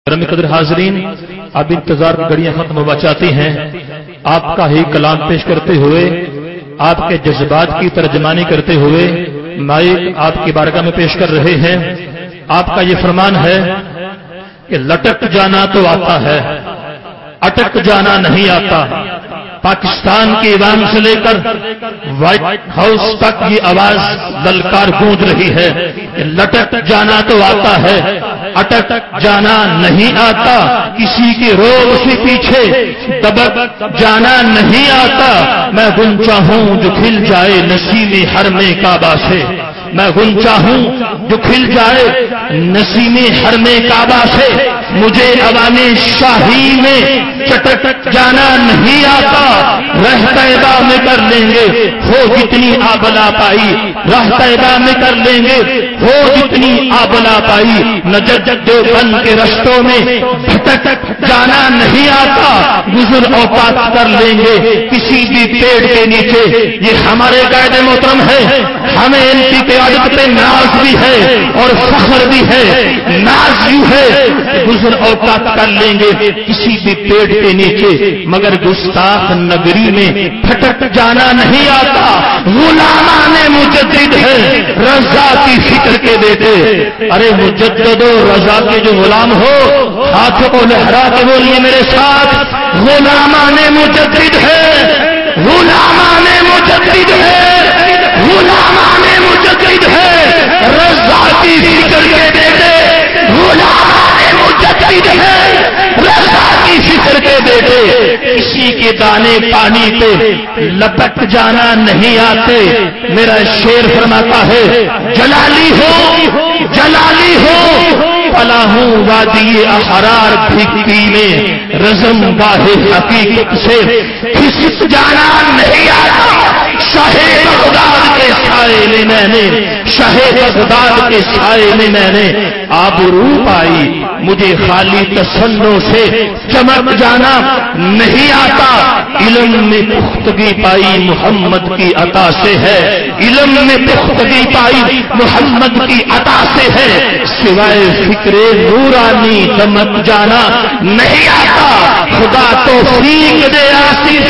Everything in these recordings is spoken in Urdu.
کرم قدر حاضرین، اب انتظار کی گھڑیاں ختم ہوا چاہتی ہیں۔ آپ کا ہی کلام پیش کرتے ہوئے، آپ کے جذبات کی ترجمانی کرتے ہوئے مائک آپ کی بارگاہ میں پیش کر رہے ہیں۔ آپ کا یہ فرمان ہے کہ لٹک جانا تو آتا ہے، اٹک جانا نہیں آتا۔ پاکستان کے عوام سے لے کر وائٹ ہاؤس تک یہ آواز للکار گونج رہی ہے کہ لٹک جانا تو آتا ہے، اٹک جانا نہیں آتا۔ کسی کے روب سے پیچھے دبک جانا نہیں آتا۔ میں غنچہ ہوں جو کھل جائے نسیم حرم کعبہ سے، میں غنچہ ہوں جو کھل جائے نسیم حرم کعبہ سے۔ مجھے عوام شاہی میں چٹک جانا نہیں آتا۔ رہ طیبہ میں کر لیں گے ہو جتنی آبلا پائی، رہ طیبہ میں کر لیں گے ہو جتنی آبلا پائی۔ نجد دیوبند کے رشتوں میں بھٹک جانا نہیں آتا۔ گزر اوقات کر لیں گے کسی بھی پیڑ کے نیچے۔ یہ ہمارے قائد محترم ہے، ہمیں ان کی قیادت پہ ناز بھی ہے اور فخر بھی ہے۔ ناز یوں ہے گزر اوقات کر لیں گے کسی بھی پیڑ کے نیچے، مگر گستاخ نگری میں پھٹک جانا نہیں آتا۔ غلامان مجدد ہے رضا کی فکر کے بیٹے۔ ارے مجدد و رضا کے جو غلام ہو ہاتھوں کو لہرا کے بولیے میرے ساتھ، غلامان مجدد ہے، غلامان مجدد ہے، غلامان مجدد ہے رضا کی فکر کے بیٹے۔ غلامان مجدد ہے رضا کی فکر کے بیٹے۔ کسی کے دانے پانی پہ لپٹ جانا نہیں آتے۔ میرا شعر فرماتا ہے جلالی ہو جلالی ہو پلا ہوں وادی احرار بھیگی میں، رزم گاہ حقیقت سے کھسک جانا نہیں آتا۔ شاہ بغداد کے سائے میں میں نے، شاہ بغداد کے سائے میں میں نے آبرو پائی۔ مجھے خالی تسنوں سے چمک جانا نہیں آتا۔ علم میں پختگی پائی محمد کی عطا سے ہے، علم میں پختگی پائی محمد کی عطا سے ہے۔ سوائے فکر نورانی چمک جانا نہیں آتا۔ خدا توفیق دے آصف،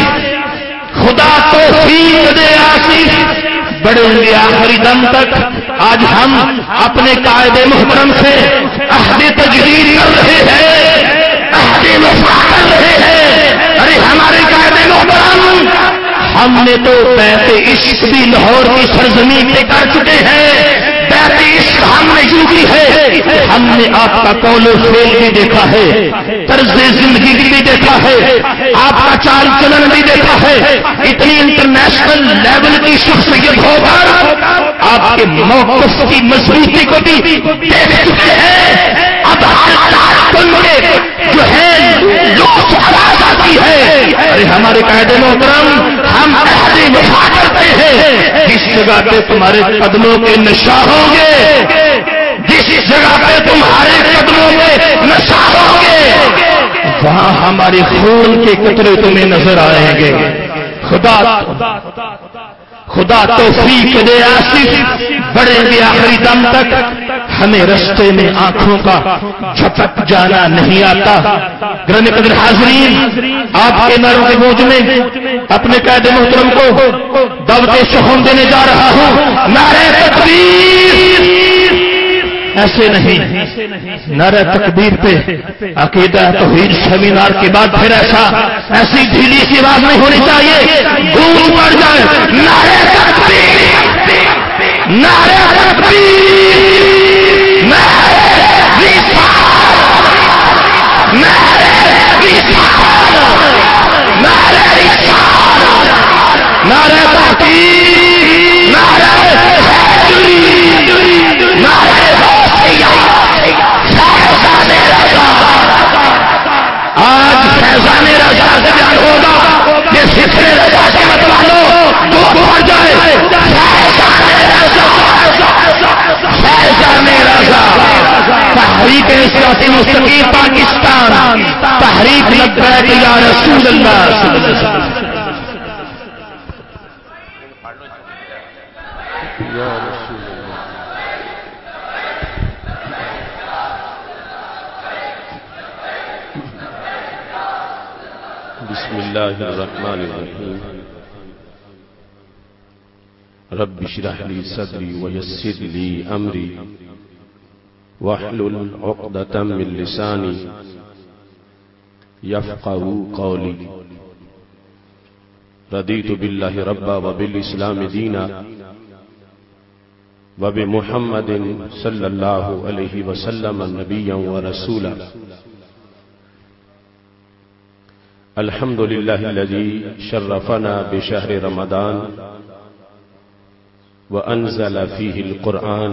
خدا توفیق دے آصف، بڑھیں گے آخری دم تک۔ آج ہم اپنے قائد محترم سے عہد تجدید کر رہے ہیں، عہد وفا کر رہے ہیں۔ ارے ہمارے قائد محترم، ہم نے تو بیت عشق بھی لاہور کی سرزمین پہ کر چکے ہیں۔ بیت عشق ہم نے یوں کی ہے، ہم نے آپ کا قول و فعل بھی دیکھا ہے، طرز زندگی بھی دیکھا ہے، آپ کا چال چلن بھی دیکھا ہے۔ اتنی انٹرنیشنل لیول کی شخصیت ہو کر آپ کے موقف کی مضبوطی کو بھی دیکھ چکے ہیں۔ اب ہم جو ہے لوگ آواز آتی ہے، ارے ہمارے قائد محترم ہم عہد وفا کرتے ہیں۔ جس جگہ پہ تمہارے قدموں کے نشاں ہوں گے، جس جگہ پہ تمہارے قدموں کے نشاں ہوں گے، وہاں ہمارے خون کے قطرے تمہیں نظر آئیں گے۔ خدا توفیق دے آصف، بڑھیں گے آخری دم تک۔ ہمیں رستے میں آنکھوں کا جھپک جانا نہیں آتا۔ گرم قدر حاضرین، آپ کے نعروں کے موج میں اپنے قائد محترم کو دعوت سخن دینے جا رہا ہوں۔ نعرہ تکبیر، ایسے نہیں، نعرہ تکبیر پہ عقیدہ توحید سیمینار کے بعد پھر ایسی ڈھیلی سی آواز نہیں ہونی چاہیے، گونج پڑ جائے۔ نعرہ تکبیر، نعرہ تکبیر، نعرہ رسالت، نعرہ رسالت، نعرہ رسالت، نعرہ تحقیق، نعرہ حیدری، نعرہ آج فیضان رضا سے بیان ہوگا کہ فکر رضا سے مت والو تو پڑ جائے۔ فیضان رضا، تحریک صراط مستقیم پاکستان، تحریک لبیک یا رسول اللہ صلی اللہ علیہ وسلم۔ بسم الله الرحمن الرحيم رب اشرح لي صدري ويسر لي أمري واحلل عقدة من لساني يفقهوا قولي رضيت بالله ربا وبالإسلام دينا وبمحمد صلى الله عليه وسلم نبيا ورسولا الحمد لله الذي شرفنا بشهر رمضان وأنزل فيه القرآن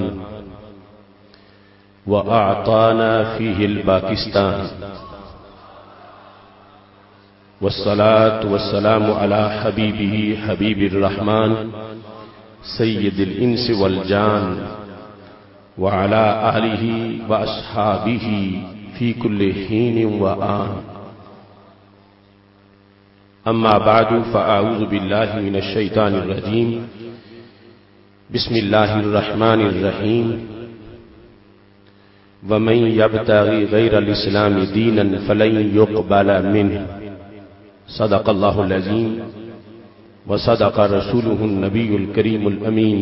وأعطانا فيه الباكستان والصلاة والسلام على حبيبه حبيب الرحمن سيد الإنس والجان وعلى آله وأصحابه في كل حين وآن أما بعد فأعوذ بالله من الشيطان الرجيم بسم الله الرحمن الرحيم ومن يبتغي غير الإسلام دينا فلن يقبل منه صدق الله العظيم وصدق رسوله النبي الكريم الأمين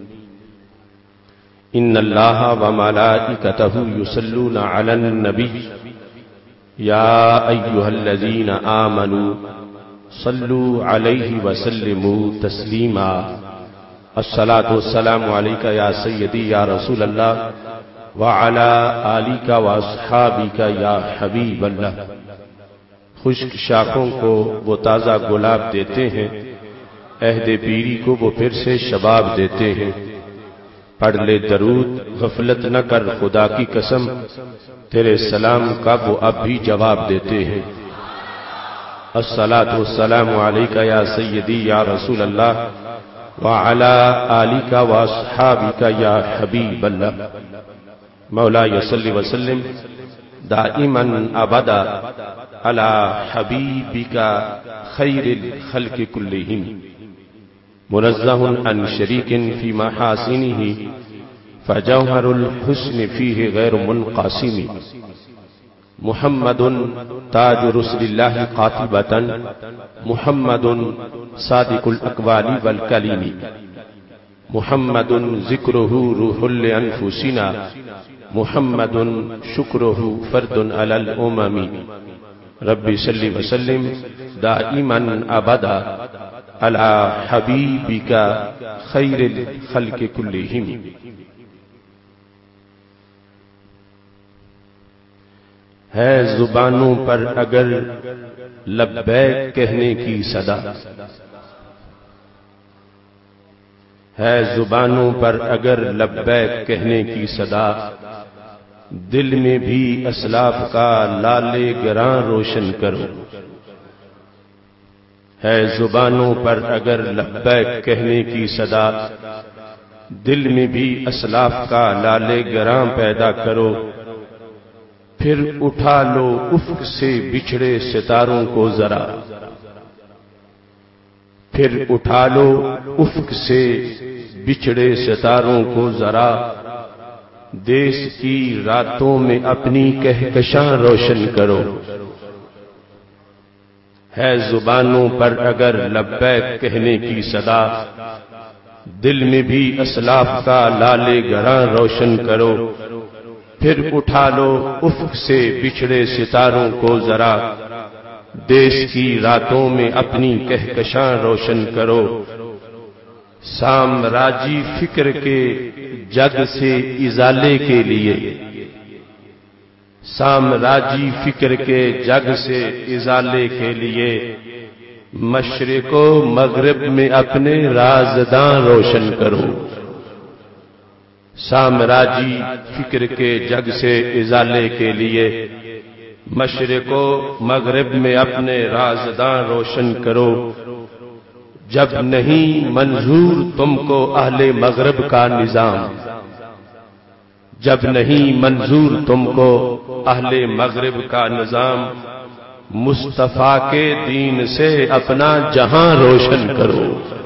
إن الله وملائكته يصلون على النبي يا أيها الذين آمنوا صلوا عليه وسلموا تسليما الصلاة والسلام عليك يا سيدي يا رسول الله وعلى آلك وأصحابك يا حبيب الله خشک شاخوں کو وہ تازہ گلاب دیتے ہیں، عہد پیری کو وہ پھر سے شباب دیتے ہیں۔ پڑھ لے درود غفلت نہ کر خدا کی قسم، تیرے سلام کا وہ اب بھی جواب دیتے ہیں۔ الصلاۃ والسلام علیک یا سیدی یا رسول اللہ وعلی آلک واصحابک یا حبیب اللہ مولاي صل وسلم دائما ابدا على حبيبك خير الخلق كلهم منزه عن شريك في محاسنه فجوهر الحسن فيه غير منقسم محمد تاج رسل الله قاطبة محمد صادق الأقوال والكلم محمد ذكره روح لأنفسنا محمد شکرہ فرد علی الامم رب صلی وسلم دائما ابدا علی حبیبک خیر الخلق کلہم۔ ہے زبانوں پر اگر لبیک کہنے کی صدا، ہے زبانوں پر اگر لبیک کہنے کی صدا، دل میں بھی اسلاف کا لالے گراں روشن کرو۔ ہے زبانوں پر اگر لبیک کہنے کی صدا، دل میں بھی اسلاف کا لالے گراں پیدا کرو۔ پھر اٹھا لو افق سے بچھڑے ستاروں کو ذرا، پھر اٹھا لو افق سے بچھڑے ستاروں کو ذرا، دیس کی راتوں میں اپنی کہکشاں روشن کرو۔ ہے زبانوں پر اگر لبیک کہنے کی صدا، دل میں بھی اسلاف کا لالے گراں روشن کرو۔ پھر اٹھا لو افق سے بچھڑے ستاروں کو ذرا، دیس کی راتوں میں اپنی کہکشاں روشن کرو۔ سامراجی فکر کے جگ سے ازالے کے لیے، سامراجی فکر کے جگ سے ازالے کے لیے، مشرق و مغرب میں اپنے رازداں روشن کرو۔ سامراجی فکر کے جگ سے ازالے کے لیے، مشرق و مغرب میں اپنے رازداں روشن کرو۔ جب نہیں منظور تم کو اہل مغرب کا نظام، جب نہیں منظور تم کو اہل مغرب کا نظام، مصطفیٰ کے دین سے اپنا جہاں روشن کرو۔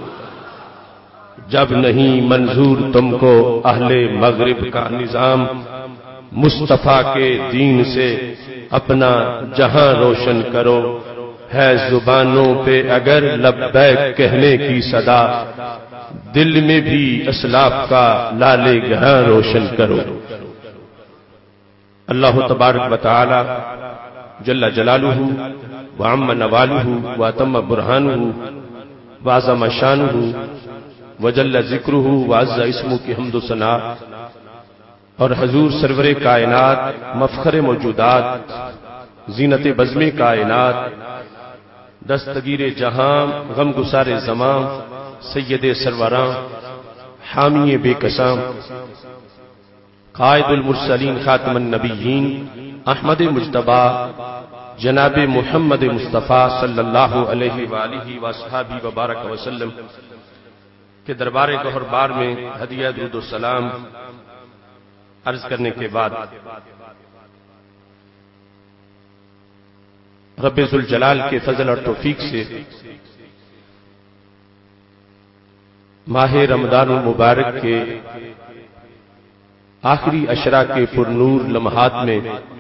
جب نہیں منظور تم کو اہل مغرب کا نظام، مصطفیٰ کے دین سے اپنا جہاں روشن کرو۔ ہے زبانوں پہ اگر لبیک کہنے کی صدا، دل میں بھی اسلاف کا لالے گہاں روشن کرو۔ اللہ تبارک و تعالی جل جلالہ وعم نوالہ واتم برہانہ وعظم شانہ وجل ذکرہ وعز اسمہ کی حمد و ثنا، اور حضور سرور کائنات مفخر موجودات زینت بزم کائنات دستگیر جہاں غم گسار زمان سید سروراں حامی بے قسام قائد المرسلین خاتم النبیین احمد مجتبی جناب محمد مصطفیٰ صلی اللہ علیہ وآلہ وصحبہ وبارک وسلم کے دربار گوہر بار میں ہدیہ درود و سلام عرض کرنے کے بعد رب ذوالجلال کے فضل اور توفیق سے ماہ رمضان المبارک کے آخری عشرہ کے پرنور لمحات میں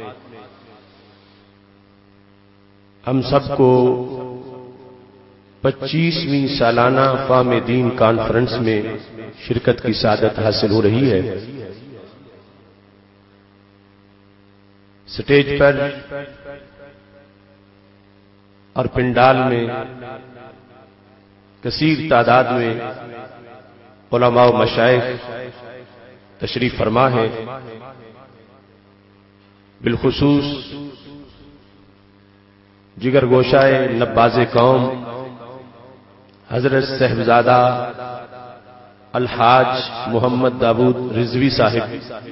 ہم سب کو 25ویں سالانہ فام دین کانفرنس میں شرکت کی سعادت حاصل ہو رہی ہے۔ سٹیج پر اور پنڈال میں کثیر تعداد میں علماء و مشائخ تشریف فرما ہے، بالخصوص جگر گوشائے نباز قوم حضرت صاحبزادہ الحاج محمد داود رضوی صاحب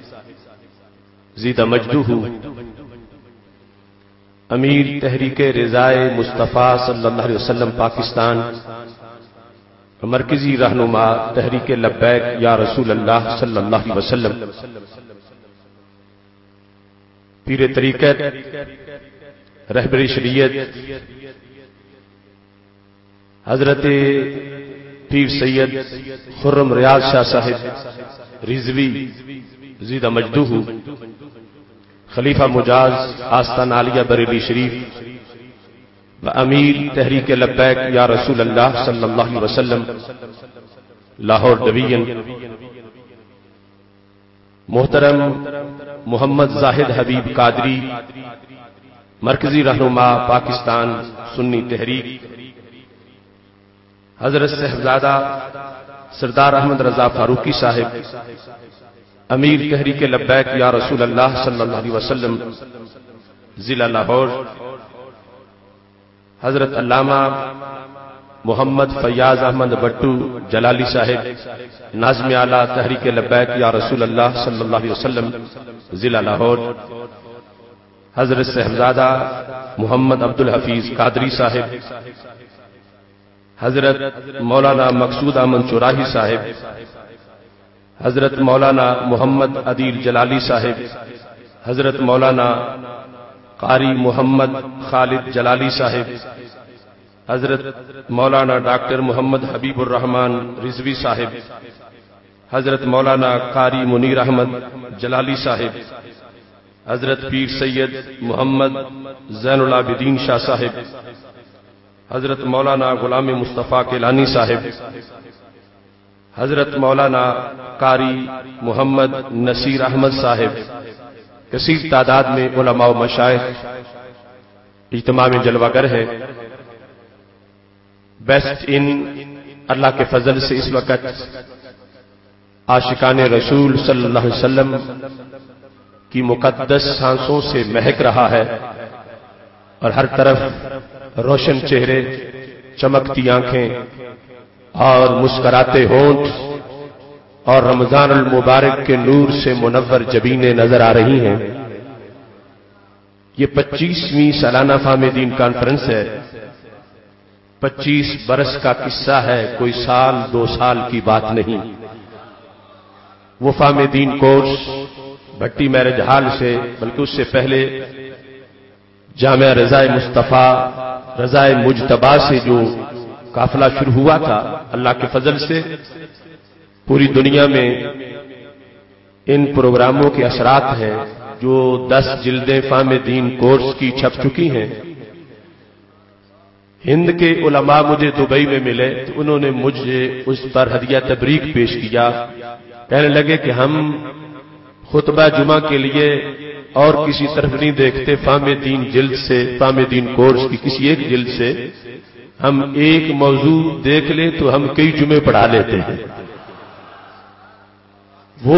زیدہ مجدہ امیر تحریک رضائے مصطفیٰ صلی اللہ علیہ وسلم پاکستان، مرکزی رہنما تحریک لبیک یا رسول اللہ صلی اللہ علیہ وسلم، پیر طریقت رہبر شریعت حضرت پیر سید خرم ریاض شاہ صاحب رضوی زیدہ مجدہ، خلیفہ مجاز آستان عالیہ بریلی شریف و امیر تحریک لبیک یا رسول اللہ صلی اللہ علیہ وسلم لاہور ڈویژن، محترم محمد زاہد حبیب قادری مرکزی رہنما پاکستان سنی تحریک، حضرت صاحبزادہ سردار احمد رضا فاروقی صاحب امیر تحریک لبیک یا رسول اللہ صلی اللہ علیہ وسلم ضلع لاہور، حضرت علامہ محمد فیاض احمد بٹو جلالی صاحب ناظم اعلیٰ تحریک لبیک یا رسول اللہ صلی اللہ علیہ وسلم ضلع لاہور، حضرت صاحبزادہ محمد عبد الحفیظ قادری صاحب، حضرت مولانا مقصود احمد چوراہی صاحب، حضرت مولانا محمد عدیل جلالی صاحب، حضرت مولانا قاری محمد خالد جلالی صاحب، حضرت مولانا ڈاکٹر محمد حبیب الرحمان رضوی صاحب، حضرت مولانا قاری منیر احمد جلالی صاحب، حضرت پیر سید محمد زین العابدین شاہ صاحب، حضرت مولانا غلام مصطفیٰ کیلانی صاحب، حضرت مولانا قاری محمد نصیر احمد صاحب، کثیر تعداد میں علماء و مشائخ اجتماع میں جلوہ گر ہے۔ بیسٹ ان اللہ کے فضل سے اس وقت عاشقان رسول صلی اللہ علیہ وسلم کی مقدس سانسوں سے مہک رہا ہے، اور ہر طرف روشن چہرے، چمکتی آنکھیں اور مسکراتے ہونٹ اور رمضان المبارک کے نور سے منور جبینیں نظر آ رہی ہیں۔ یہ 25ویں سالانہ فام دین کانفرنس ہے۔ 25 برس کا قصہ ہے، کوئی سال 2 سال کی بات نہیں۔ وہ فام دین کورس بھٹی میرج ہال سے بلکہ اس سے پہلے جامعہ رضائے مصطفیٰ رضائے مجتبی سے جو قافلہ شروع ہوا تھا، اللہ کے فضل سے پوری دنیا میں ان پروگراموں کے اثرات ہیں، جو 10 جلدیں فام دین کورس کی چھپ چکی ہیں۔ ہند کے علماء مجھے دبئی میں ملے تو انہوں نے مجھے اس پر ہدیہ تبریک پیش کیا. کہنے لگے کہ ہم خطبہ جمعہ کے لیے اور کسی طرف نہیں دیکھتے، فہم دین جلد سے، فہم دین کورس کی کسی ایک جلد سے ہم ایک موضوع دیکھ لیں تو ہم کئی جمعے پڑھا لیتے ہیں. وہ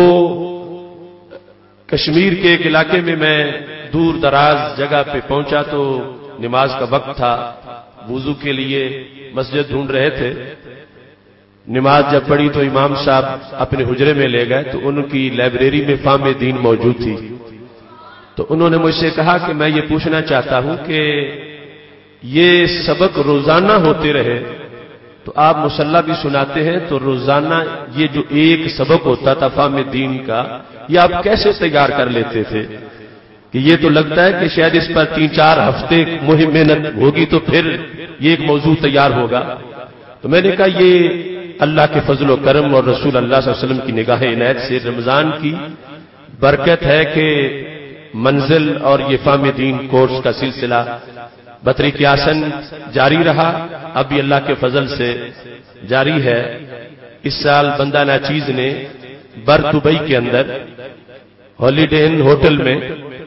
کشمیر کے ایک علاقے میں میں دور دراز جگہ پہ پہنچا تو نماز کا وقت تھا، وضو کے لیے مسجد ڈھونڈ رہے تھے. نماز جب پڑھی تو امام صاحب اپنے حجرے میں لے گئے تو ان کی لائبریری میں فہم دین موجود تھی. تو انہوں نے مجھ سے کہا کہ میں یہ پوچھنا چاہتا ہوں کہ یہ سبق روزانہ ہوتے رہے تو آپ مصلی بھی سناتے ہیں، تو روزانہ یہ جو ایک سبق ہوتا تھا فہم دین کا، یہ آپ کیسے تیار کر لیتے تھے؟ کہ یہ تو لگتا ہے کہ شاید اس پر 3-4 ہفتے مہم محنت ہوگی تو پھر یہ ایک موضوع تیار ہوگا. تو میں نے کہا یہ اللہ کے فضل و کرم اور رسول اللہ صلی اللہ علیہ وسلم کی نگاہ عنایت سے رمضان کی برکت ہے کہ منزل اور یہ فہم دین کورس کا سلسلہ بطریق آسن جاری رہا، اب بھی اللہ کے فضل سے جاری ہے. اس سال بندہ ناچیز نے دبئی کے اندر ہالیڈے ان ہوٹل میں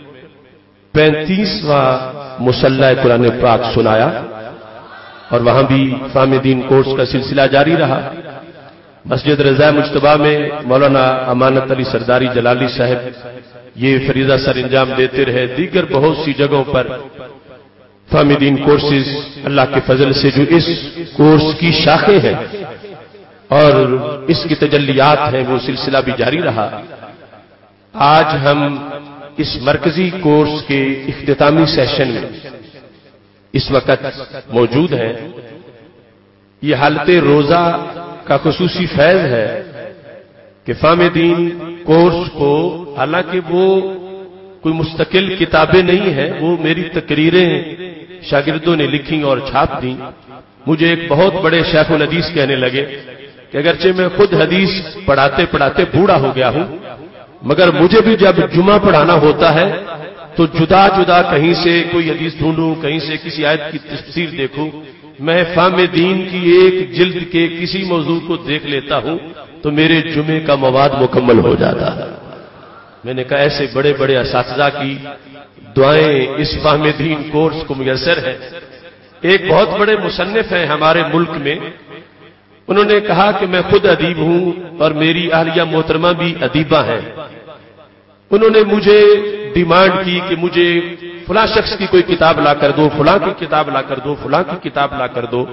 35واں مصلی قرآن پاک سنایا اور وہاں بھی فہم دین کورس کا سلسلہ جاری رہا. مسجد رضا مجتبیٰ میں مولانا امانت علی سرداری جلالی صاحب یہ فریضہ سر انجام دیتے رہے. دیگر بہت سی جگہوں پر فہم دین کورسز اللہ کے فضل سے جو اس کورس کی شاخیں ہیں اور اس کی تجلیات ہیں وہ سلسلہ بھی جاری رہا. آج ہم اس مرکزی کورس کے اختتامی سیشن میں اس وقت موجود ہیں. یہ حالت روزہ کا خصوصی فیض ہے کہ فہم دین کورس کو، حالانکہ وہ کوئی مستقل کتابیں نہیں ہیں، وہ میری تقریریں شاگردوں نے لکھی اور چھاپ دیں. مجھے ایک بہت بڑے شیخ الحدیث کہنے لگے کہ اگرچہ میں خود حدیث پڑھاتے پڑھاتے بوڑھا ہو گیا ہوں، مگر مجھے بھی جب جمعہ پڑھانا ہوتا ہے تو جدا جدا کہیں سے کوئی حدیث ڈھونڈوں، کہیں سے کسی آیت کی تفسیر دیکھوں، میں فہم دین کی ایک جلد کے کسی موضوع کو دیکھ لیتا ہوں تو میرے جمعے کا مواد مکمل ہو جاتا ہے. میں نے کہا ایسے بڑے بڑے اساتذہ کی دعائیں اس فہم دین کورس کو میسر ہے. ایک بہت بڑے مصنف ہیں ہمارے ملک میں، انہوں نے کہا کہ میں خود ادیب ہوں اور میری اہلیہ محترمہ بھی ادیبہ ہیں. انہوں نے مجھے ڈیمانڈ کی کہ مجھے فلاں شخص کی کوئی کتاب لا کر دو، فلاں کی کتاب لا کر دو، فلاں کی کتاب لا کر دو.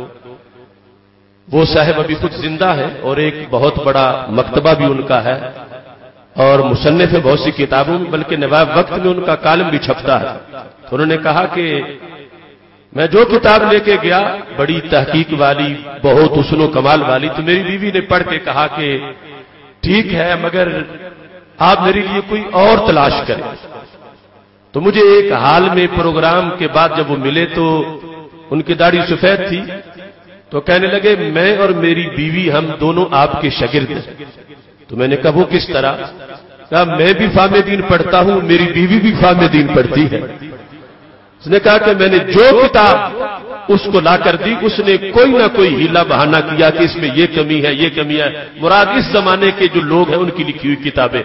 وہ صاحب ابھی خود زندہ ہے اور ایک بہت بڑا مکتبہ بھی ان کا ہے اور مصنف ہے بہت سی کتابوں میں، بلکہ نواب وقت میں ان کا کالم بھی چھپتا ہے. تو انہوں نے کہا کہ میں جو کتاب لے کے گیا بڑی تحقیق والی، بہت حسن و کمال والی، تو میری بیوی نے پڑھ کے کہا کہ ٹھیک ہے مگر آپ میرے لیے کوئی اور تلاش کریں. تو مجھے ایک حال میں پروگرام کے بعد جب وہ ملے تو ان کی داڑھی سفید تھی، تو کہنے لگے میں اور میری بیوی ہم دونوں آپ کے شاگرد ہیں. تو میں نے کہا وہ کس طرح؟ کہا میں بھی فہم دین پڑھتا ہوں، میری بیوی بھی فہم دین پڑھتی ہے. اس نے کہا کہ میں نے جو کتاب اس کو لا کر دی اس نے کوئی نہ کوئی ہیلا بہانہ کیا کہ اس میں یہ کمی ہے، یہ کمی ہے. مراد اس زمانے کے جو لوگ ہیں ان کی لکھی ہوئی کتابیں.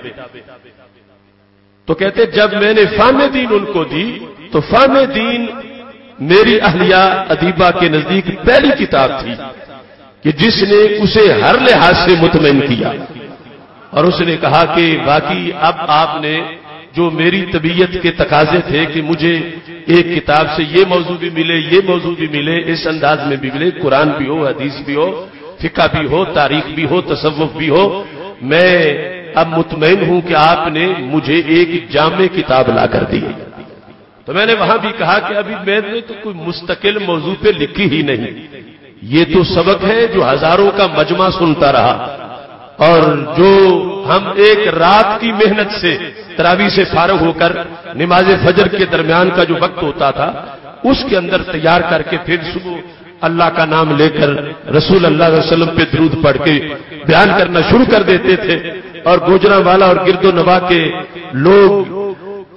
تو کہتے جب میں نے فہم دین ان کو دی تو فہم دین میری اہلیہ ادیبہ کے نزدیک پہلی کتاب تھی کہ جس نے اسے ہر لحاظ سے مطمئن کیا. اور اس نے کہا کہ باقی اب آپ نے جو میری طبیعت کے تقاضے تھے کہ مجھے ایک کتاب سے یہ موضوع بھی ملے، یہ موضوع بھی ملے، اس انداز میں بھی ملے، قرآن بھی ہو، حدیث بھی ہو، فقہ بھی ہو، تاریخ بھی ہو، تصوف بھی ہو، میں اب مطمئن ہوں کہ آپ نے مجھے ایک جامع کتاب لا کر دی. تو میں نے وہاں بھی کہا کہ ابھی میں نے تو کوئی مستقل موضوع پہ لکھی ہی نہیں، یہ تو سبق ہے جو ہزاروں کا مجمع سنتا رہا اور جو ہم ایک رات کی محنت سے تراویح سے فارغ ہو کر نماز فجر کے درمیان کا جو وقت ہوتا تھا اس کے اندر تیار کر کے پھر صبح اللہ کا نام لے کر رسول اللہ علیہ وسلم پہ درود پڑھ کے بیان کرنا شروع کر دیتے تھے. اور گوجرانوالا اور گرد و نواح کے لوگ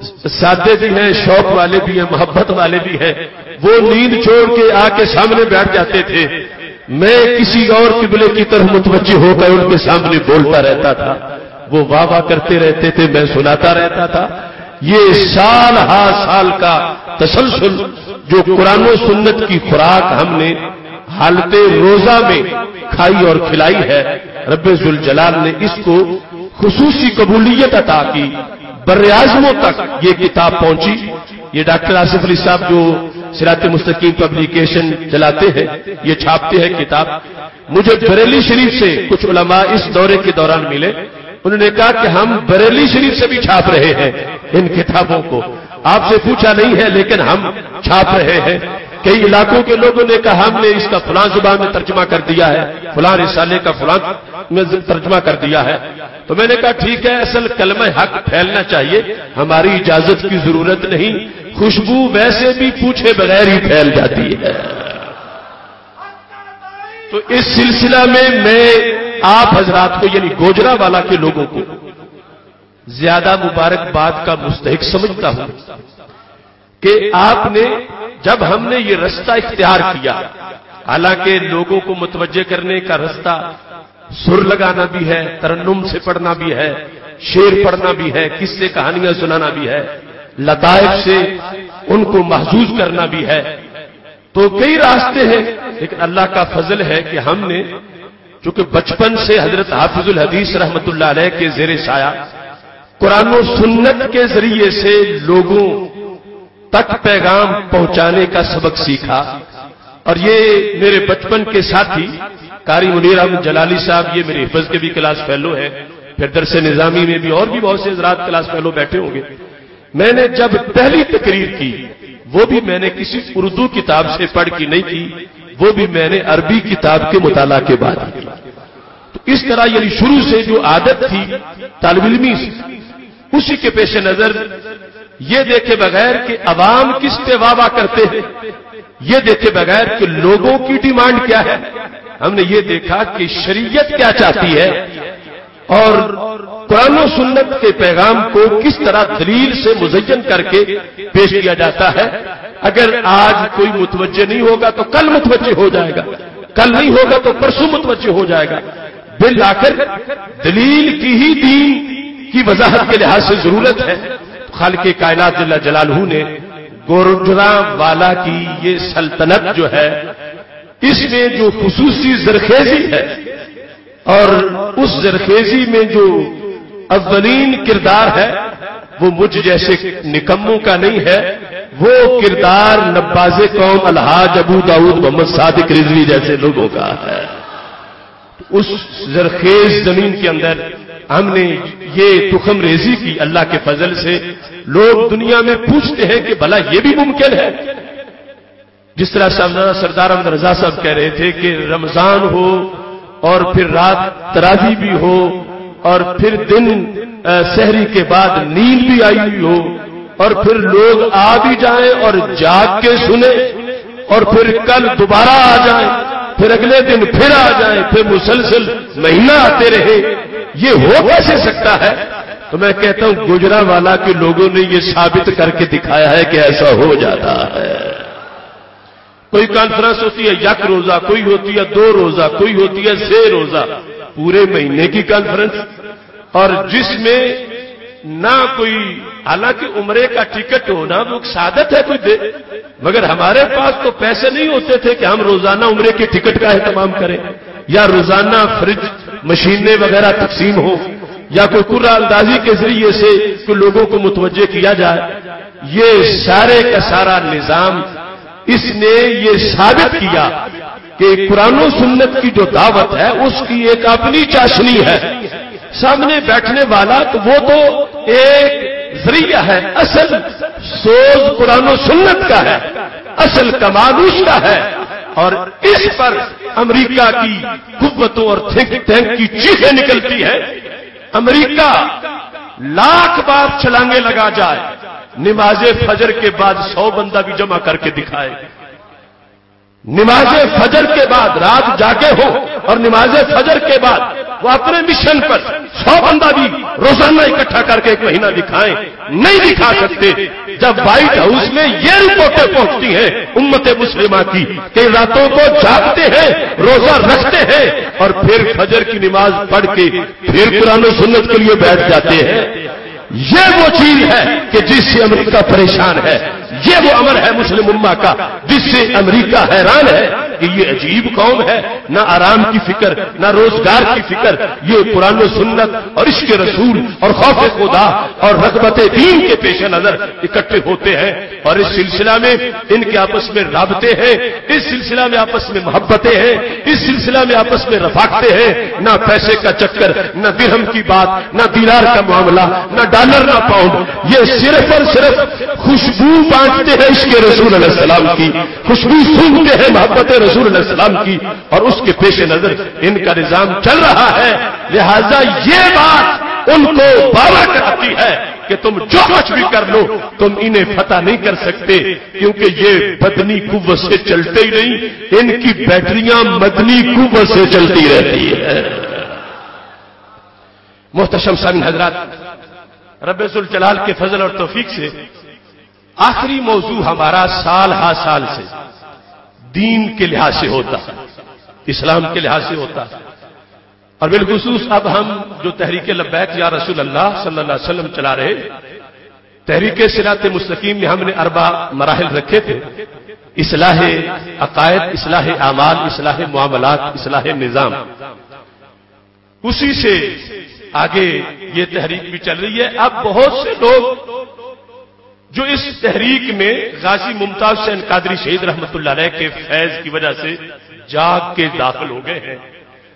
سادے بھی ہیں، شوق والے بھی ہیں، محبت والے بھی ہیں، وہ نیند چھوڑ کے آ کے سامنے بیٹھ جاتے تھے، میں کسی اور قبلے کی طرف متوجہ ہو کر ان کے سامنے بولتا رہتا تھا، وہ واہ واہ کرتے رہتے تھے، میں سناتا رہتا تھا۔ یہ سال ہا سال کا تسلسل جو قرآن و سنت کی خوراک ہم نے حالت روزہ میں کھائی اور کھلائی ہے، رب ذوالجلال نے اس کو خصوصی قبولیت عطا کی، براعظموں تک یہ کتاب پہنچی۔ یہ ڈاکٹر آصف علی صاحب جو صراط مستقیم پبلیکیشن چلاتے ہیں، یہ چھاپتے ہیں کتاب، مجھے بریلی شریف سے کچھ علماء اس دورے کے دوران ملے، انہوں نے کہا کہ ہم بریلی شریف سے بھی چھاپ رہے ہیں ان کتابوں کو، آپ سے پوچھا نہیں ہے لیکن ہم چھاپ رہے ہیں۔ کئی علاقوں کے لوگوں نے کہا ہم نے اس کا فلاں زبان میں ترجمہ کر دیا ہے، فلاں رسالے کا فلاں میں ترجمہ کر دیا ہے۔ تو میں نے کہا ٹھیک ہے، اصل کلمہ حق پھیلنا چاہیے، ہماری اجازت کی ضرورت نہیں، خوشبو ویسے بھی پوچھے بغیر ہی پھیل جاتی ہے۔ تو اس سلسلہ میں آپ حضرات کو یعنی گوجرانوالہ کے لوگوں کو زیادہ مبارکباد کا مستحق سمجھتا ہوں کہ آپ نے جب ہم نے یہ رستہ اختیار کیا، حالانکہ لوگوں کو متوجہ کرنے کا رستہ سر لگانا بھی ہے، ترنم سے پڑھنا بھی ہے، شعر پڑھنا بھی ہے، قصے کہانیاں سنانا بھی ہے، لطائف سے ان کو محظوظ کرنا بھی ہے، تو کئی راستے ہیں، لیکن اللہ کا فضل ہے کہ ہم نے چونکہ بچپن سے حضرت حافظ الحدیث رحمت اللہ علیہ کے زیر سایہ قرآن و سنت کے ذریعے سے لوگوں تک پیغام پہنچانے کا سبق سیکھا، اور یہ میرے بچپن کے ساتھی قاری منیر احمد جلالی صاحب، یہ میرے حفظ کے بھی کلاس فیلو ہیں، پھر درس نظامی میں بھی اور بھی بہت سے حضرات کلاس فیلو بیٹھے ہوں گے۔ میں نے جب پہلی تقریر کی وہ بھی میں نے کسی اردو کتاب سے پڑھ کے نہیں کی، وہ بھی میں نے عربی کتاب کے مطالعہ کے بعد کی۔ تو اس طرح یعنی شروع سے جو عادت تھی طالب علمی، اسی کے پیش نظر یہ دیکھے بغیر کہ عوام کس پہ واہ کرتے ہیں، یہ دیکھے بغیر کہ لوگوں کی ڈیمانڈ کیا ہے، ہم نے یہ دیکھا کہ شریعت کیا چاہتی ہے اور قرآن و سنت کے پیغام کو کس طرح دلیل سے مزین کر کے پیش کیا جاتا ہے۔ اگر آج کوئی متوجہ نہیں ہوگا تو کل متوجہ ہو جائے گا، کل نہیں ہوگا تو پرسوں متوجہ ہو جائے گا۔ بالآخر دلیل کی ہی دین کی وضاحت کے لحاظ سے ضرورت ہے۔ خالق کائنات جل جلالہ نے گوجرانوالہ کی یہ سلطنت جو ہے، اس میں جو خصوصی زرخیزی ہے اور اس زرخیزی میں جو اولین کردار ہے وہ مجھ جیسے نکموں کا نہیں ہے، وہ کردار نباز قوم الحاج ابو داؤد محمد صادق رضوی جیسے لوگوں کا ہے۔ اس زرخیز زمین کے اندر ہم نے یہ تخم ریزی کی اللہ کے فضل سے۔ لوگ دنیا میں پوچھتے ہیں کہ بھلا یہ بھی ممکن ہے؟ جس طرح سردار احمد رضا صاحب کہہ رہے تھے کہ رمضان ہو اور پھر رات تراویح بھی ہو اور پھر دن سحری کے بعد نیند بھی آئی ہوئی ہو اور پھر لوگ آ بھی جائیں اور جاگ کے سنیں اور پھر کل دوبارہ آ جائیں، پھر اگلے دن پھر آ جائیں، پھر مسلسل مہینہ آتے رہے، یہ ہو کیسے سکتا ہے؟ تو میں کہتا ہوں گوجرانوالہ کے لوگوں نے یہ ثابت کر کے دکھایا ہے کہ ایسا ہو جاتا ہے۔ کوئی کانفرنس ہوتی ہے یک روزہ، کوئی ہوتی ہے 2 روزہ، کوئی ہوتی ہے 6 روزہ، پورے مہینے کی کانفرنس، اور جس میں نہ کوئی حالانکہ عمرے کا ٹکٹ ہونا وہ سعادت ہے کوئی دے، مگر ہمارے پاس تو پیسے نہیں ہوتے تھے کہ ہم روزانہ عمرے کے ٹکٹ کا اہتمام کریں یا روزانہ فریج مشینیں وغیرہ تقسیم ہو یا کوئی قرعہ اندازی کے ذریعے سے کوئی لوگوں کو متوجہ کیا جائے۔ یہ سارے کا سارا نظام اس نے یہ ثابت کیا کہ قرآن و سنت کی جو دعوت ہے اس کی ایک اپنی چاشنی ہے، سامنے بیٹھنے والا تو وہ تو ایک ذریعہ ہے، اصل سوز قرآن و سنت کا ہے، اصل کمال اس کا ہے، اور اس پر امریکہ کی قوتوں اور تھنک ٹینک کی چیخیں نکلتی ہے۔ امریکہ لاکھ بار چھلانگے لگا جائے، نماز فجر کے بعد 100 بندہ بھی جمع کر کے دکھائے، نماز فجر کے بعد رات جاگے ہو اور نماز فجر کے بعد وہ اپنے مشن پر 100 بندہ بھی روزانہ اکٹھا کر کے 1 مہینہ دکھائیں، نہیں دکھا سکتے۔ جب وائٹ ہاؤس میں یہ رپورٹیں پہنچتی ہیں امت مسلمہ کی کہ راتوں کو جاگتے ہیں، روزہ رکھتے ہیں اور پھر فجر کی نماز پڑھ کے پھر قرآن و سنت کے لیے بیٹھ جاتے ہیں، یہ وہ چیز ہے کہ جس سے امریکہ پریشان ہے، یہ وہ امر ہے مسلم امہ کا جس سے امریکہ حیران ہے کہ یہ عجیب قوم ہے، نہ آرام کی فکر، نہ روزگار کی فکر، یہ قرآن و سنت اور عشق رسول اور خوف خدا اور رغبت دین کے پیش نظر اکٹھے ہوتے ہیں، اور اس سلسلہ میں ان کے آپس میں رابطے ہیں، اس سلسلہ میں آپس میں محبتیں ہیں، اس سلسلہ میں آپس میں رفاقتیں ہیں، نہ پیسے کا چکر، نہ درہم کی بات، نہ دینار کا معاملہ، نہ ڈالر نہ پاؤنڈ، یہ صرف اور صرف خوشبو بانٹتے ہیں عشق رسول علیہ السلام کی، خوشبو سونگتے ہیں محبت رسول علیہ السلام کی، اور اس کے پیش نظر ان کا نظام چل رہا ہے۔ لہذا یہ بات ان کو باور کراتی ہے کہ تم جو کچھ بھی کر لو تم انہیں فتح نہیں کر سکتے، کیونکہ یہ بدنی قوت سے چلتے ہی نہیں، ان کی بیٹریاں مدنی قوت سے چلتی رہتی ہے۔ محتشم سامعین حضرات، رب ذوالجلال کے فضل اور توفیق سے آخری موضوع ہمارا سال ہا سال سے دین کے لحاظ سے ہوتا ہے، اسلام کے لحاظ سے ہوتا ہے، اور بالخصوص اب ہم جو تحریک لبیک یا رسول اللہ صلی اللہ علیہ وسلم چلا رہے، تحریک صراط مستقیم میں ہم نے 4 مراحل رکھے تھے: اصلاح عقائد، اصلاح اعمال، اصلاح معاملات، اصلاح نظام۔ اسی سے آگے یہ تحریک بھی چل رہی ہے۔ اب بہت سے لوگ جو اس تحریک میں غازی ممتاز حسین قادری شہید رحمت اللہ علیہ کے فیض کی وجہ سے جاگ کے داخل ہو گئے ہیں،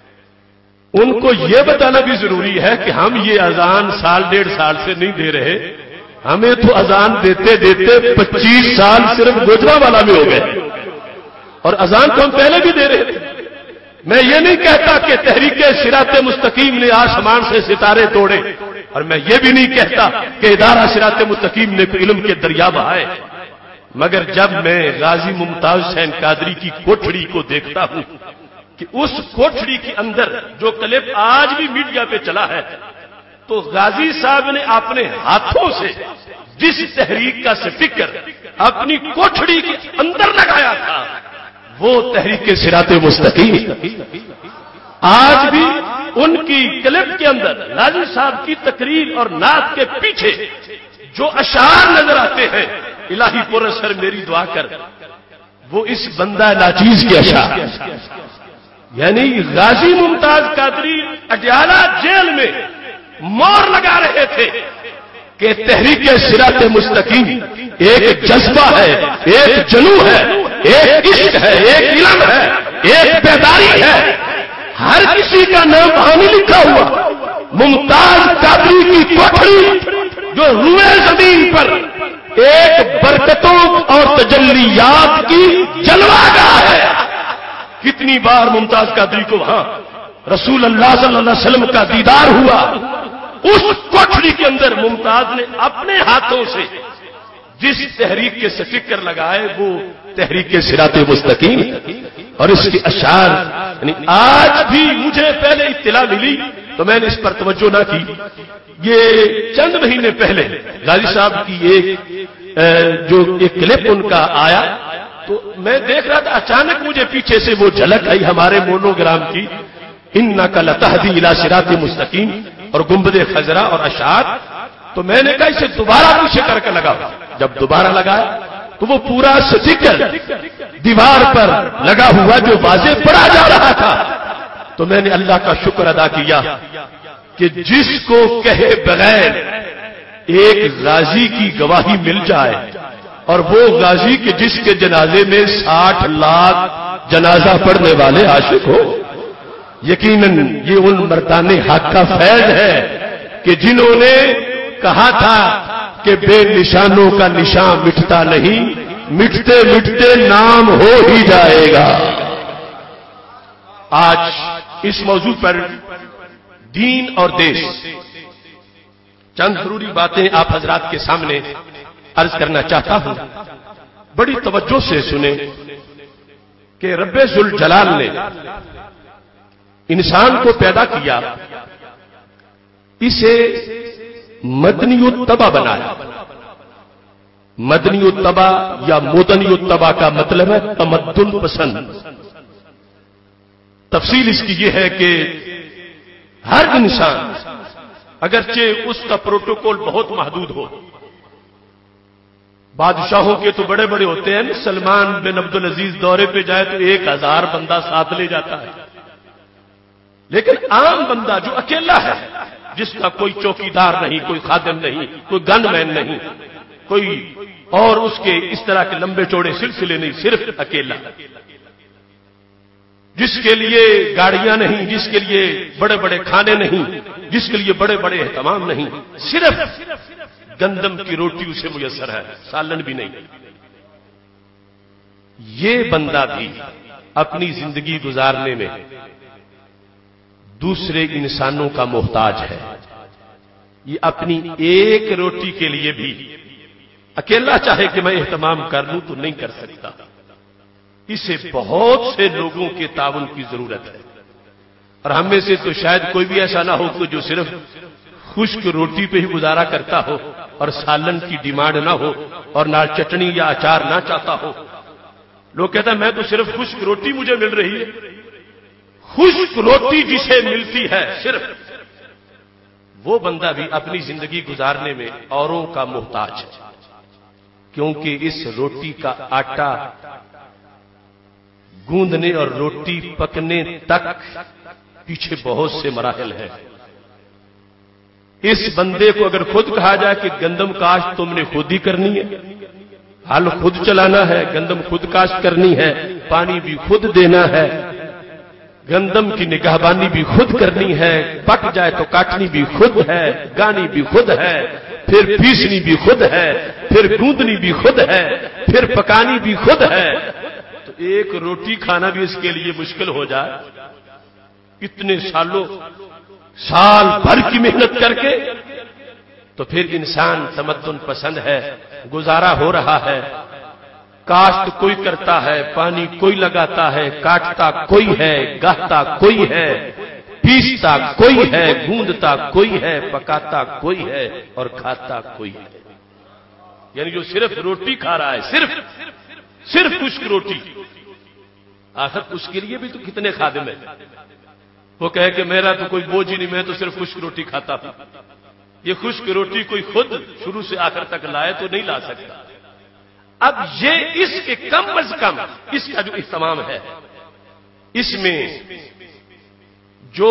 ان کو یہ بتانا بھی ضروری ہے کہ ہم یہ اذان 1.5 سال سے نہیں دے رہے، ہمیں تو اذان دیتے دیتے 25 سال صرف گوجرانوالہ میں ہو گئے، اور اذان تو ہم پہلے بھی دے رہے تھے۔ میں یہ نہیں کہتا کہ تحریک صراط مستقیم نے آسمان سے ستارے توڑے، اور میں یہ بھی نہیں کہتا کہ ادارہ صراط مستقیم نے علم کے دریا بہائے، مگر جب میں غازی ممتاز حسین قادری کی کوٹھڑی کو دیکھتا ہوں کہ اس کوٹھڑی کے اندر جو کلپ آج بھی میڈیا پہ چلا ہے، تو غازی صاحب نے اپنے ہاتھوں سے جس تحریک کا سپیکر اپنی کوٹھڑی کے اندر لگایا تھا وہ تحریک صراط مستقیم آج بھی ان کی کلپ کے اندر غازی صاحب کی تقریر اور نعت کے پیچھے جو اشعار نظر آتے ہیں، الہی پر سر میری دعا کر، وہ اس بندہ ناچیز کے اشعار، یعنی غازی ممتاز قادری اڈیالہ جیل میں مور لگا رہے تھے کہ تحریک صراط مستقیم ایک جذبہ ہے، ایک جنون ہے، ایک عشق ہے، ایک علم ہے، ایک بیداری ہے۔ ہر کسی کا نام وہاں نہیں لکھا ہوا، ممتاز قادری کی کوٹھڑی جو روئے زمین پر ایک برکتوں اور تجلیات کی جلوہ گاہ ہے۔ کتنی بار ممتاز قادری کو وہاں رسول اللہ صلی اللہ علیہ وسلم کا دیدار ہوا، اس کوٹھڑی کے اندر ممتاز نے اپنے ہاتھوں سے جس تحریک کے سپیکر لگائے وہ تحریک صراط مستقیم، اور اس کے اشعار یعنی آج بھی مجھے پہلے اطلاع ملی تو میں نے اس پر توجہ نہ کی۔ یہ چند مہینے پہلے غازی صاحب کی جو ایک کلپ ان کا آیا تو میں دیکھ رہا تھا، اچانک مجھے پیچھے سے وہ جھلک آئی ہمارے مونوگرام کی، انک لتہدی الی صراط مستقیم اور گنبد خضرا اور اشعار، تو میں نے کہا اسے دوبارہ پیچھے کر کے لگا۔ جب دوبارہ لگایا تو وہ پورا سٹیکر دیوار پر لگا ہوا جو واضح پڑا جا رہا تھا، تو میں نے اللہ کا شکر ادا کیا کہ جس کو کہے بغیر ایک غازی کی گواہی مل جائے، اور وہ غازی کے جس کے جنازے میں 60 لاکھ جنازہ پڑھنے والے عاشق ہو، یقیناً یہ ان مردان حق کا فیض ہے کہ جنہوں نے کہا تھا کہ بے نشانوں کا نشان مٹتا نہیں، مٹتے مٹتے نام ہو ہی جائے گا۔ آج اس موضوع پر دین اور دیش چند ضروری باتیں آپ حضرات کے سامنے عرض کرنا چاہتا ہوں، بڑی توجہ سے سنیں کہ رب ذوالجلال نے انسان کو پیدا کیا، اسے مدنی الطبع بنایا۔ مدنی الطبع یا مدنی الطبع کا مطلب ہے تمدن پسند۔ تفصیل اس کی یہ ہے کہ ہر انسان اگرچہ اس کا پروٹوکول بہت محدود ہو، بادشاہوں کے تو بڑے بڑے ہوتے ہیں، سلمان بن عبد العزیز دورے پہ جائے تو 1000 بندہ ساتھ لے جاتا ہے، لیکن عام بندہ جو اکیلا ہے، جس کا کوئی چوکیدار نہیں، کوئی خادم نہیں، کوئی گن مین نہیں، کوئی اور اس کے اس طرح کے لمبے چوڑے سلسلے نہیں، صرف اکیلا، جس کے لیے گاڑیاں نہیں، جس کے لیے بڑے بڑے کھانے نہیں، جس کے لیے بڑے بڑے اہتمام نہیں، صرف گندم کی روٹی اسے میسر ہے، سالن بھی نہیں، یہ بندہ بھی اپنی زندگی گزارنے میں دوسرے انسانوں کا محتاج ہے۔ یہ اپنی ایک روٹی کے لیے بھی اکیلا چاہے کہ میں اہتمام کر لوں تو نہیں کر سکتا، اسے بہت سے لوگوں کے تعاون کی ضرورت ہے۔ اور ہم میں سے تو شاید کوئی بھی ایسا نہ ہو کہ جو صرف خشک روٹی پہ ہی گزارا کرتا ہو اور سالن کی ڈیمانڈ نہ ہو اور نہ چٹنی یا اچار نہ چاہتا ہو۔ لوگ کہتا ہیں میں تو صرف خشک روٹی مجھے مل رہی ہے۔ خشک روٹی جسے ملتی ہے صرف وہ بندہ بھی اپنی زندگی گزارنے میں اوروں کا محتاج ہے، کیونکہ اس روٹی کا آٹا گوندنے اور روٹی پکنے تک پیچھے بہت سے مراحل ہیں۔ اس بندے کو اگر خود کہا جائے کہ گندم کاشت تم نے خود ہی کرنی ہے، ہل خود چلانا ہے، گندم خود کاشت کرنی ہے، پانی بھی خود دینا ہے، گندم کی نگہبانی بھی خود کرنی ہے، پک جائے تو کاٹنی بھی خود ہے، گانی بھی خود ہے، پھر پیسنی بھی خود ہے، پھر گوندنی بھی خود ہے، پھر پکانی بھی خود ہے، تو ایک روٹی کھانا بھی اس کے لیے مشکل ہو جائے، اتنے سال بھر کی محنت کر کے، تو پھر انسان تمدن پسند ہے، گزارا ہو رہا ہے، کاشت کوئی کرتا ہے، پانی کوئی لگاتا ہے، کاٹتا کوئی ہے، گاہتا کوئی ہے، پیستا کوئی ہے، گوندتا کوئی ہے، پکاتا کوئی ہے اور کھاتا کوئی ہے۔ یعنی جو صرف روٹی کھا رہا ہے، صرف خشک روٹی، آخر اس کے لیے بھی تو کتنے خادم ہیں۔ وہ کہے کہ میرا تو کوئی بوجھ ہی نہیں، میں تو صرف خشک روٹی کھاتا ہوں۔ یہ خشک روٹی کوئی خود شروع سے آخر تک لائے تو نہیں لا سکتا۔ اب یہ اس کے کم از کم اس کا جو اہتمام ہے، اس میں جو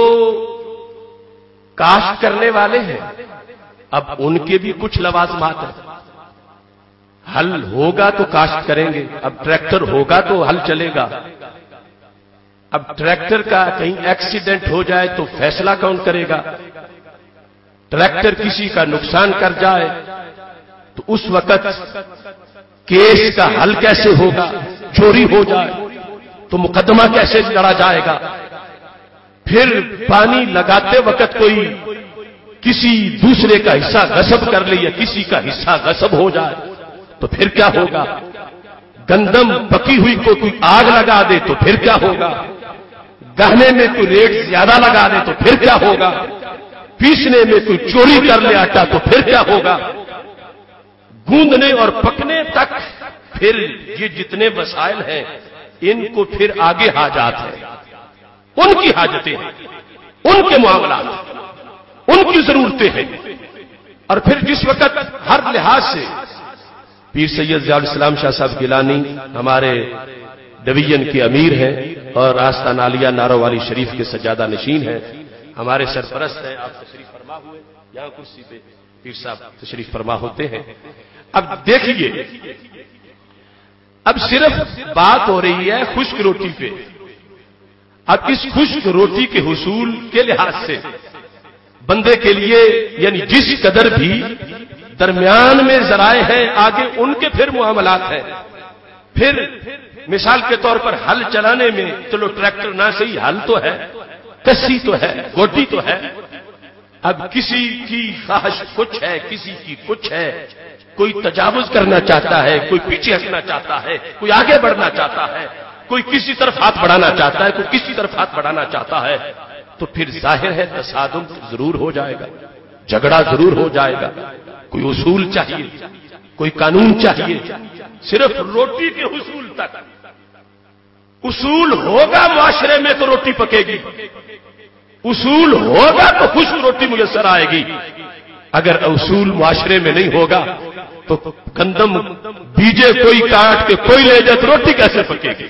کاشت کرنے والے ہیں اب ان کے بھی کچھ لوازمات ہیں۔ ہل ہوگا تو کاشت کریں گے، اب ٹریکٹر ہوگا تو ہل چلے گا، اب ٹریکٹر کا کہیں ایکسیڈنٹ ہو جائے تو فیصلہ کون کرے گا؟ ٹریکٹر کسی کا نقصان کر جائے تو اس وقت کیس کا حل کیسے ہوگا؟ چوری ہو جائے تو مقدمہ کیسے لڑا جائے گا؟ پھر پانی لگاتے وقت کوئی کسی دوسرے کا حصہ غصب کر لے یا کسی کا حصہ غصب ہو جائے تو پھر کیا ہوگا؟ گندم پکی ہوئی کو کوئی آگ لگا دے تو پھر کیا ہوگا؟ گہنے میں کوئی ریٹ زیادہ لگا دے تو پھر کیا ہوگا؟ پیسنے میں کوئی چوری کر لے آٹا تو پھر کیا ہوگا؟ گوندنے اور پکنے تک پھر یہ جتنے وسائل ہیں ان کو پھر آگے حاجات ہیں، ان کی حاجتیں ہیں، ان کے معاملات، ان کی ضرورتیں ہیں۔ اور پھر جس وقت ہر لحاظ سے پیر سید ضیاء الاسلام شاہ صاحب گیلانی ہمارے ڈویژن کے امیر ہیں اور آستانہ عالیہ نارو والی شریف کے سجادہ نشین ہیں، ہمارے سرپرست ہیں، آپ تشریف فرما ہوئے یہاں کرسی پہ پیر صاحب تشریف فرما ہوتے ہیں۔ اب دیکھیے، اب صرف بات ہو رہی ہے خشک روٹی پہ۔ اب اس خشک روٹی کے حصول کے لحاظ سے بندے کے لیے یعنی جس قدر بھی درمیان میں ذرائع ہیں، آگے ان کے پھر معاملات ہیں۔ پھر مثال کے طور پر ہل چلانے میں چلو ٹریکٹر نہ صحیح، ہل تو ہے، کسی تو ہے، گوٹی تو ہے۔ اب کسی کی خواہش کچھ ہے، کسی کی کچھ ہے، کوئی تجاوز کرنا چاہتا ہے، کوئی پیچھے ہٹنا چاہتا ہے، کوئی آگے بڑھنا چاہتا ہے، کوئی کسی طرف ہاتھ بڑھانا چاہتا ہے، کوئی کسی طرف ہاتھ بڑھانا چاہتا ہے۔ تو پھر ظاہر ہے تصادم ضرور ہو جائے گا، جھگڑا ضرور ہو جائے گا. کوئی اصول چاہیے، کوئی قانون چاہیے. صرف روٹی کے حصول تک اصول ہوگا معاشرے میں تو روٹی پکے گی، اصول ہوگا تو خوش روٹی میسر آئے گی. اگر اصول معاشرے میں نہیں ہوگا تو گندم بیجے کوئی کاٹ کے کوئی لے جائے تو روٹی کیسے پکے گی؟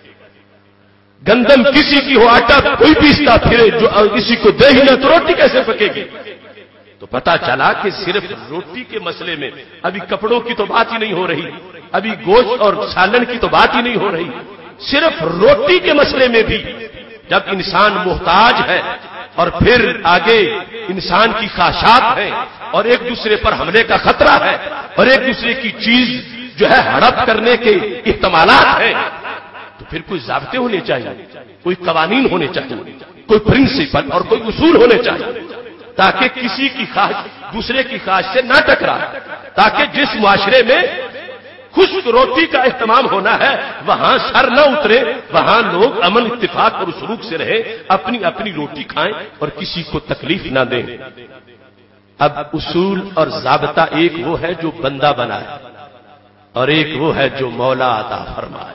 گندم کسی کی ہو، آٹا کوئی پیستا پھرے جو کسی کو دے ہی نہ تو روٹی کیسے پکے گی؟ تو پتا چلا کہ صرف روٹی کے مسئلے میں ابھی کپڑوں کی تو بات ہی نہیں ہو رہی، ابھی گوشت اور سالن کی تو بات ہی نہیں ہو رہی. صرف روٹی کے مسئلے میں بھی جب انسان محتاج ہے اور پھر آگے انسان کی خواہشات ہیں اور ایک دوسرے پر حملے کا خطرہ ہے اور ایک دوسرے کی چیز جو ہے ہڑپ کرنے کے احتمالات ہیں، تو پھر کوئی ضابطے ہونے چاہیے، کوئی قوانین ہونے چاہیے، کوئی پرنسپل اور کوئی اصول ہونے چاہیے تاکہ کسی کی خواہش دوسرے کی خواہش سے نہ ٹکرائے، تاکہ جس معاشرے میں خشک روٹی کا اہتمام ہونا ہے وہاں سر نہ اترے، وہاں لوگ امن اتفاق اور سلوک سے رہے، اپنی اپنی روٹی کھائیں اور کسی کو تکلیف نہ دیں. اب اصول اور ضابطہ ایک وہ ہے جو بندہ بنائے اور ایک وہ ہے جو مولا عطا فرمائے.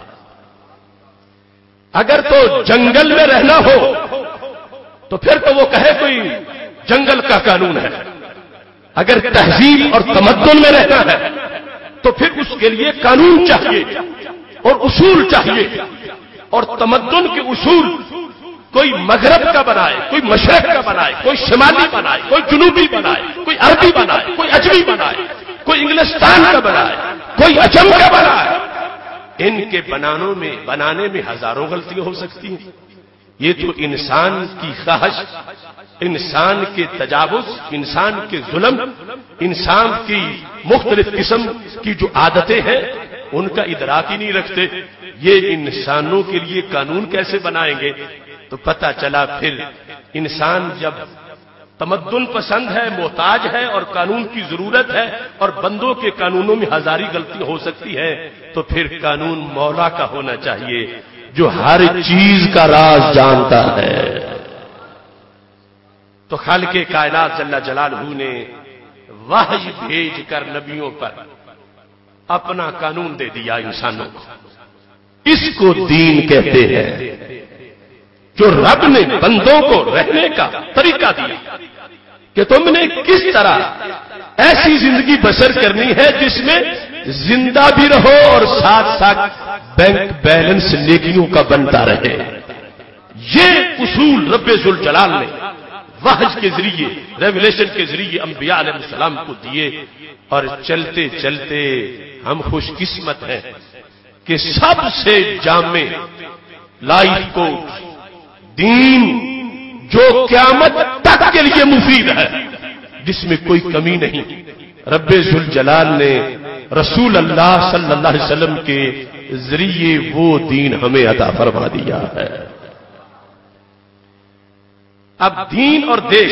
اگر تو جنگل میں رہنا ہو تو پھر تو وہ کہے کوئی جنگل کا قانون ہے. اگر تہذیب اور تمدن میں رہنا ہے تو پھر اس کے لیے قانون چاہیے اور اصول چاہیے. اور تمدن کے اصول کوئی مغرب کا بنائے، کوئی مشرق کا بنائے، کوئی شمالی بنائے، کوئی جنوبی بنائے، کوئی عربی بنائے، کوئی اجمی بنائے، کوئی انگلستان کا بنائے، کوئی عجم کا بنائے. ان کے بنانے میں ہزاروں غلطیاں ہو سکتی ہیں. یہ تو انسان کی خواہش، انسان کے تجاوز، انسان کے ظلم، انسان کی مختلف قسم کی جو عادتیں ہیں ان کا ادراک ہی نہیں رکھتے. یہ انسانوں کے لیے قانون کیسے بنائیں گے؟ تو پتہ چلا پھر انسان جب تمدن پسند ہے، محتاج ہے اور قانون کی ضرورت ہے اور بندوں کے قانونوں میں ہزاری غلطی ہو سکتی ہے، تو پھر قانون مولا کا ہونا چاہیے جو ہر چیز کا راز جانتا ہے. تو خالق کائنات جل جلالہ نے وحی بھیج کر نبیوں پر اپنا قانون دے دیا انسانوں کو. اس کو دین کہتے ہیں جو رب نے بندوں کو رہنے کا طریقہ دیا کہ تم نے کس طرح ایسی زندگی بسر کرنی ہے جس میں زندہ بھی رہو اور ساتھ ساتھ بینک بیلنس نیکیوں کا بنتا رہے. یہ اصول رب ذوالجلال نے وحی کے ذریعے، ریولیشن کے ذریعے انبیاء علیہ السلام کو دیے. اور چلتے چلتے ہم خوش قسمت ہیں کہ سب سے جامع لائف کو دین جو قیامت تک کے لیے مفید ہے، جس میں کوئی کمی نہیں، رب ذوالجلال نے رسول اللہ صلی اللہ علیہ وسلم کے ذریعے وہ دین ہمیں عطا فرما دیا ہے. اب دین اور دیش،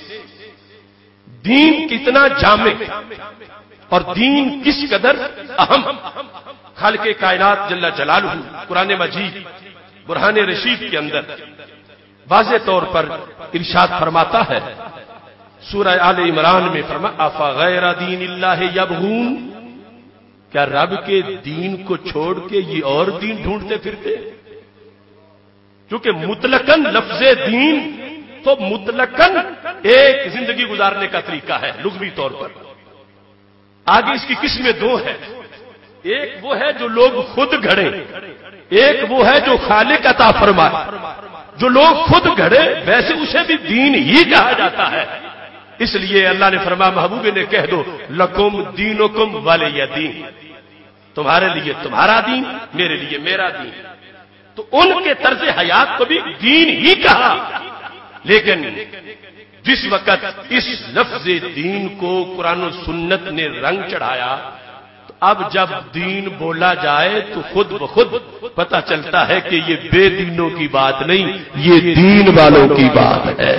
دین کتنا جامع اور دین کس قدر اہم، خالق کائنات جل جلالہ قرآن مجید برہان رشید کے اندر واضح طور پر ارشاد فرماتا ہے. سورہ آل عمران میں فرمایا افغیر دین اللہ یبغون، کیا رب کے دین کو چھوڑ کے یہ اور دین ڈھونڈتے پھرتے؟ کیونکہ مطلقاً لفظ دین تو مطلقاً ایک زندگی گزارنے کا طریقہ ہے لغوی طور پر. آگے اس کی قسمیں دو ہیں، ایک وہ ہے جو لوگ خود گھڑے، ایک وہ ہے جو خالق عطا فرمائے. جو لوگ خود گھڑے ویسے اسے بھی دین ہی کہا جاتا ہے. اس لیے اللہ نے فرمایا محبوب نے کہہ دو لکم دینکم ولی دین، تمہارے لیے تمہارا دین، میرے لیے میرا دین. تو ان کے طرز حیات کو بھی دین ہی کہا. لیکن جس وقت اس لفظ دین کو قرآن و سنت نے رنگ چڑھایا تو اب جب دین بولا جائے تو خود بخود پتہ چلتا ہے کہ یہ بے دینوں کی بات نہیں، یہ دین والوں کی بات ہے.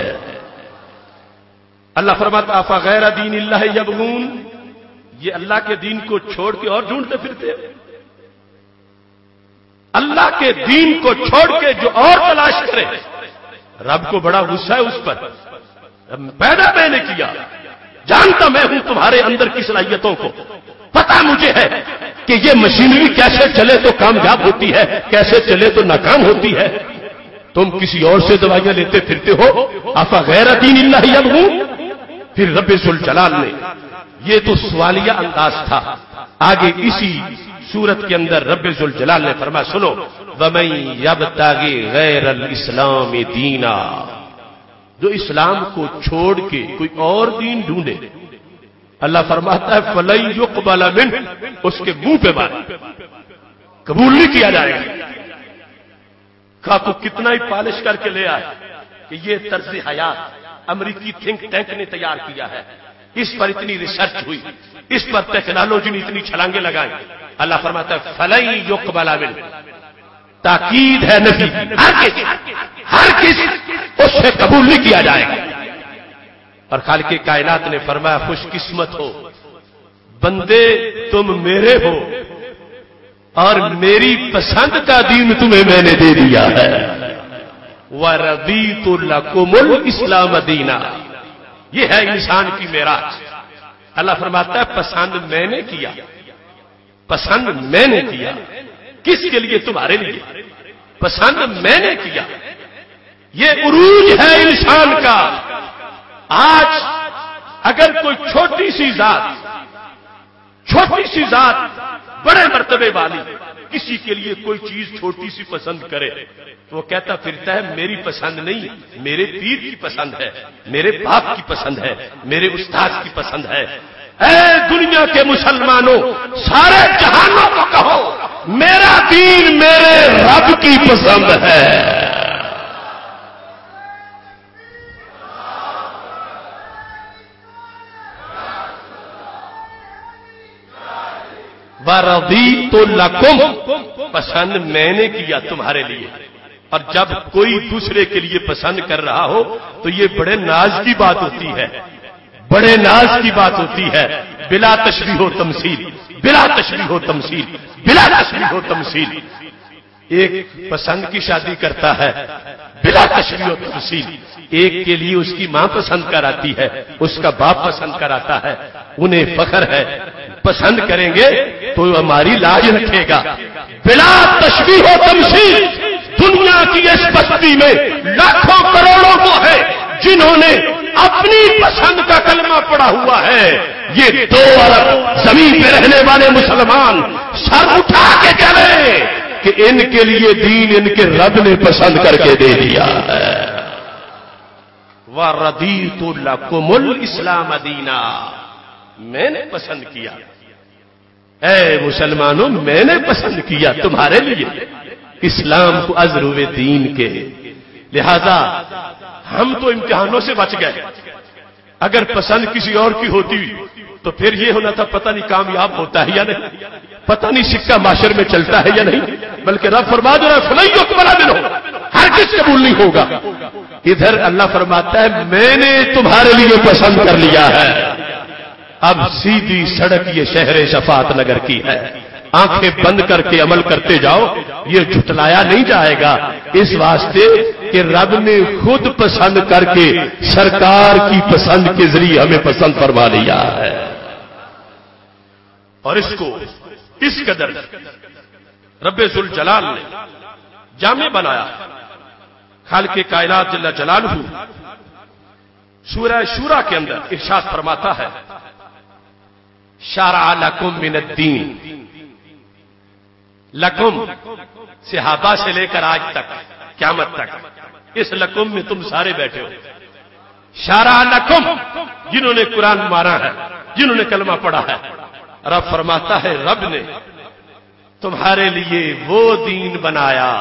اللہ فرماتا افغیر دین اللہ یبغون، یہ اللہ کے دین کو چھوڑ کے اور ڈھونڈتے پھرتے. اللہ کے دین کو چھوڑ کے جو اور تلاش کرے رب کو بڑا غصہ ہے اس پر. پیدا میں نے کیا, جانتا میں ہوں تمہارے اندر کی صلاحیتوں کو, پتا مجھے ہے کہ یہ مشینری کیسے چلے تو کامیاب ہوتی ہے, کیسے چلے تو ناکام ہوتی ہے. تم کسی اور سے دوائیاں لیتے پھرتے ہو. افا غیر دین اللہ یبغون. پھر رب ذوالجلال نے, یہ تو سوالیہ انداز تھا, آگے اسی سورت کے اندر رب ذوالجلال نے فرمایا سنو, وَمَن يَبْتَغِ غَيْرَ الْإِسْلَامِ دِينًا, جو اسلام کو چھوڑ کے کوئی اور دین ڈھونڈے, اللہ فرماتا ہے فَلَن يُقْبَلَ مِنْهُ, اس کے منہ پہ مار, قبول نہیں کیا جائے گا. کہا تو کتنا ہی پالش کر کے لے آئے کہ یہ طرز حیات امریکی تھنک ٹینک نے تیار کیا ہے, اس پر اتنی ریسرچ ہوئی, اس پر ٹیکنالوجی نے اتنی چھلانگیں لگائیں. اللہ فرماتا ہے فَلَن يُقْبَلَ مِنْهُ, تاکید ہے نفی, ہر کس اس سے قبول نہیں کیا جائے گا. اور خالق کائنات نے فرمایا خوش قسمت ہو بندے تم میرے ہو اور میری پسند کا دین تمہیں میں نے دے دیا ہے. وَرَضِيتُ لَكُمُ الْإِسْلَامَ دِينًا, یہ ہے انسان کی معراج. اللہ فرماتا ہے پسند میں نے کیا, پسند میں نے کیا. کس کے لیے؟ تمہارے لیے. پسند میں نے کیا. یہ عروج ہے انسان کا. آج اگر کوئی چھوٹی سی ذات بڑے مرتبے والی کسی کے لیے کوئی چیز چھوٹی سی پسند کرے تو وہ کہتا پھرتا ہے میری پسند نہیں, میرے پیر کی پسند ہے, میرے باپ کی پسند ہے, میرے استاد کی پسند ہے. اے دنیا کے مسلمانوں, سارے جہانوں کو کہو میرا دین میرے رب کی پسند ہے. وَرَضِيتُ لَكُمْ, پسند میں نے کیا تمہارے لیے. اور جب کوئی دوسرے کے لیے پسند کر رہا ہو تو یہ بڑے ناز کی بات ہوتی ہے, بڑے ناز کی بات ہوتی ہے. بلا تشبیہ و تمثیل, بلا تشبیہ و تمثیل, بلا تشبیہ و تمثیل. ایک پسند کی شادی کرتا ہے بلا تشبیہ و تمثیل, ایک کے لیے اس کی ماں پسند کراتی ہے, اس کا باپ پسند کراتا ہے, انہیں فخر ہے. پسند کریں گے تو ہماری لاج رکھے گا. بلا تشبیہ و تمثیل. دنیا کی اس بستی میں لاکھوں کروڑوں کو ہے جنہوں نے اپنی پسند کا کلمہ پڑھا ہوا ہے. یہ 2 ارب زمین پہ رہنے والے مسلمان سر اٹھا کے چلے کہ ان کے لیے دین ان کے رب نے پسند کر کے دے دیا ہے. وَرَضِيتُ لَكُمُ الْإِسْلَامَ دِينًا, میں نے پسند کیا. اے مسلمانوں, میں نے پسند کیا تمہارے لیے اسلام کو ازرو دین کے. لہذا ہم تو امتحانوں سے بچ گئے. اگر پسند کسی اور کی ہوتی تو پھر یہ ہونا تھا پتہ نہیں کامیاب ہوتا ہے یا نہیں, پتہ نہیں سکہ معاشر میں چلتا ہے یا نہیں. بلکہ رب فرما دے رہا فَلَن يُقْبَلَ مِنْهُ, ہر کس قبول نہیں ہوگا. ادھر اللہ فرماتا ہے میں نے تمہارے لیے پسند کر لیا ہے. اب سیدھی سڑک یہ شہر شفاعت نگر کی ہے. آنکھیں بند کر کے عمل کرتے جاؤ, یہ جھٹلایا نہیں جائے گا. اس واسطے کہ رب نے خود پسند کر کے سرکار کی پسند کے ذریعے ہمیں پسند فرما لیا ہے. اور اس کو اس قدر رب ذوالجلال نے جامع بنایا. خالق کائنات جل جلالہ سورہ شورى کے اندر ارشاد فرماتا ہے شرع لکم من الدین. لکم صحابہ سے لے کر آج تک قیامت تک اس لکم میں تم سارے بیٹھے ہو. شرع لکم, جنہوں نے قرآن مارا ہے, جنہوں نے کلمہ پڑھا ہے. رب فرماتا ہے رب نے تمہارے لیے وہ دین بنایا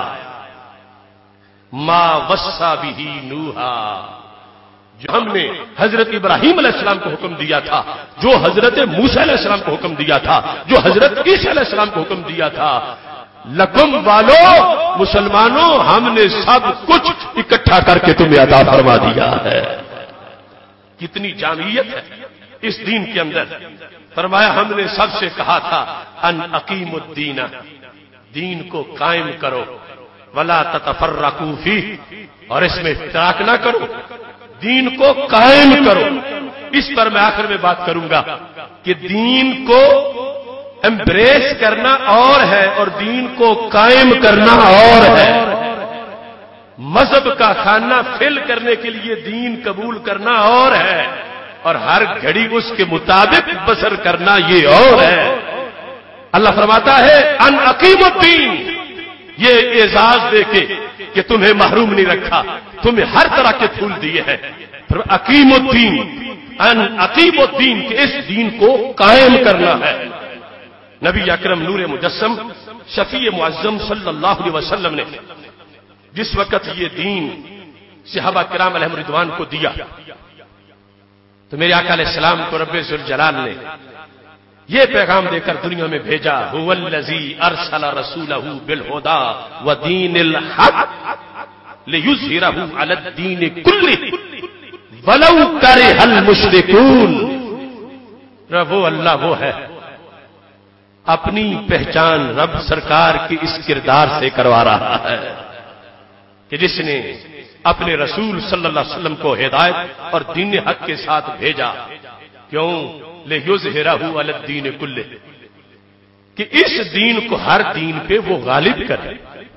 ما وصى به نوحا, جو ہم نے حضرت ابراہیم علیہ السلام کو حکم دیا تھا, جو حضرت موسیٰ علیہ السلام کو حکم دیا تھا, جو حضرت عیسیٰ علیہ السلام کو حکم دیا تھا. لکم والو مسلمانوں, ہم نے سب کچھ اکٹھا کر کے تمہیں عطا فرما دیا ہے. کتنی جامعیت ہے اس دین کے اندر. فرمایا ہم نے سب سے کہا تھا ان اقیم الدین, دین کو قائم کرو. ولا تتفرقوا فیہ، اور اس میں افتراق نہ کرو، دین کو قائم کرو۔ اس پر میں آخر میں بات کروں گا کہ دین کو ایمبریس کرنا اور ہے اور دین کو قائم کرنا اور ہے۔ مذہب کا کھانا فل کرنے کے لیے دین قبول کرنا اور ہے، اور ہر گھڑی اس کے مطابق بسر کرنا یہ اور ہے۔ اللہ فرماتا ہے ان اقیم الدین، یہ اعزاز دے کے کہ تمہیں محروم نہیں رکھا، تمہیں ہر طرح کے پھول دیے ہیں۔ اقیم الدین، ان اقیم الدین، کہ اس دین کو قائم کرنا ہے۔ نبی اکرم نور مجسم شفیع معظم صلی اللہ علیہ وسلم نے جس وقت یہ دین صحابہ کرام علیہم رضوان کو دیا تو میرے آقا علیہ السلام کو رب ذوالجلال نے یہ پیغام دے کر دنیا میں بھیجا، هو الذی ارسل رسولہ بالہدی ودین الحق لیظہرہ علی الدین کلہ ولو کرہ المشرکون۔ وہ اللہ وہ ہے، اپنی پہچان رب سرکار کے اس کردار سے کروا رہا ہے کہ جس نے اپنے رسول صلی اللہ علیہ وسلم کو ہدایت اور دین حق کے ساتھ بھیجا، کیوں؟ لیظہرہ علی الدین کلہ، کہ اس دین کو ہر دین پہ وہ غالب کرے،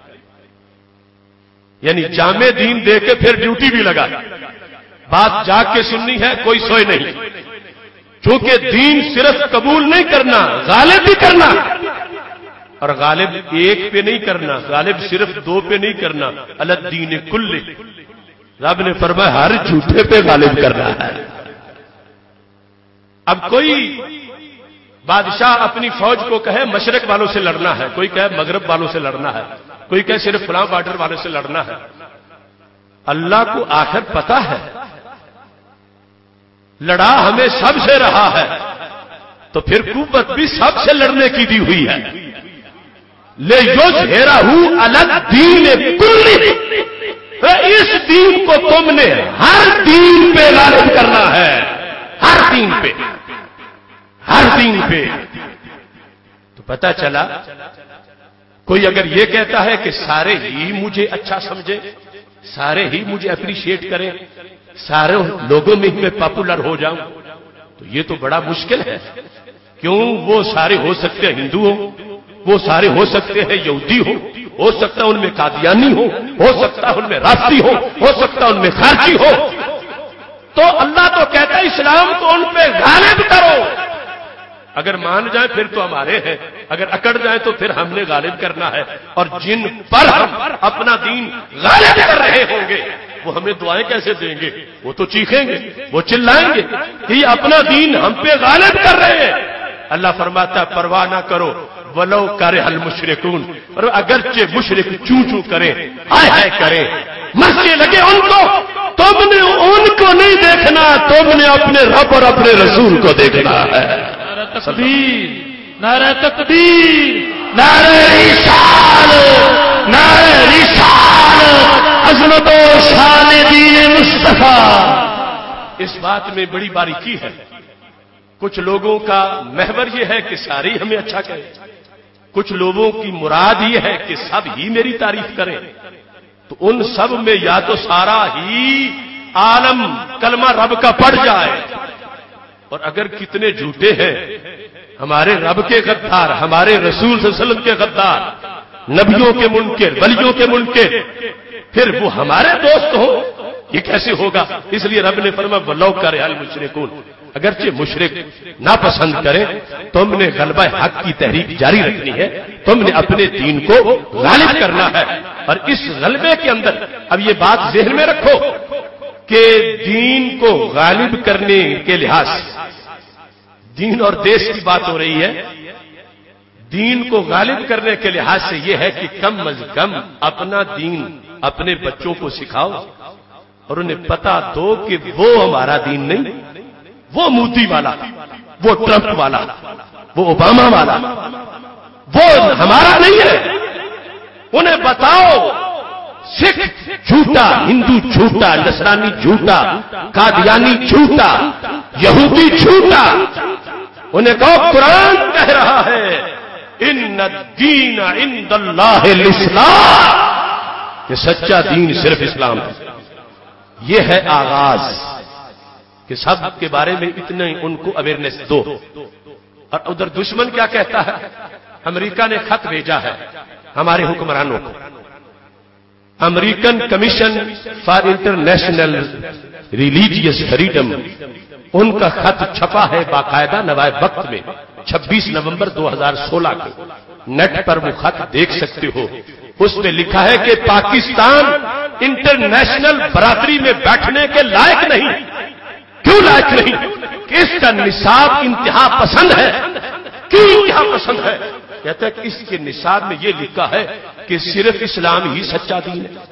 یعنی جامع دین دے کے پھر ڈیوٹی بھی لگا، بات جا کے سننی ہے، کوئی سوئے نہیں، چونکہ دین صرف قبول نہیں کرنا، غالب بھی کرنا، اور غالب ایک پہ نہیں کرنا، غالب صرف دو پہ نہیں کرنا، علی الدین کلہ۔ رب نے فرمایا ہر جھوٹے پہ غالب کرنا ہے۔ اب کوئی بادشاہ اپنی فوج کو کہے مشرق والوں سے لڑنا ہے، کوئی کہے مغرب والوں سے لڑنا ہے، کوئی کہے صرف فلاں بارڈر والوں سے لڑنا ہے۔ اللہ کو آخر پتا ہے لڑا ہمیں سب سے رہا ہے، تو پھر قوت بھی سب سے لڑنے کی دی ہوئی ہے۔ لیظہرہ علی الدین کلہ، اس دین کو تم نے ہر دین پہ غالب کرنا ہے، ہر دین پہ، ہر دین پہ۔ تو پتہ چلا کوئی اگر یہ کہتا ہے کہ سارے ہی مجھے اچھا سمجھے، سارے ہی مجھے اپریشیٹ کریں، سارے لوگوں میں ہی میں پاپولر ہو جاؤں، تو یہ تو بڑا مشکل ہے۔ کیوں؟ وہ سارے ہو سکتے ہیں ہندو ہوں، وہ سارے ہو سکتے ہیں یہودی ہو سکتا ہے ان میں قادیانی ہو سکتا ہے ان میں رافضی ہو سکتا ہے ان میں خارجی ہو۔ تو اللہ تو کہتا ہے اسلام کو ان پہ غالب کرو، اگر مان جائیں پھر تو ہمارے ہیں، اگر اکڑ جائیں تو پھر ہم نے غالب کرنا ہے۔ اور جن پر ہم اپنا دین غالب کر رہے ہوں گے وہ ہمیں دعائیں کیسے دیں گے؟ وہ تو چیخیں گے، وہ چلائیں گے کہ یہ اپنا دین ہم پہ غالب کر رہے ہیں۔ اللہ فرماتا ہے پرواہ نہ کرو، ولو کرہ المشرکون، اور اگرچہ مشرک چوں چوں کریں، ہائے ہائے کریں، مسئلے لگے ان کو، تم نے ان کو نہیں دیکھنا، تم نے اپنے رب اور اپنے رسول کو دیکھنا ہے۔ تکبیر، نعرہ تکبیر، نعرہ رسالت، نعرہ رسالت، عظمت و شان دین مصطفیٰ۔ اس بات میں بڑی باریکی ہے، کچھ لوگوں کا محور یہ ہے کہ سارے ہمیں اچھا کہیں، کچھ لوگوں کی مراد یہ ہے کہ سب ہی میری تعریف کریں، تو ان سب میں یا تو سارا ہی عالم کلمہ رب کا پڑھ جائے، اور اگر کتنے جھوٹے ہیں، ہمارے رب کے غدار، ہمارے رسول صلی اللہ علیہ وسلم کے غدار، نبیوں کے منکر، ولیوں کے منکر، پھر وہ ہمارے دوست ہوں، یہ کیسے ہوگا؟ اس لیے رب نے فرمایا ولو کرہ المشرکون، اگرچہ مشرک ناپسند کریں، تم نے غلبہ حق کی تحریک جاری رکھنی ہے، تم نے اپنے دین کو غالب کرنا ہے۔ اور اس غلبے کے اندر اب یہ بات ذہن میں رکھو کہ دین کو غالب کرنے کے لحاظ سے دین اور دیش کی بات ہو رہی ہے، دین کو غالب کرنے کے لحاظ سے یہ ہے کہ کم از کم اپنا دین اپنے بچوں کو سکھاؤ اور انہیں پتا دو کہ وہ ہمارا دین نہیں، وہ مودی والا، وہ ٹرمپ والا، وہ اوباما والا، وہ ہمارا نہیں ہے۔ انہیں بتاؤ سکھ جھوٹا، ہندو جھوٹا، نصرانی جھوٹا، قادیانی جھوٹا، یہودی جھوٹا، انہیں کہو قرآن کہہ رہا ہے ان الدین عند اللہ الاسلام، کہ سچا دین صرف اسلام ہے. یہ ہے آغاز کہ سب کے بارے میں اتنے ان کو اویئرنیس دو. اور ادھر دشمن کیا کہتا ہے؟ امریکہ نے خط بھیجا ہے ہمارے حکمرانوں کو. American commission for international religious freedom, ان کا خط چھپا ہے باقاعدہ نوائے وقت میں 26 نومبر 2016 کو. نیٹ پر وہ خط دیکھ سکتے ہو. اس میں لکھا ہے کہ پاکستان انٹرنیشنل برادری میں بیٹھنے کے لائق نہیں. کیوں لائق نہیں؟ کہ اس کا نصاب انتہا پسند ہے. کیوں انتہا پسند ہے؟ کہتا ہے کہ اس کے نصاب میں یہ لکھا ہے کہ صرف اسلام ہی سچا دین ہے.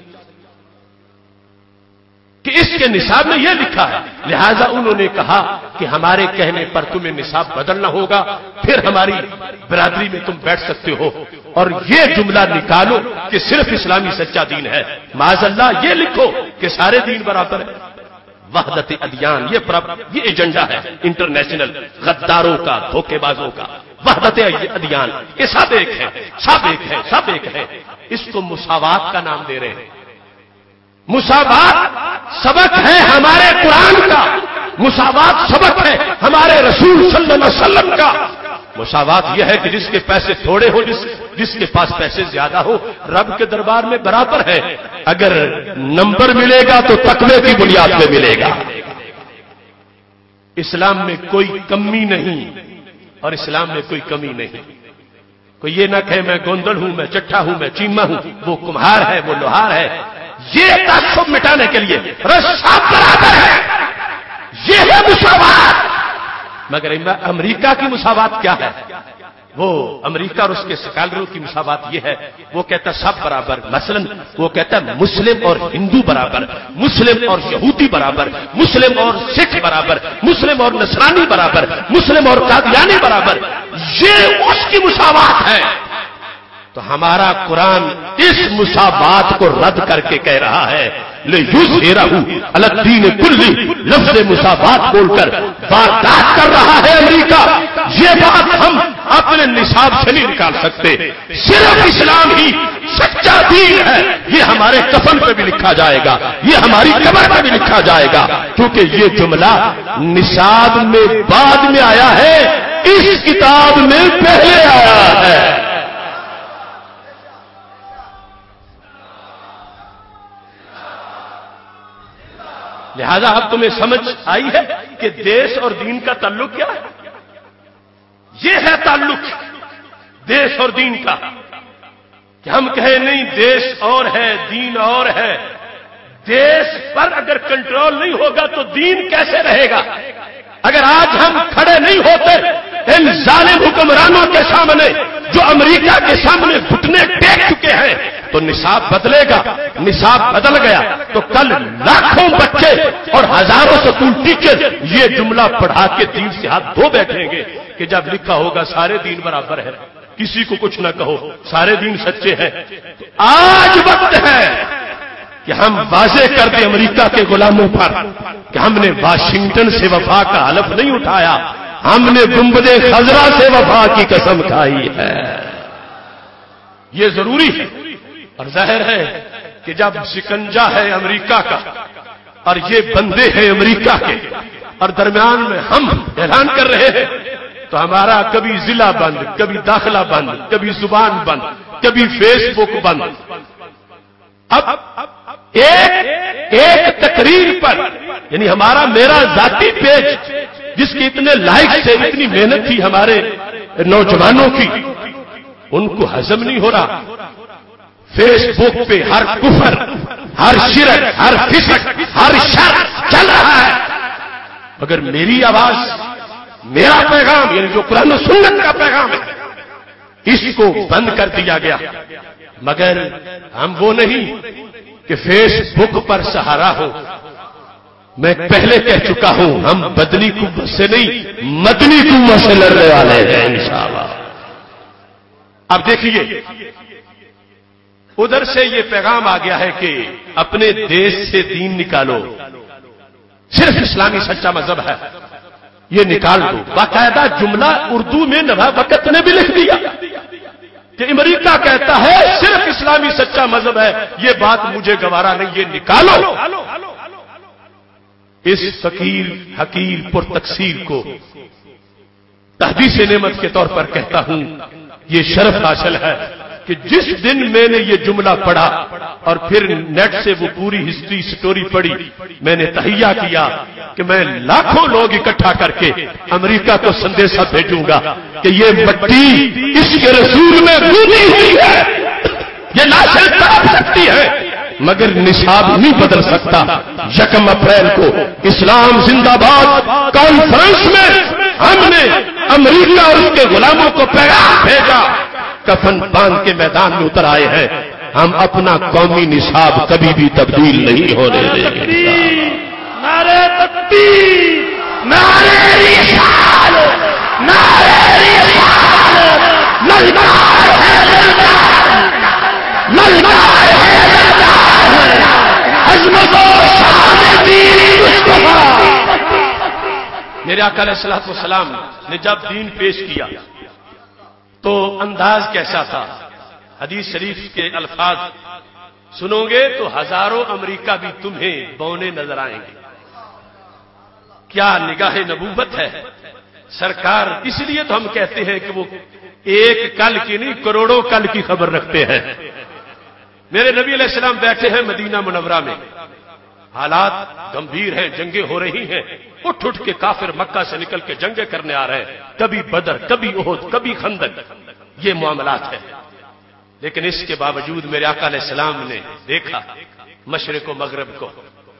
کہ اس کے نصاب میں یہ لکھا ہے، لہذا انہوں نے کہا کہ ہمارے کہنے پر تمہیں نصاب بدلنا ہوگا، پھر ہماری برادری میں تم بیٹھ سکتے ہو. اور یہ جملہ نکالو کہ صرف اسلامی سچا دین ہے. معاذ اللہ یہ لکھو کہ سارے دین برابر ہے. وحدت ادیان یہ ایجنڈا ہے انٹرنیشنل غداروں کا، دھوکے بازوں کا. وحدت ادیان یہ سب ایک ہے، سب ایک ہے، سب ایک ہے. اس کو مساوات کا نام دے رہے ہیں. مساوات سبق ہے ہمارے قرآن کا، مساوات سبق ہے ہمارے رسول صلی اللہ علیہ وسلم کا. مساوات یہ ہے کہ جس کے پیسے تھوڑے ہو، جس کے پاس پیسے زیادہ ہو، رب کے دربار میں برابر ہے. اگر نمبر ملے گا تو تقوی کی بنیاد پہ ملے گا. اسلام میں کوئی کمی نہیں، اور اسلام میں کوئی کمی نہیں. کوئی یہ نہ کہے میں گوندل ہوں، میں چٹھا ہوں، میں چیما ہوں، وہ کمہار ہے، وہ لوہار ہے. یہ تعصب مٹانے کے لیے سب برابر ہے. یہ ہے مساوات. مگر امریکہ کی مساوات کیا ہے؟ وہ امریکہ اور اس کے سکالروں کی مساوات یہ ہے، وہ کہتا ہے سب برابر. مثلا وہ کہتا ہے مسلم اور ہندو برابر، مسلم اور یہودی برابر، مسلم اور سکھ برابر، مسلم اور نصرانی برابر، مسلم اور قادیانی برابر. یہ اس کی مساوات ہے. تو ہمارا قرآن اس مساوات کو رد کر کے کہہ رہا ہے لِيُظْهِرَهُ عَلَى الدِّينِ كُلِّهِ. لفظ مساوات بول کر واردات کر رہا ہے امریکہ. یہ بات ہم اپنے نصاب سے نہیں نکال سکتے. صرف اسلام ہی سچا دین ہے. یہ ہمارے کفن پہ بھی لکھا جائے گا، یہ ہماری قبر پہ بھی لکھا جائے گا، کیونکہ یہ جملہ نصاب میں بعد میں آیا ہے، اس کتاب میں پہلے آیا ہے. لہذا اب تمہیں سمجھ آئی ہے کہ دیش اور دین کا تعلق کیا ہے. یہ ہے تعلق دیش اور دین کا. کہ ہم کہیں نہیں دیش اور ہے، دین اور ہے. دیش پر اگر کنٹرول نہیں ہوگا تو دین کیسے رہے گا؟ اگر آج ہم کھڑے نہیں ہوتے ان ظالم حکمرانوں کے سامنے جو امریکہ کے سامنے گھٹنے ٹیک چکے ہیں تو نصاب بدلے گا. نصاب بدل گیا تو کل لاکھوں بچے اور ہزاروں سکول ٹیچر یہ جملہ پڑھا کے دین سے ہاتھ دھو بیٹھیں گے کہ جب لکھا ہوگا سارے دین برابر ہے، کسی کو کچھ نہ کہو، سارے دین سچے ہیں. آج وقت ہے کہ ہم واضح کر دیں امریکہ کے غلاموں پر کہ ہم نے واشنگٹن سے وفا کا حلف نہیں اٹھایا، ہم نے گنبد خضرا سے وفا کی قسم کھائی ہے. یہ ضروری ہے. اور ظاہر ہے کہ جب شکنجا ہے امریکہ کا اور یہ بندے ہیں امریکہ کے اور درمیان میں ہم اعلان کر رہے ہیں تو ہمارا کبھی ضلع بند، کبھی داخلہ بند، کبھی زبان بند، کبھی فیس بک بند. اب ایک تقریر پر یعنی میرا ذاتی پیج جس کی اتنے لائک سے اتنی محنت تھی ہمارے نوجوانوں کی، ان کو ہضم نہیں ہو رہا. فیس بک پہ ہر کفر، ہر شرک، ہر فسق، ہر شر چل رہا ہے. مگر میری آواز، میرا پیغام یعنی جو قرآن و سنت کا پیغام ہے، اس کو بند کر دیا گیا. مگر ہم وہ نہیں کہ فیس بک پر سہارا ہو. میں پہلے کہہ چکا ہوں ہم بدنی قوت سے نہیں مدنی قوت سے لڑنے والے ہیں انشاءاللہ. اب دیکھیے ادھر سے یہ پیغام آ گیا ہے کہ اپنے دیش سے دین نکالو، صرف اسلامی سچا مذہب ہے، یہ نکال دو. باقاعدہ جملہ اردو میں نواب وقت نے بھی لکھ دیا کہ امریکہ کہتا ہے صرف اسلامی سچا مذہب ہے، یہ بات مجھے گوارا نہیں، یہ نکالو۔ اس فقیر حقیر پر تقصیر کو تحدیث نعمت کے طور پر کہتا ہوں، یہ شرف حاصل ہے کہ جس دن میں نے یہ جملہ پڑھا اور پھر نیٹ سے وہ پوری ہسٹری سٹوری پڑھی، میں نے تہیہ کیا کہ میں لاکھوں لوگ اکٹھا کر کے امریکہ کو سندیشہ بھیجوں گا کہ یہ مٹی اس کے رسول میں گونی ہوئی ہے، یہ لاشیں تڑپ سکتی ہے مگر نصاب نہیں بدل سکتا۔ 1 اپریل کو اسلام زندہ باد کانفرنس میں ہم نے امریکہ اور اس کے غلاموں کو پیغام بھیجا، کفن باندھ کے میدان میں اتر آئے ہیں، ہم اپنا قومی نصاب کبھی بھی تبدیل نہیں ہونے دیں گے۔ نعرہ تکبیر، نعرہ رسالت، نعرہ رسالت، للکار ہے للکار ہے عظمت و شان دین مصطفیٰ۔ میرے آقا علیہ الصلوۃ والسلام نے جب دین پیش کیا تو انداز کیسا تھا؟ حدیث شریف کے الفاظ سنو گے تو ہزاروں امریکہ بھی تمہیں بونے نظر آئیں گے۔ کیا نگاہ نبوت ہے سرکار، اس لیے تو ہم کہتے ہیں کہ وہ ایک کل کی نہیں کروڑوں کل کی خبر رکھتے ہیں۔ میرے نبی علیہ السلام بیٹھے ہیں مدینہ منورہ میں، حالات گمبھیر ہیں، جنگیں ہو رہی ہیں، اٹھ اٹھ کے کافر مکہ سے نکل کے جنگیں کرنے آ رہے ہیں، کبھی بدر، کبھی احد، کبھی خندق، یہ معاملات ہیں۔ لیکن اس کے باوجود میرے آقا علیہ السلام نے دیکھا مشرق و مغرب کو،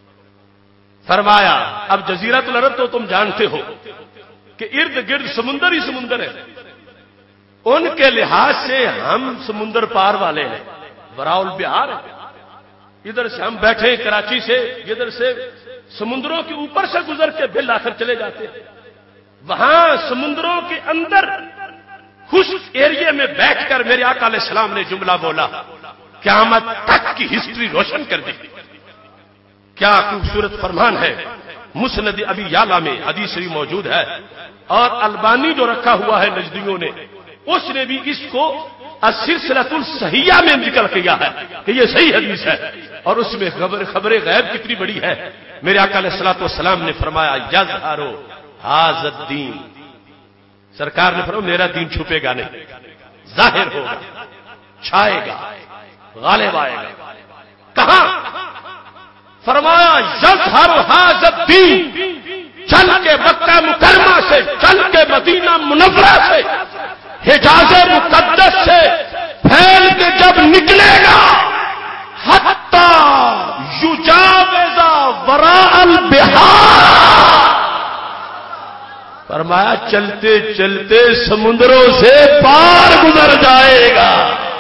فرمایا اب جزیرۃ العرب تو تم جانتے ہو کہ ارد گرد سمندر ہی سمندر ہے، ان کے لحاظ سے ہم سمندر پار والے ہیں، وراء البحار ہے۔ ادھر سے ہم بیٹھے کراچی سے، ادھر سے سمندروں کے اوپر سے گزر کے بل آخر چلے جاتے ہیں، وہاں سمندروں کے اندر خشک ایریے میں بیٹھ کر میرے آقا علیہ السلام نے جملہ بولا، قیامت تک کی ہسٹری روشن کر دی۔ کیا خوبصورت فرمان ہے، مسند ابی یعلا میں حدیث شریف موجود ہے، اور البانی جو رکھا ہوا ہے نجدیوں نے، اس نے بھی اس کو السلسلۃ الصحیحہ میں ذکر کیا ہے کہ یہ صحیح حدیث ہے، اور اس میں خبر غیب کتنی بڑی ہے۔ میرے آقا علیہ الصلوۃ والسلام نے فرمایا یظہر ھذا الدین، سرکار نے فرمایا میرا دین چھپے گا نہیں، ظاہر ہوگا، چھائے گا، غالب آئے گا۔ کہاں؟ فرمایا یظہر ھذا الدین، چل کے مکہ مکرمہ سے، چل کے مدینہ منورہ سے، حجاز مقدس سے پھیل کے جب نکلے گا، حتی یجاوز وراء البحار، فرمایا چلتے چلتے سمندروں سے پار گزر جائے گا،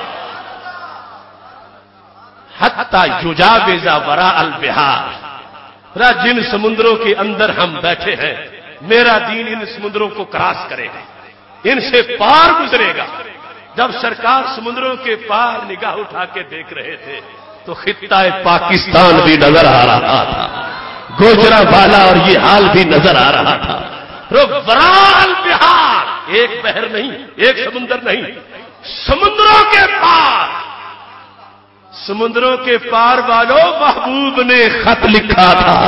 حتی یجاوز وراء البحار۔ جن سمندروں کے اندر ہم بیٹھے ہیں، میرا دین ان سمندروں کو کراس کرے گا، ان سے پار گزرے گا۔ جب سرکار سمندروں کے پار نگاہ اٹھا کے دیکھ رہے تھے تو خطہ پاکستان بھی نظر آ رہا تھا، گوجرا والا اور یہ حال بھی نظر آ رہا تھا۔ وراء البحار، ایک بحر نہیں، ایک سمندر نہیں، سمندروں کے پار، سمندروں کے پار والوں محبوب نے خط لکھا تھا،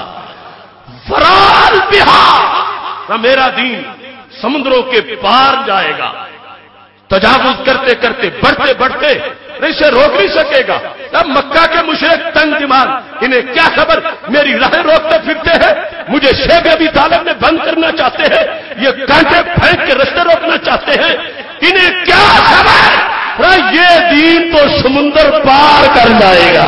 وراء البحار، میرا دین سمندروں کے پار جائے گا۔ تجاوز کرتے کرتے بڑھتے بڑھتے اسے روک نہیں سکے گا۔ اب مکہ کے مشرک تنگ دماغ، انہیں کیا خبر، میری راہیں روکتے پھرتے ہیں، مجھے شیخ ابی طالب میں بند کرنا چاہتے ہیں، یہ کانٹے پھینک کے رستے روکنا چاہتے ہیں، انہیں کیا خبر، یہ دین تو سمندر پار کر جائے گا۔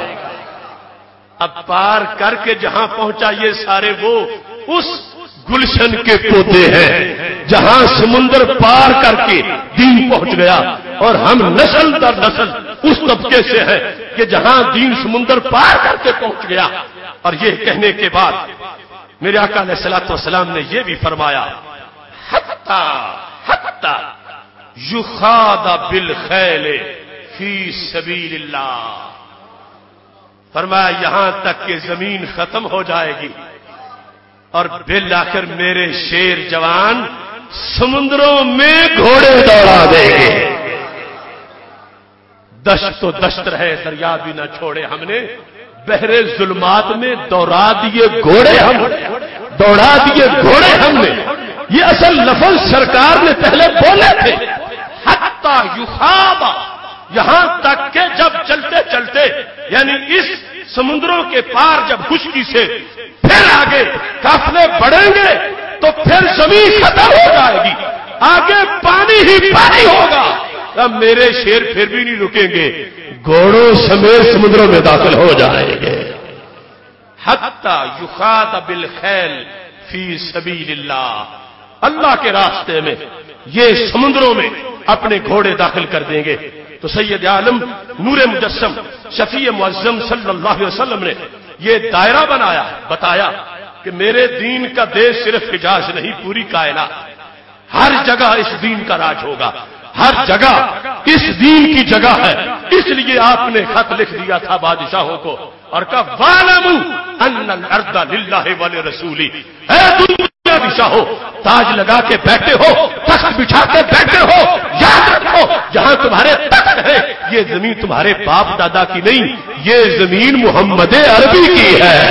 اب پار کر کے جہاں پہنچا، یہ سارے وہ اس گلشن کے پودے ہیں جہاں سمندر پار کر کے دین پہنچ گیا، اور ہم نسل در نسل اس طبقے سے ہے کہ جہاں دین سمندر پار کر کے پہنچ گیا۔ اور یہ کہنے کے بعد میرے آقا علیہ الصلوۃ والسلام نے یہ بھی فرمایا، حتی یخاض بالخیل فی سبیل اللہ، فرمایا یہاں تک کہ زمین ختم ہو جائے گی اور بالآخر میرے شیر جوان سمندروں میں گھوڑے دوڑا دیں گے۔ دشت و دشت رہے دریا بھی نہ چھوڑے ہم نے، بحر ظلمات میں دوڑا دیے گھوڑے ہم نے. یہ اصل لفظ سرکار نے پہلے بولے تھے. حتی یخاب، یہاں تک کہ جب چلتے چلتے یعنی اس سمندروں کے پار جب خشکی سے پھر آگے قافلے بڑھیں گے تو پھر زمین ختم ہو جائے گی، آگے پانی ہی پانی ہوگا. اب میرے شیر پھر بھی نہیں رکیں گے، گھوڑوں سمیت سمندروں میں داخل ہو جائیں گے. حتی یخاط بالخیل فی سبیل اللہ، اللہ کے راستے میں یہ سمندروں میں اپنے گھوڑے داخل کر دیں گے. تو سید عالم نور مجسم شفیع معظم صلی اللہ علیہ وسلم نے یہ دائرہ بنایا، بتایا کہ میرے دین کا دیش صرف حجاز نہیں، پوری کائنات، ہر جگہ اس دین کا راج ہوگا، ہر جگہ اس دین کی جگہ ہے. اس لیے آپ نے خط لکھ دیا تھا بادشاہوں کو اور کہا وَاعْلَمُوا أَنَّ الْأَرْضَ لِلَّهِ وَلِرَسُولِهِ. اے دنیا بادشاہو، تاج لگا کے بیٹھے ہو، تخت بچھا کے بیٹھے ہو، یاد رکھو جہاں تمہارے تخت ہے یہ زمین تمہارے باپ دادا کی نہیں، یہ زمین محمد عربی کی ہے.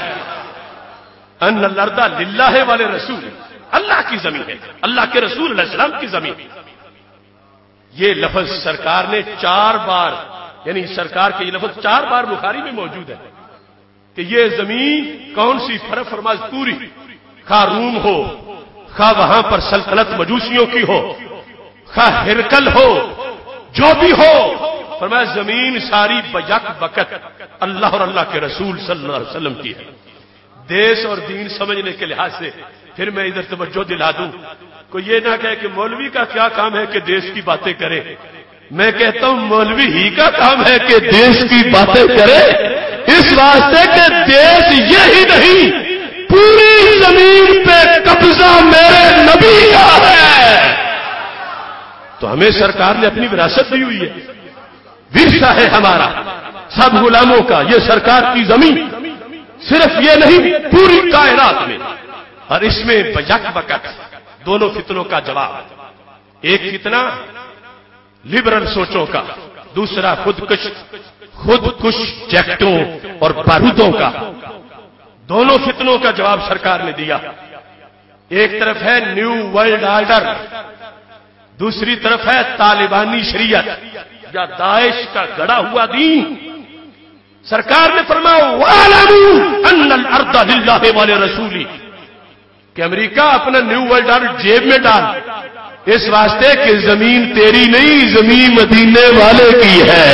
ان الارض للہ ولرسول، اللہ کی زمین ہے، اللہ کے رسول علیہ السلام کی زمین. یہ لفظ سرکار نے 4 بار، یعنی سرکار کے یہ لفظ 4 بار بخاری میں موجود ہے کہ یہ زمین کون سی فرماز پوری، خواہ روم ہو، خواہ وہاں پر سلطنت مجوسیوں کی ہو، خواہ ہرکل ہو، جو بھی ہو، فرمایا زمین ساری بیک بکت اللہ اور اللہ کے رسول صلی اللہ علیہ وسلم کی ہے. دیش اور دین سمجھنے کے لحاظ سے پھر میں ادھر توجہ دلا دوں، کوئی یہ نہ کہے کہ مولوی کا کیا کام ہے کہ دیش کی باتیں کرے. میں کہتا ہوں مولوی ہی کا کام ہے کہ دیش کی باتیں کرے، اس واسطے کہ دیش یہی نہیں، پوری زمین پہ قبضہ میرے نبی کا ہے. تو ہمیں سرکار نے اپنی وراثت دی ہوئی ہے، ورثہ ہے ہمارا سب غلاموں کا، یہ سرکار کی زمین. صرف یہ نہیں، پوری کائنات میں. اور اس میں بیک بکت دونوں فتنوں کا جواب، ایک فتنہ لبرل سوچوں کا، دوسرا خودکش جیکٹوں اور بارودوں کا. دونوں فتنوں کا جواب سرکار نے دیا. ایک طرف ہے نیو ورلڈ آرڈر، دوسری طرف ہے طالبانی شریعت یا داعش کا گڑا ہوا دین. سرکار نے فرمایا وَاعْلَمُوا أَنَّ الْأَرْضَ لِلَّهِ وَلِرَسُولِهِ کہ امریکہ اپنا نیو ورلڈ آرڈر جیب میں ڈال، اس واسطے کہ زمین تیری نہیں، زمین مدینے والے کی ہے.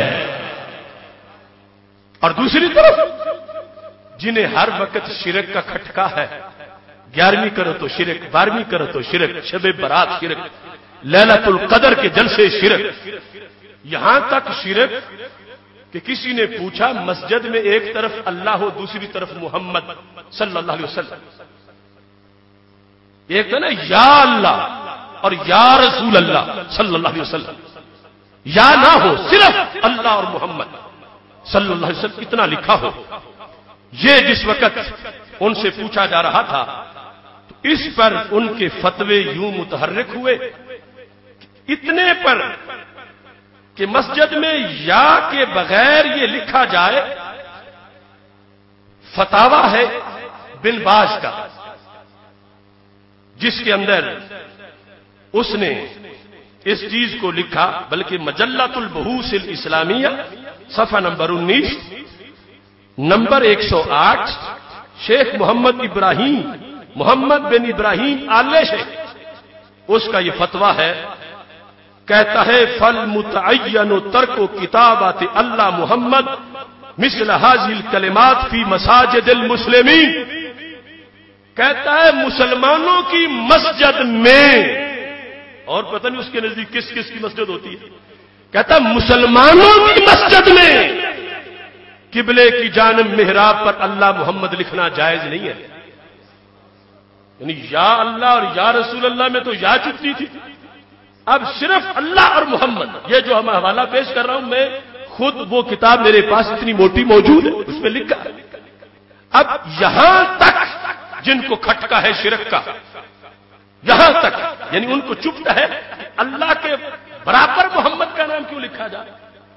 اور دوسری طرف جنہیں ہر وقت شرک کا کھٹکا ہے، 11ویں کرو تو شرک، 12ویں کرو تو شرک، شب برات شرک، لیلۃ القدر کے جلسے شرک، یہاں تک شرک کہ کسی نے پوچھا مسجد میں ایک طرف اللہ ہو دوسری طرف محمد صلی اللہ علیہ وسلم، ایک تو نا یا اللہ اور یا رسول اللہ صلی اللہ علیہ وسلم، یا نہ ہو صرف اللہ اور محمد صلی اللہ علیہ وسلم اتنا لکھا ہو. یہ جس وقت ان سے پوچھا جا رہا تھا تو اس پر ان کے فتوے یوں متحرک ہوئے اتنے پر کہ مسجد میں یا کے بغیر یہ لکھا جائے، فتاوا ہے بن باز کا جس کے اندر اس نے اس چیز کو لکھا، بلکہ مجلۃ البحوث الاسلامیہ صفحہ نمبر 19 نمبر 108 شیخ محمد بن ابراہیم آلے شیخ، اس کا یہ فتویٰ ہے. کہتا ہے فالمتعین ترک کتابات اللہ محمد مثل هذه الکلمات فی مساجد المسلمین. کہتا ہے مسلمانوں کی مسجد میں، اور پتہ نہیں اس کے نزدیک کس کس کی مسجد ہوتی ہے، کہتا ہے مسلمانوں کی مسجد میں قبلے کی جانب محراب پر اللہ محمد لکھنا جائز نہیں ہے. یعنی یا اللہ اور یا رسول اللہ میں تو یا چکتی تھی، اب صرف اللہ اور محمد. یہ جو ہم حوالہ پیش کر رہا ہوں میں خود، وہ کتاب میرے پاس اتنی موٹی موجود ہے، اس میں لکھا ہے. اب یہاں تک جن کو کھٹکا ہے شرک کا، یہاں تک یعنی ان کو چپتا ہے اللہ کے برابر محمد کا نام کیوں لکھا جائے.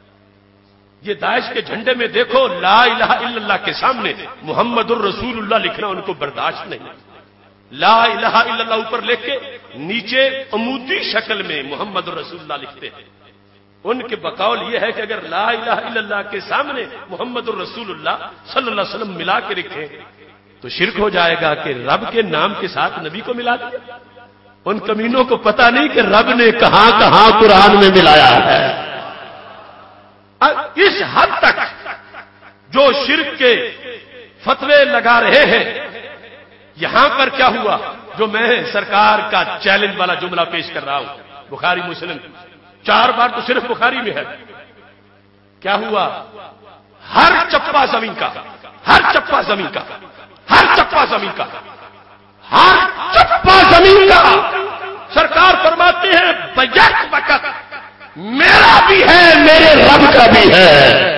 یہ داعش کے جھنڈے میں دیکھو لا الہ الا اللہ کے سامنے محمد الرسول اللہ لکھنا ان کو برداشت نہیں. لا الہ الا اللہ اوپر لکھ کے نیچے عمودی شکل میں محمد الرسول اللہ لکھتے ہیں. ان کے بقول یہ ہے کہ اگر لا الہ الا اللہ کے سامنے محمد الرسول اللہ صلی اللہ علیہ وسلم ملا کے رکھیں تو شرک ہو جائے گا کہ رب کے نام کے ساتھ نبی کو ملا دیا. ان کمینوں کو پتا نہیں کہ رب نے کہاں کہاں قرآن میں ملایا ہے. اس حد تک جو شرک کے فتوے لگا رہے ہیں. یہاں پر کیا ہوا جو میں سرکار کا چیلنج والا جملہ پیش کر رہا ہوں, بخاری مسلم 4 بار تو صرف بخاری میں ہے. کیا ہوا؟ ہر چپا زمین کا, ہر چپا زمین کا, ہر چپا زمین کا, ہر چپا زمین کا سرکار فرماتے ہیں بیک وقت میرا بھی ہے میرے رب کا بھی ہے.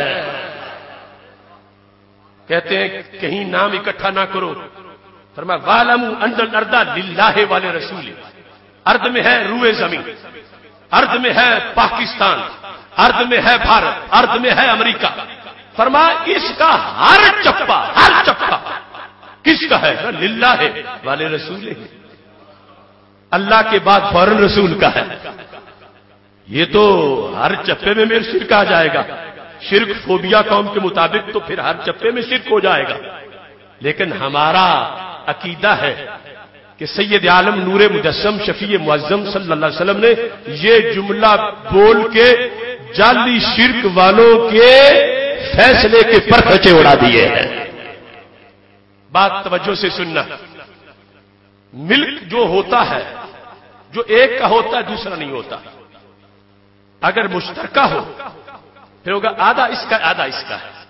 کہتے ہیں کہیں نام اکٹھا نہ کرو. فرمایا وَاعْلَمُوا أَنَّ الْأَرْضَ لِلَّهِ وَلِرَسُولِهِ. ارض میں ہے روئے زمین, ارض میں ہے پاکستان, ارض میں ہے بھارت, ارض میں ہے امریکہ. فرمایا اس کا ہر چپا کس کا ہے؟ للہ ہے والے رسول ہے. اللہ کے بعد فوراً رسول کا ہے. یہ تو ہر چپے میں میرے شرک آ جائے گا. شرک فوبیا قوم کے مطابق تو پھر ہر چپے میں شرک ہو جائے گا. لیکن ہمارا عقیدہ ہے کہ سید عالم نور مجسم شفیع معظم صلی اللہ علیہ وسلم نے یہ جملہ بول کے جعلی شرک والوں کے فیصلے کے پرخچے اڑا دیے ہیں. بات توجہ سے سننا. ملک جو ہوتا ہے جو ایک کا ہوتا ہے دوسرا نہیں ہوتا. اگر مشترکہ ہو پھر ہوگا آدھا اس کا آدھا اس کا ہے.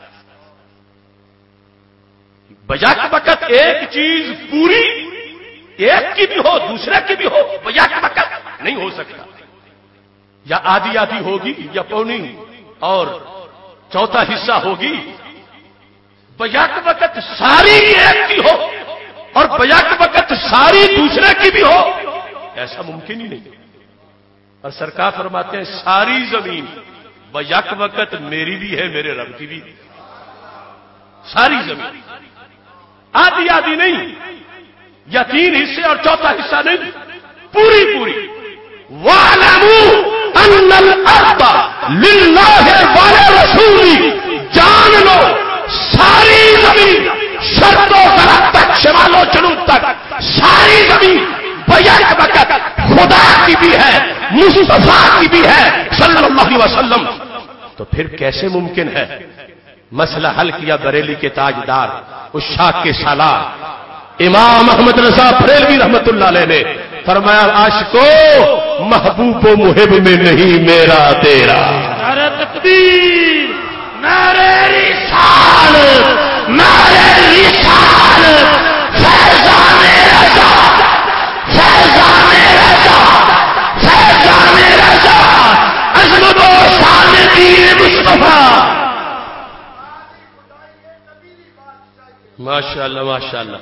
بجا کے وقت ایک چیز پوری ایک کی بھی ہو دوسرے کی بھی ہو بجا کے وقت نہیں ہو سکتا. یا آدھی آدھی ہوگی یا پونی اور چوتھا حصہ ہوگی. بجا کے وقت ساری ایک کی ہو اور بجا کے وقت ساری دوسرے کی بھی ہو, ایسا ممکن ہی نہیں. اور سرکار فرماتے ہیں ساری زمین بیک وقت میری بھی ہے میرے رب کی بھی. ساری زمین آدھی آدھی نہیں, یا 3 حصے اور چوتھا حصہ نہیں, پوری پوری. وَاعْلَمُوا أَنَّ الْأَرْضَ لِلَّهِ وَلِرَسُولِهِ. جان لو ساری زمین شرق و غرب تک شمال و جنوب تک ساری زمین بیک وقت خدا کی بھی ہے مصطفیٰ کی بھی ہے صلی اللہ علیہ وسلم. تو پھر کیسے ممکن ہے؟ مسئلہ حل کیا بریلی کے تاجدار اشاق کے سالار امام احمد رضا بریلوی رحمت اللہ علیہ نے. فرمایا عاشقو محبوب و محب میں نہیں میرا تیرا. نعرہ تکبیر, نعرہ رسالت, نعرہ رسالت. فیضان رضا, فیضان رضا, فیضان رضا, عظمت و شان دین مصطفیٰ. ماشاءاللہ ماشاءاللہ.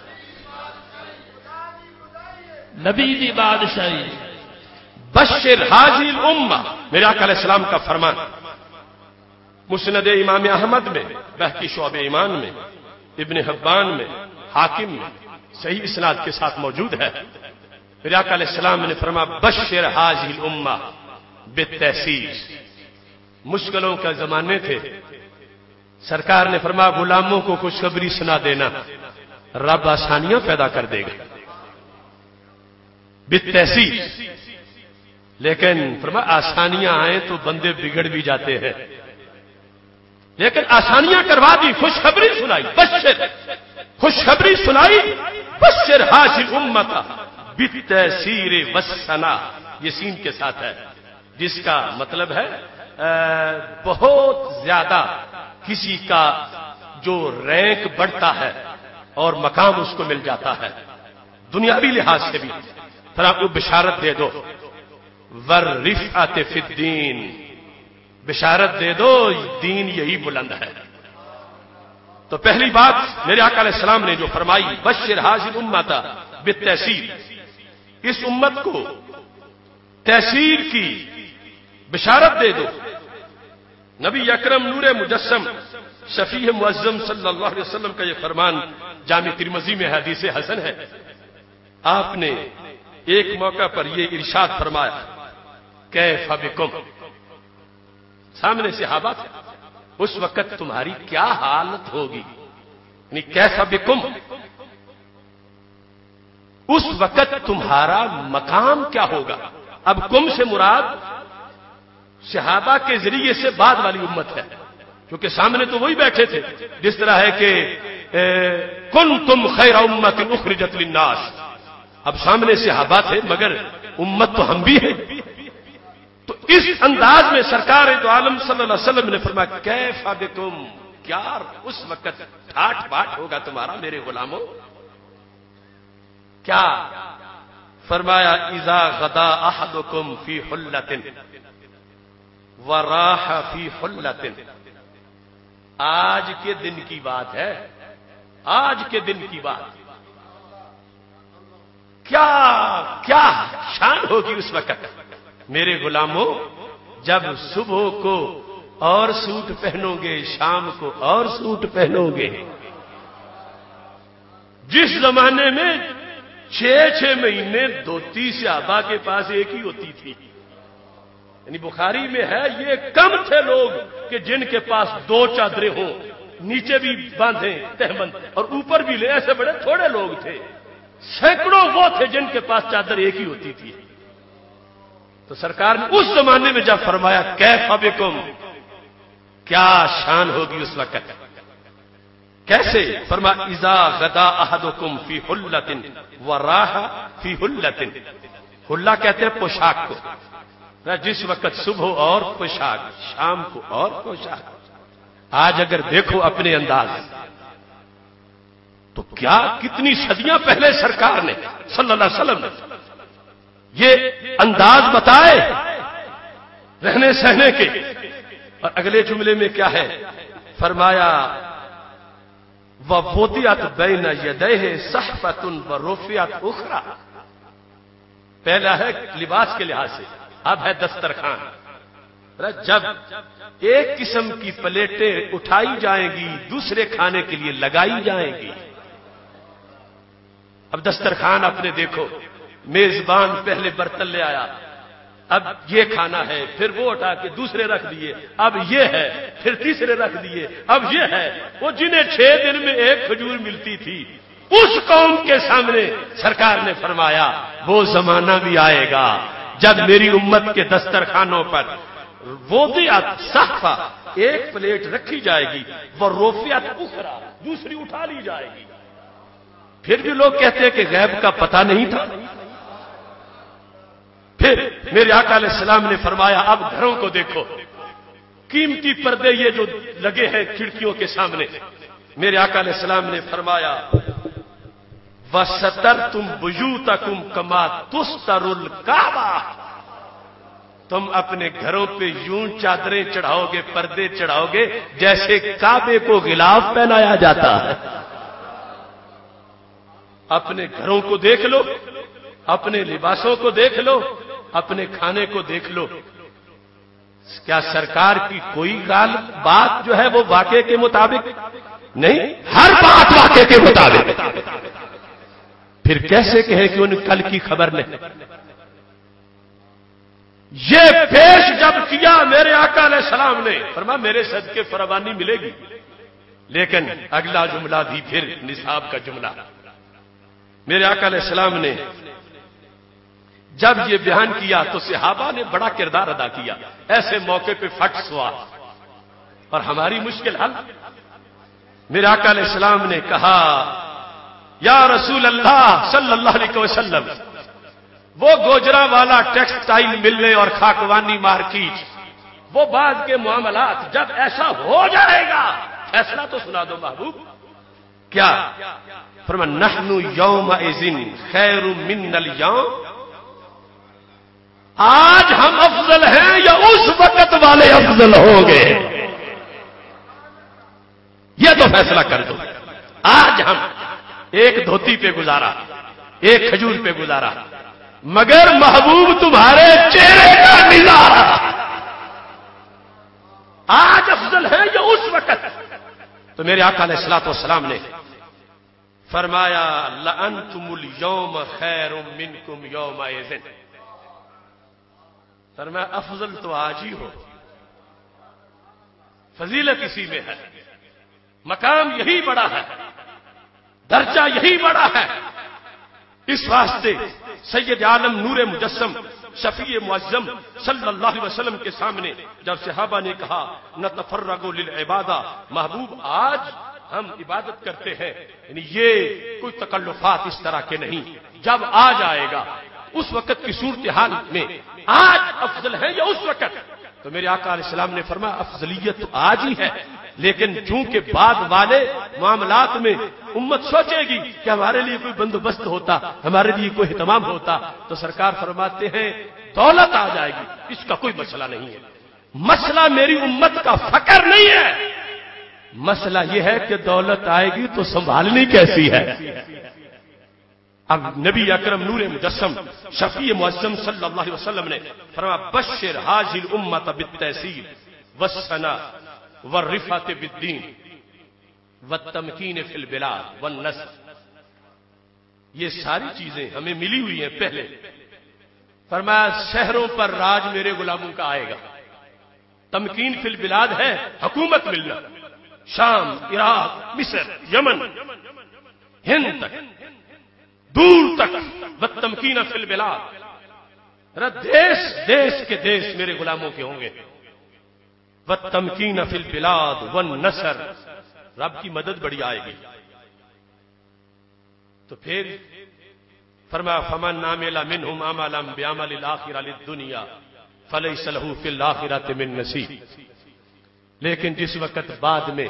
نبی دی بادشاہی. بشر حاضی الامہ, میرے آقا علیہ السلام کا فرمان مسند امام احمد میں, بہقی شعب ایمان میں, ابن حبان میں, حاکم میں صحیح اسناد کے ساتھ موجود ہے. میرے آقا علیہ السلام نے فرمایا بشر حاضی الامہ بالتحسیس. مشکلوں کا زمانے تھے, سرکار نے فرمایا غلاموں کو خوشخبری سنا دینا, رب آسانیاں پیدا کر دے گا بالتحسیس. لیکن فرمایا آسانیاں آئیں تو بندے بگڑ بھی جاتے ہیں. لیکن آسانیاں کروا دی, خوشخبری سنائی, بشر خوشخبری سنائی. بشر حاصل امت بالتحسیر والثنا, یہ سین کے ساتھ ہے, جس کا مطلب ہے بہت زیادہ کسی کا جو رینک بڑھتا ہے اور مقام اس کو مل جاتا ہے دنیاوی لحاظ سے بھی. پھر آپ کو بشارت دے دو وَالرِّفْعَةِ فِي الدِّينِ, بشارت دے دو دین یہی بلند ہے. تو پہلی بات میرے آقا علیہ السلام نے جو فرمائی بشر حاضر امت بالتحسیر, اس امت کو تحسیر کی بشارت دے دو. نبی اکرم نور مجسم شفیع معظم صلی اللہ علیہ وسلم کا یہ فرمان جامع ترمذی میں حدیث حسن ہے. آپ نے ایک موقع پر یہ ارشاد فرمایا کیف بکم، سامنے صحابہ تھے، اس وقت تمہاری کیا حالت ہوگی، یعنی کیف بکم، اس وقت تمہارا مقام کیا ہوگا. اب کم سے مراد صحابہ کے ذریعے سے بعد والی امت ہے، کیونکہ سامنے تو وہی بیٹھے تھے. جس طرح ہے کہ کنتم خیر امت اخرجت للناس، اب سامنے صحابہ تھے مگر امت تو ہم بھی ہیں. تو اس انداز میں سرکار دو عالم صلی اللہ علیہ وسلم نے فرمایا کیف بکم، کیا اس وقت ٹھاٹ باٹ ہوگا تمہارا میرے غلاموں. کیا فرمایا اذا غدا احدکم فی حلۃ وراح فی حلۃ، آج کے دن کی بات ہے، آج کے دن کی بات. کیا شان ہوگی اس وقت میرے غلاموں جب صبح کو اور سوٹ پہنو گے، شام کو اور سوٹ پہنو گے. جس زمانے میں 6 مہینے دھوتی صحابہ کے پاس ایک ہی ہوتی تھی، یعنی بخاری میں ہے یہ کم تھے لوگ کہ جن کے پاس 2 چادریں ہوں، نیچے بھی باندھیں تہبند اور اوپر بھی لے، ایسے بڑے تھوڑے لوگ تھے. سینکڑوں وہ تھے جن کے پاس چادر ایک ہی ہوتی تھی. تو سرکار نے اس زمانے میں جب فرمایا کیف بکم، کیا شان ہوگی اس وقت. کیسے فرما اذا غدا احدکم فی حلۃ وراح فی حلۃ، حلہ کہتے ہیں پوشاک کو، جس وقت صبح اور پوشاک، شام کو اور پوشاک. آج اگر دیکھو اپنے انداز تو کیا کتنی صدیاں پہلے سرکار نے صلی اللہ علیہ وسلم نے یہ انداز بتائے رہنے سہنے کے. اور اگلے جملے میں کیا ہے فرمایا وَوُضِعَتْ بَيْنَ يَدَيْهِ صَحْفَةٌ وَرُفِعَتْ أُخْرَى، پہلا ہے لباس کے لحاظ سے، اب ہے دسترخوان. جب ایک قسم کی پلیٹیں اٹھائی جائیں گی دوسرے کھانے کے لیے لگائی جائیں گی. اب دسترخوان اپنے دیکھو، میزبان پہلے برتن لے آیا، اب یہ کھانا ہے، پھر وہ اٹھا کے دوسرے رکھ دیے، اب یہ ہے، پھر تیسرے رکھ دیے، اب یہ ہے. وہ جنہیں 6 دن میں ایک کھجور ملتی تھی اس قوم کے سامنے سرکار نے فرمایا وہ زمانہ بھی آئے گا جب میری امت کے دسترخوانوں پر وضعت صحفہ، ایک پلیٹ رکھی جائے گی، وہ رفعت اخرى، دوسری اٹھا لی جائے گی. پھر بھی لوگ کہتے ہیں کہ غیب کا پتہ نہیں تھا. پھر میرے آقا علیہ السلام نے فرمایا اب گھروں کو دیکھو، قیمتی پردے یہ جو لگے ہیں کھڑکیوں کے سامنے، میرے آقا علیہ السلام نے فرمایا وَسَتَرْتُمْ بُيُوتَكُمْ كَمَا تُسْتَرُ الْكَعْبَةَ، تم اپنے گھروں پہ یوں چادریں چڑھاؤ گے، پردے چڑھاؤ گے جیسے کعبے کو غلاف پہنایا جاتا ہے. اپنے گھروں کو دیکھ لو، اپنے لباسوں کو دیکھ لو، اپنے کھانے کو دیکھ لو. کیا سرکار کی کوئی بات جو ہے وہ واقعے کے مطابق نہیں؟ ہر بات واقعے کے مطابق. پھر کیسے کہیں کہ ان کل کی خبر نہیں؟ یہ پیش جب کیا میرے آقا علیہ السلام نے فرمایا میرے صدقے فراوانی ملے گی. لیکن اگلا جملہ بھی پھر نصاب کا جملہ. میرے آقا علیہ السلام نے جب یہ بیان کیا تو صحابہ نے بڑا کردار ادا کیا. ایسے موقع پہ فٹ سوا اور ہماری مشکل حل. میرے آقا علیہ السلام نے کہا یا رسول اللہ صلی اللہ علیہ وسلم، وہ گوجرا والا ٹیکسٹائل ملنے اور خاکوانی مارکیٹ، وہ بعد کے معاملات جب ایسا ہو جائے گا فیصلہ تو سنا دو محبوب. کیا فرمایا نحن یومئذ خیر من اليوم، آج ہم افضل ہیں یا اس وقت والے افضل ہوں گے؟ یہ تو فیصلہ کر دو. آج ہم ایک دھوتی پہ گزارا، ایک کھجور پہ گزارا، مگر محبوب تمہارے چہرے کا نظارہ آج افضل ہے یا اس وقت؟ تو میرے آقا علیہ الصلوۃ والسلام نے فرمایا لأنتم اليوم خیر منکم یومئذ، فرمایا افضل تو آج ہی ہو، فضیلت اسی میں ہے، مقام یہی بڑا ہے، درجہ یہی بڑا ہے۔ اس واسطے سید عالم نور مجسم شفیع معظم صلی اللہ علیہ وسلم کے سامنے جب صحابہ نے کہا نتفرغ للعبادہ، محبوب آج ہم عبادت کرتے ہیں، یعنی یہ کوئی تکلفات اس طرح کے نہیں، جب آ جائے گا اس وقت کی صورتحال میں آج افضل ہے یا اس وقت؟ تو میرے آقا علیہ السلام نے فرمایا افضلیت تو آج ہی ہے، لیکن چونکہ بعد والے معاملات میں امت سوچے گی کہ ہمارے لیے کوئی بندوبست ہوتا، ہمارے لیے کوئی اہتمام ہوتا، تو سرکار فرماتے ہیں دولت آ جائے گی، اس کا کوئی مسئلہ نہیں ہے۔ مسئلہ میری امت کا فقر نہیں ہے، مسئلہ یہ ہے کہ دولت آئے گی تو سنبھالنی کیسی ہے۔ اب نبی اکرم نور مجسم شفیع معظم صلی اللہ علیہ وسلم نے فرمایا بشر حاذی الامت بالتیسیر والثنا والرفعت بالدین والتمکین فی البلاد والنصر، یہ ساری چیزیں ہمیں ملی ہوئی ہیں پہلے۔ فرمایا شہروں پر راج میرے غلاموں کا آئے گا، تمکین فی البلاد ہے حکومت ملنا، شام، عراق، مصر، یمن، ہند تک، دور تک، والتمکین فی البلاد، دیش دیش کے دیش میرے غلاموں کے ہوں گے، والتمکین فی البلاد والنصر، رب کی مدد بڑی آئے گی۔ تو پھر فرمایا فمن عمل منهم عملا بعمل الاخرہ للدنیا فلیس له فی الاخرۃ من نصیب، لیکن جس وقت بعد میں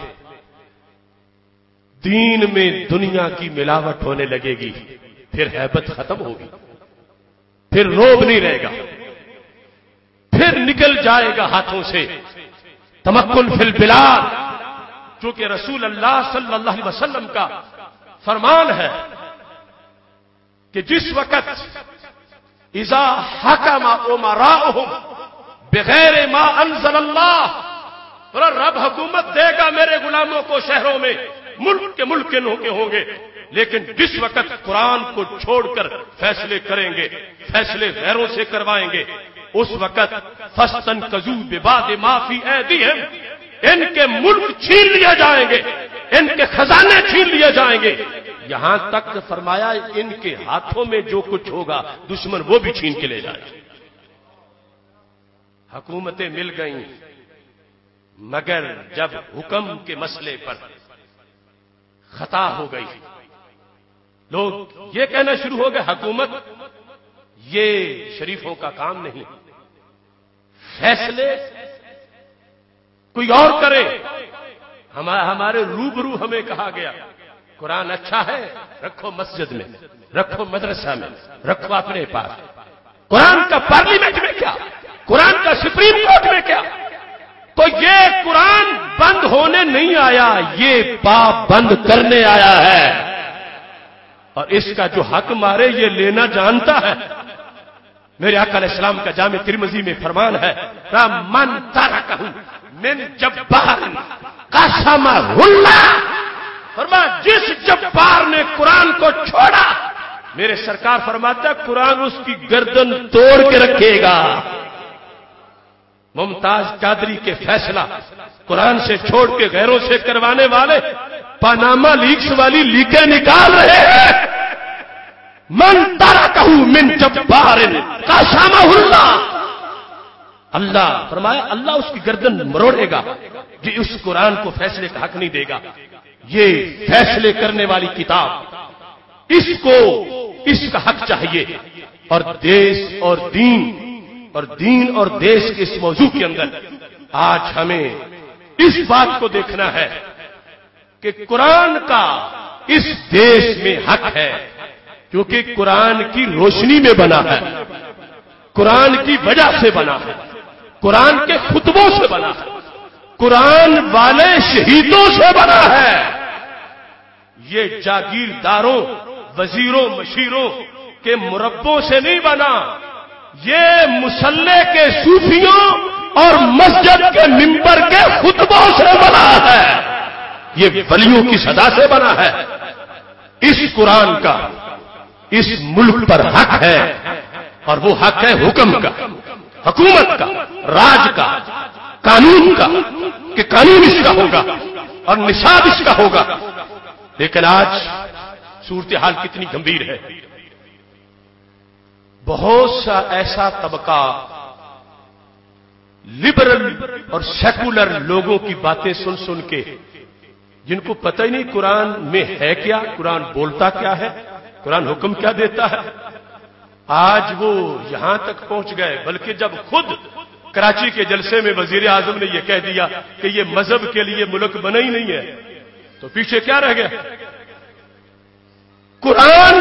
دین میں دنیا کی ملاوٹ ہونے لگے گی، پھر ہیبت ختم ہوگی، پھر روب نہیں رہے گا، پھر نکل جائے گا ہاتھوں سے تمکن فی البلاد، چونکہ رسول اللہ صلی اللہ علیہ وسلم کا فرمان ہے کہ جس وقت اذا حکم امراؤہم بغیر ما انزل اللہ، رب حکومت دے گا میرے غلاموں کو شہروں میں، ملک کے ملکن ہوں گے، لیکن جس وقت قرآن کو چھوڑ کر فیصلے کریں گے، فیصلے غیروں سے کروائیں گے، اس وقت فاستنقذوا ببعض ما فی ایدیہم، ان کے ملک چھین لیے جائیں گے، ان کے خزانے چھین لیے جائیں گے، یہاں تک فرمایا ان کے ہاتھوں میں جو کچھ ہوگا دشمن وہ بھی چھین کے لے جائے گا۔ حکومتیں مل گئیں، مگر جب حکم کے مسئلے پر خطا ہو گئی، لوگ یہ کہنا شروع ہو گئے حکومت یہ شریفوں کا کام نہیں، فیصلے کوئی اور کرے۔ ہمارے روبرو ہمیں کہا گیا قرآن اچھا ہے رکھو مسجد میں، رکھو مدرسہ میں، رکھو اپنے پاس، قرآن کا پارلیمنٹ میں کیا، قرآن کا سپریم کورٹ میں کیا؟ تو یہ قرآن بند ہونے نہیں آیا، یہ پاپ بند کرنے آیا ہے، اور اس کا جو حق مارے یہ لینا جانتا ہے۔ میرے آقا علیہ السلام کا جامع ترمذی میں فرمان ہے من ترکہ من جبار قسمہ اللہ، فرمایا جس جبار نے قرآن کو چھوڑا، میرے سرکار فرماتا ہے قرآن اس کی گردن توڑ کے رکھے گا۔ ممتاز قادری کے فیصلہ قرآن سے چھوڑ کے غیروں سے کروانے والے پاناما لیکس والی لیکیں نکال رہے ہیں۔ من ترکہ من جبار قسمہ اللہ، اللہ فرمایا اللہ اس کی گردن مروڑے گا کہ اس قرآن کو فیصلے کا حق نہیں دے گا۔ یہ فیصلے کرنے والی کتاب، اس کو اس کا حق چاہیے، اور دیش اور دین اور دیش کے اس موضوع کے اندر آج ہمیں اس بات کو دیکھنا ہے کہ قرآن کا اس دیش میں حق ہے، کیونکہ قرآن کی روشنی میں بنا ہے، قرآن کی وجہ سے بنا ہے، قرآن کے خطبوں سے بنا ہے، قرآن والے شہیدوں سے بنا ہے۔ یہ جاگیرداروں، وزیروں، مشیروں کے مربوں سے نہیں بنا، یہ مسلح کے صوفیوں اور مسجد کے منبر کے خطبوں سے بنا ہے، یہ ولیوں کی صدا سے بنا ہے۔ اس قرآن کا اس ملک پر حق ہے، اور وہ حق ہے حکم کا، حکومت کا، راج کا، قانون کا، کہ قانون اس کا ہوگا اور نصاب اس کا ہوگا۔ لیکن آج صورتحال کتنی گمبھیر ہے، بہت سا ایسا طبقہ لبرل اور سیکولر لوگوں کی باتیں سن سن کے، جن کو پتہ ہی نہیں قرآن میں ہے کیا، قرآن بولتا کیا ہے، قرآن حکم کیا دیتا ہے، آج وہ یہاں تک پہنچ گئے، بلکہ جب خود کراچی کے جلسے میں وزیر اعظم نے یہ کہہ دیا کہ یہ مذہب کے لیے ملک بنا ہی نہیں ہے، تو پیچھے کیا رہ گیا؟ قرآن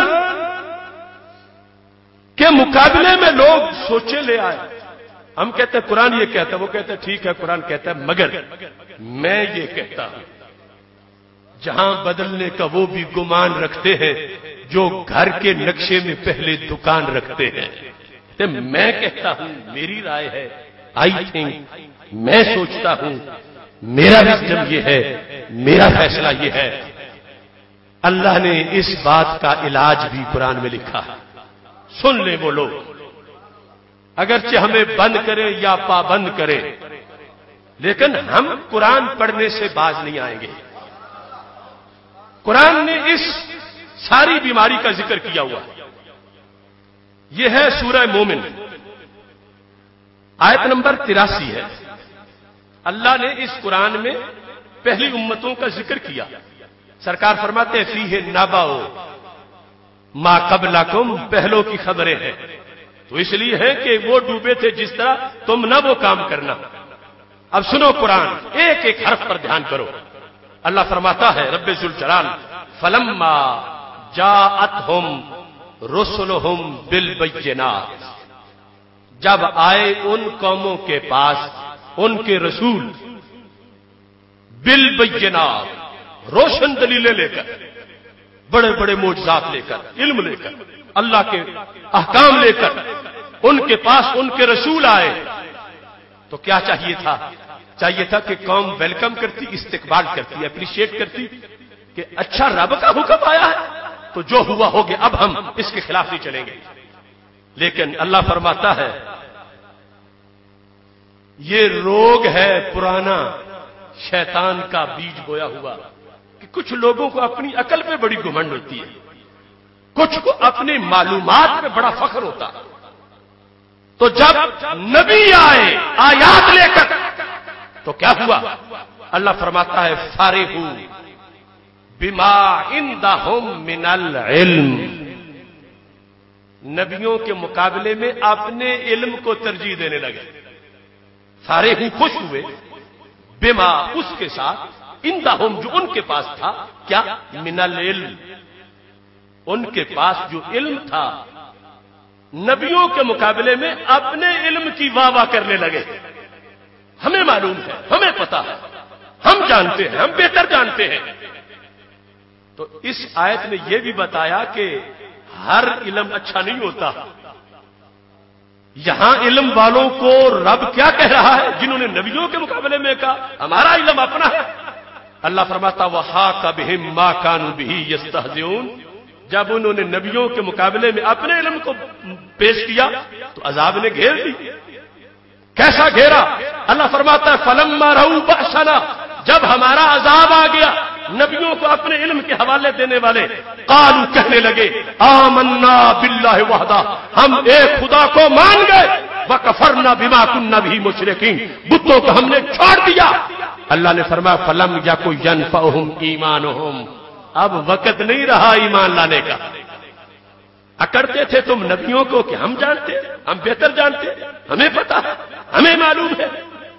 کے مقابلے میں لوگ سوچے لے آئے۔ ہم کہتے ہیں قرآن یہ کہتا ہے، وہ کہتے ہیں ٹھیک ہے قرآن کہتا ہے، مگر میں یہ کہتا ہوں، جہاں بدلنے کا وہ بھی گمان رکھتے ہیں جو گھر کے نقشے میں پہلے دکان رکھتے ہیں۔ تو میں کہتا ہوں، میری رائے ہے، آئی تھنک، میں سوچتا ہوں، میرا وژن یہ ہے، میرا فیصلہ یہ ہے۔ اللہ نے اس بات کا علاج بھی قرآن میں لکھا ہے، سن لیں وہ لوگ، اگرچہ ہمیں بند کرے یا پابند کرے، لیکن ہم قرآن پڑھنے سے باز نہیں آئیں گے۔ قرآن نے اس ساری بیماری کا ذکر کیا ہوا، یہ ہے سورہ مومن، آیت نمبر 83 ہے۔ اللہ نے اس قرآن میں پہلی امتوں کا ذکر کیا، سرکار فرماتے ہیں فیہ نبأ ما قبلکم، پہلوں کی خبریں ہیں، تو اس لیے ہے کہ وہ ڈوبے تھے جس طرح، تم نہ وہ کام کرنا۔ اب سنو قرآن، ایک ایک حرف پر دھیان کرو۔ اللہ فرماتا ہے رب ذوالجلال، فلما جاءتہم رسلہم بالبینات، جب آئے ان قوموں کے پاس ان کے رسول بالبینات، روشن دلیلیں لے کر، بڑے بڑے معجزات لے کر، علم لے کر، اللہ کے احکام لے کر ان کے پاس ان کے رسول آئے، تو کیا چاہیے تھا؟ چاہیے تھا کہ قوم ویلکم کرتی، استقبال کرتی، اپریشیٹ کرتی کہ اچھا رب کا حکم آیا ہے تو جو ہوا ہو گیا، اب ہم اس کے خلاف نہیں چلیں گے۔ لیکن اللہ فرماتا ہے یہ روگ ہے پرانا، شیطان کا بیج بویا ہوا، کہ کچھ لوگوں کو اپنی عقل پہ بڑی گھمنڈ ہوتی ہے، کچھ کو اپنی معلومات میں بڑا فخر ہوتا ہے۔ تو جب نبی آئے آیات لے کر تو کیا ہوا؟ اللہ فرماتا ہے فارغو بما عندہم من العلم، نبیوں کے مقابلے میں اپنے علم کو ترجیح دینے لگے۔ فارغو خوش ہوئے، بما اس کے ساتھ، عندہم جو ان کے پاس تھا، کیا؟ من العلم، ان کے پاس جو علم تھا، نبیوں کے مقابلے میں اپنے علم کی واہ واہ کرنے لگے۔ ہمیں معلوم ہے، ہمیں پتا ہے، ہم جانتے ہیں، ہم بہتر جانتے ہیں۔ تو اس آیت نے یہ بھی بتایا کہ ہر علم اچھا نہیں ہوتا۔ یہاں علم والوں کو رب کیا کہہ رہا ہے؟ جنہوں نے نبیوں کے مقابلے میں کہا ہمارا علم اپنا ہے، اللہ فرماتا وَحَاقَ بِهِم مَّا كَانُوا بِهِ يَسْتَهْزِئُونَ، جب انہوں نے نبیوں کے مقابلے میں اپنے علم کو پیش کیا تو عذاب نے گھیر دی۔ کیسا گھیرا؟ اللہ فرماتا ہے فَلَمَّا رَأَوْا بَأْسَنَا، جب ہمارا عذاب آ گیا، نبیوں کو اپنے علم کے حوالے دینے والے قالوا کہنے لگے آمنا باللہ وحدہ، ہم ایک خدا کو مان گئے، وکفرنا بما كنا به مشرکین، بتوں کو ہم نے چھوڑ دیا۔ اللہ نے فرمایا فلم یکن ینفعہم ایمانہم، اب وقت نہیں رہا ایمان لانے کا۔ اکڑتے تھے تم نبیوں کو کہ ہم جانتے، ہم بہتر جانتے، ہمیں پتا ہے، ہمیں معلوم ہے۔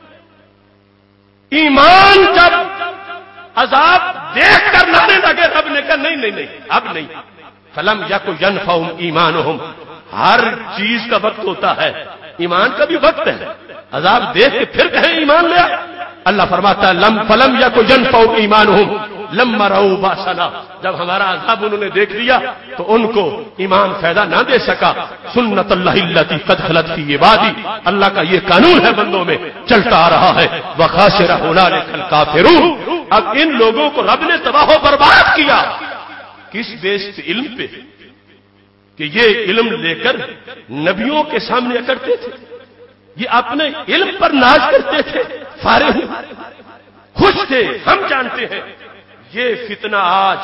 ایمان جب عذاب دیکھ کر لانے لگے، رب نے کہا نہیں نہیں نہیں، اب نہیں۔ فلم یکن ینفعہم ایمانہم، ہر چیز کا وقت ہوتا ہے، ایمان کا بھی وقت ہے۔ عذاب دیکھ کے پھر کہیں ایمان لیا، اللہ فرماتا ہے لم فلم یکن ینفعہم ایمانہم، لما رأوا باسنا، جب ہمارا عذاب انہوں نے دیکھ لیا تو ان کو ایمان فائدہ نہ دے سکا. سنت اللہ التی قد خلت فی عبادی، اللہ کا یہ قانون ہے بندوں میں چلتا آ رہا ہے. وخاسر ہنالک الکافرون، اب ان لوگوں کو رب نے تباہ و برباد کیا. کس بیس پہ؟ علم پہ، کہ یہ علم لے کر نبیوں کے سامنے اکڑتے تھے، یہ اپنے علم پر ناز کرتے تھے، فارغ خوش تھے. ہم جانتے ہیں یہ فتنہ آج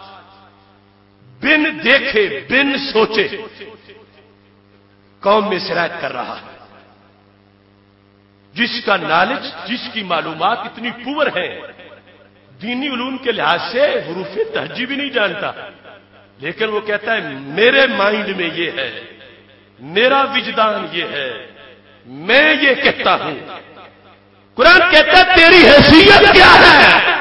بن دیکھے بن سوچے قوم میں سرایت کر رہا ہے. جس کا نالج، جس کی معلومات اتنی پور ہے، دینی علوم کے لحاظ سے حروف تہجی بھی نہیں جانتا، لیکن وہ کہتا ہے میرے مائنڈ میں یہ ہے، میرا وجدان یہ ہے، میں یہ کہتا ہوں. قرآن کہتا ہے تیری حیثیت کیا ہے؟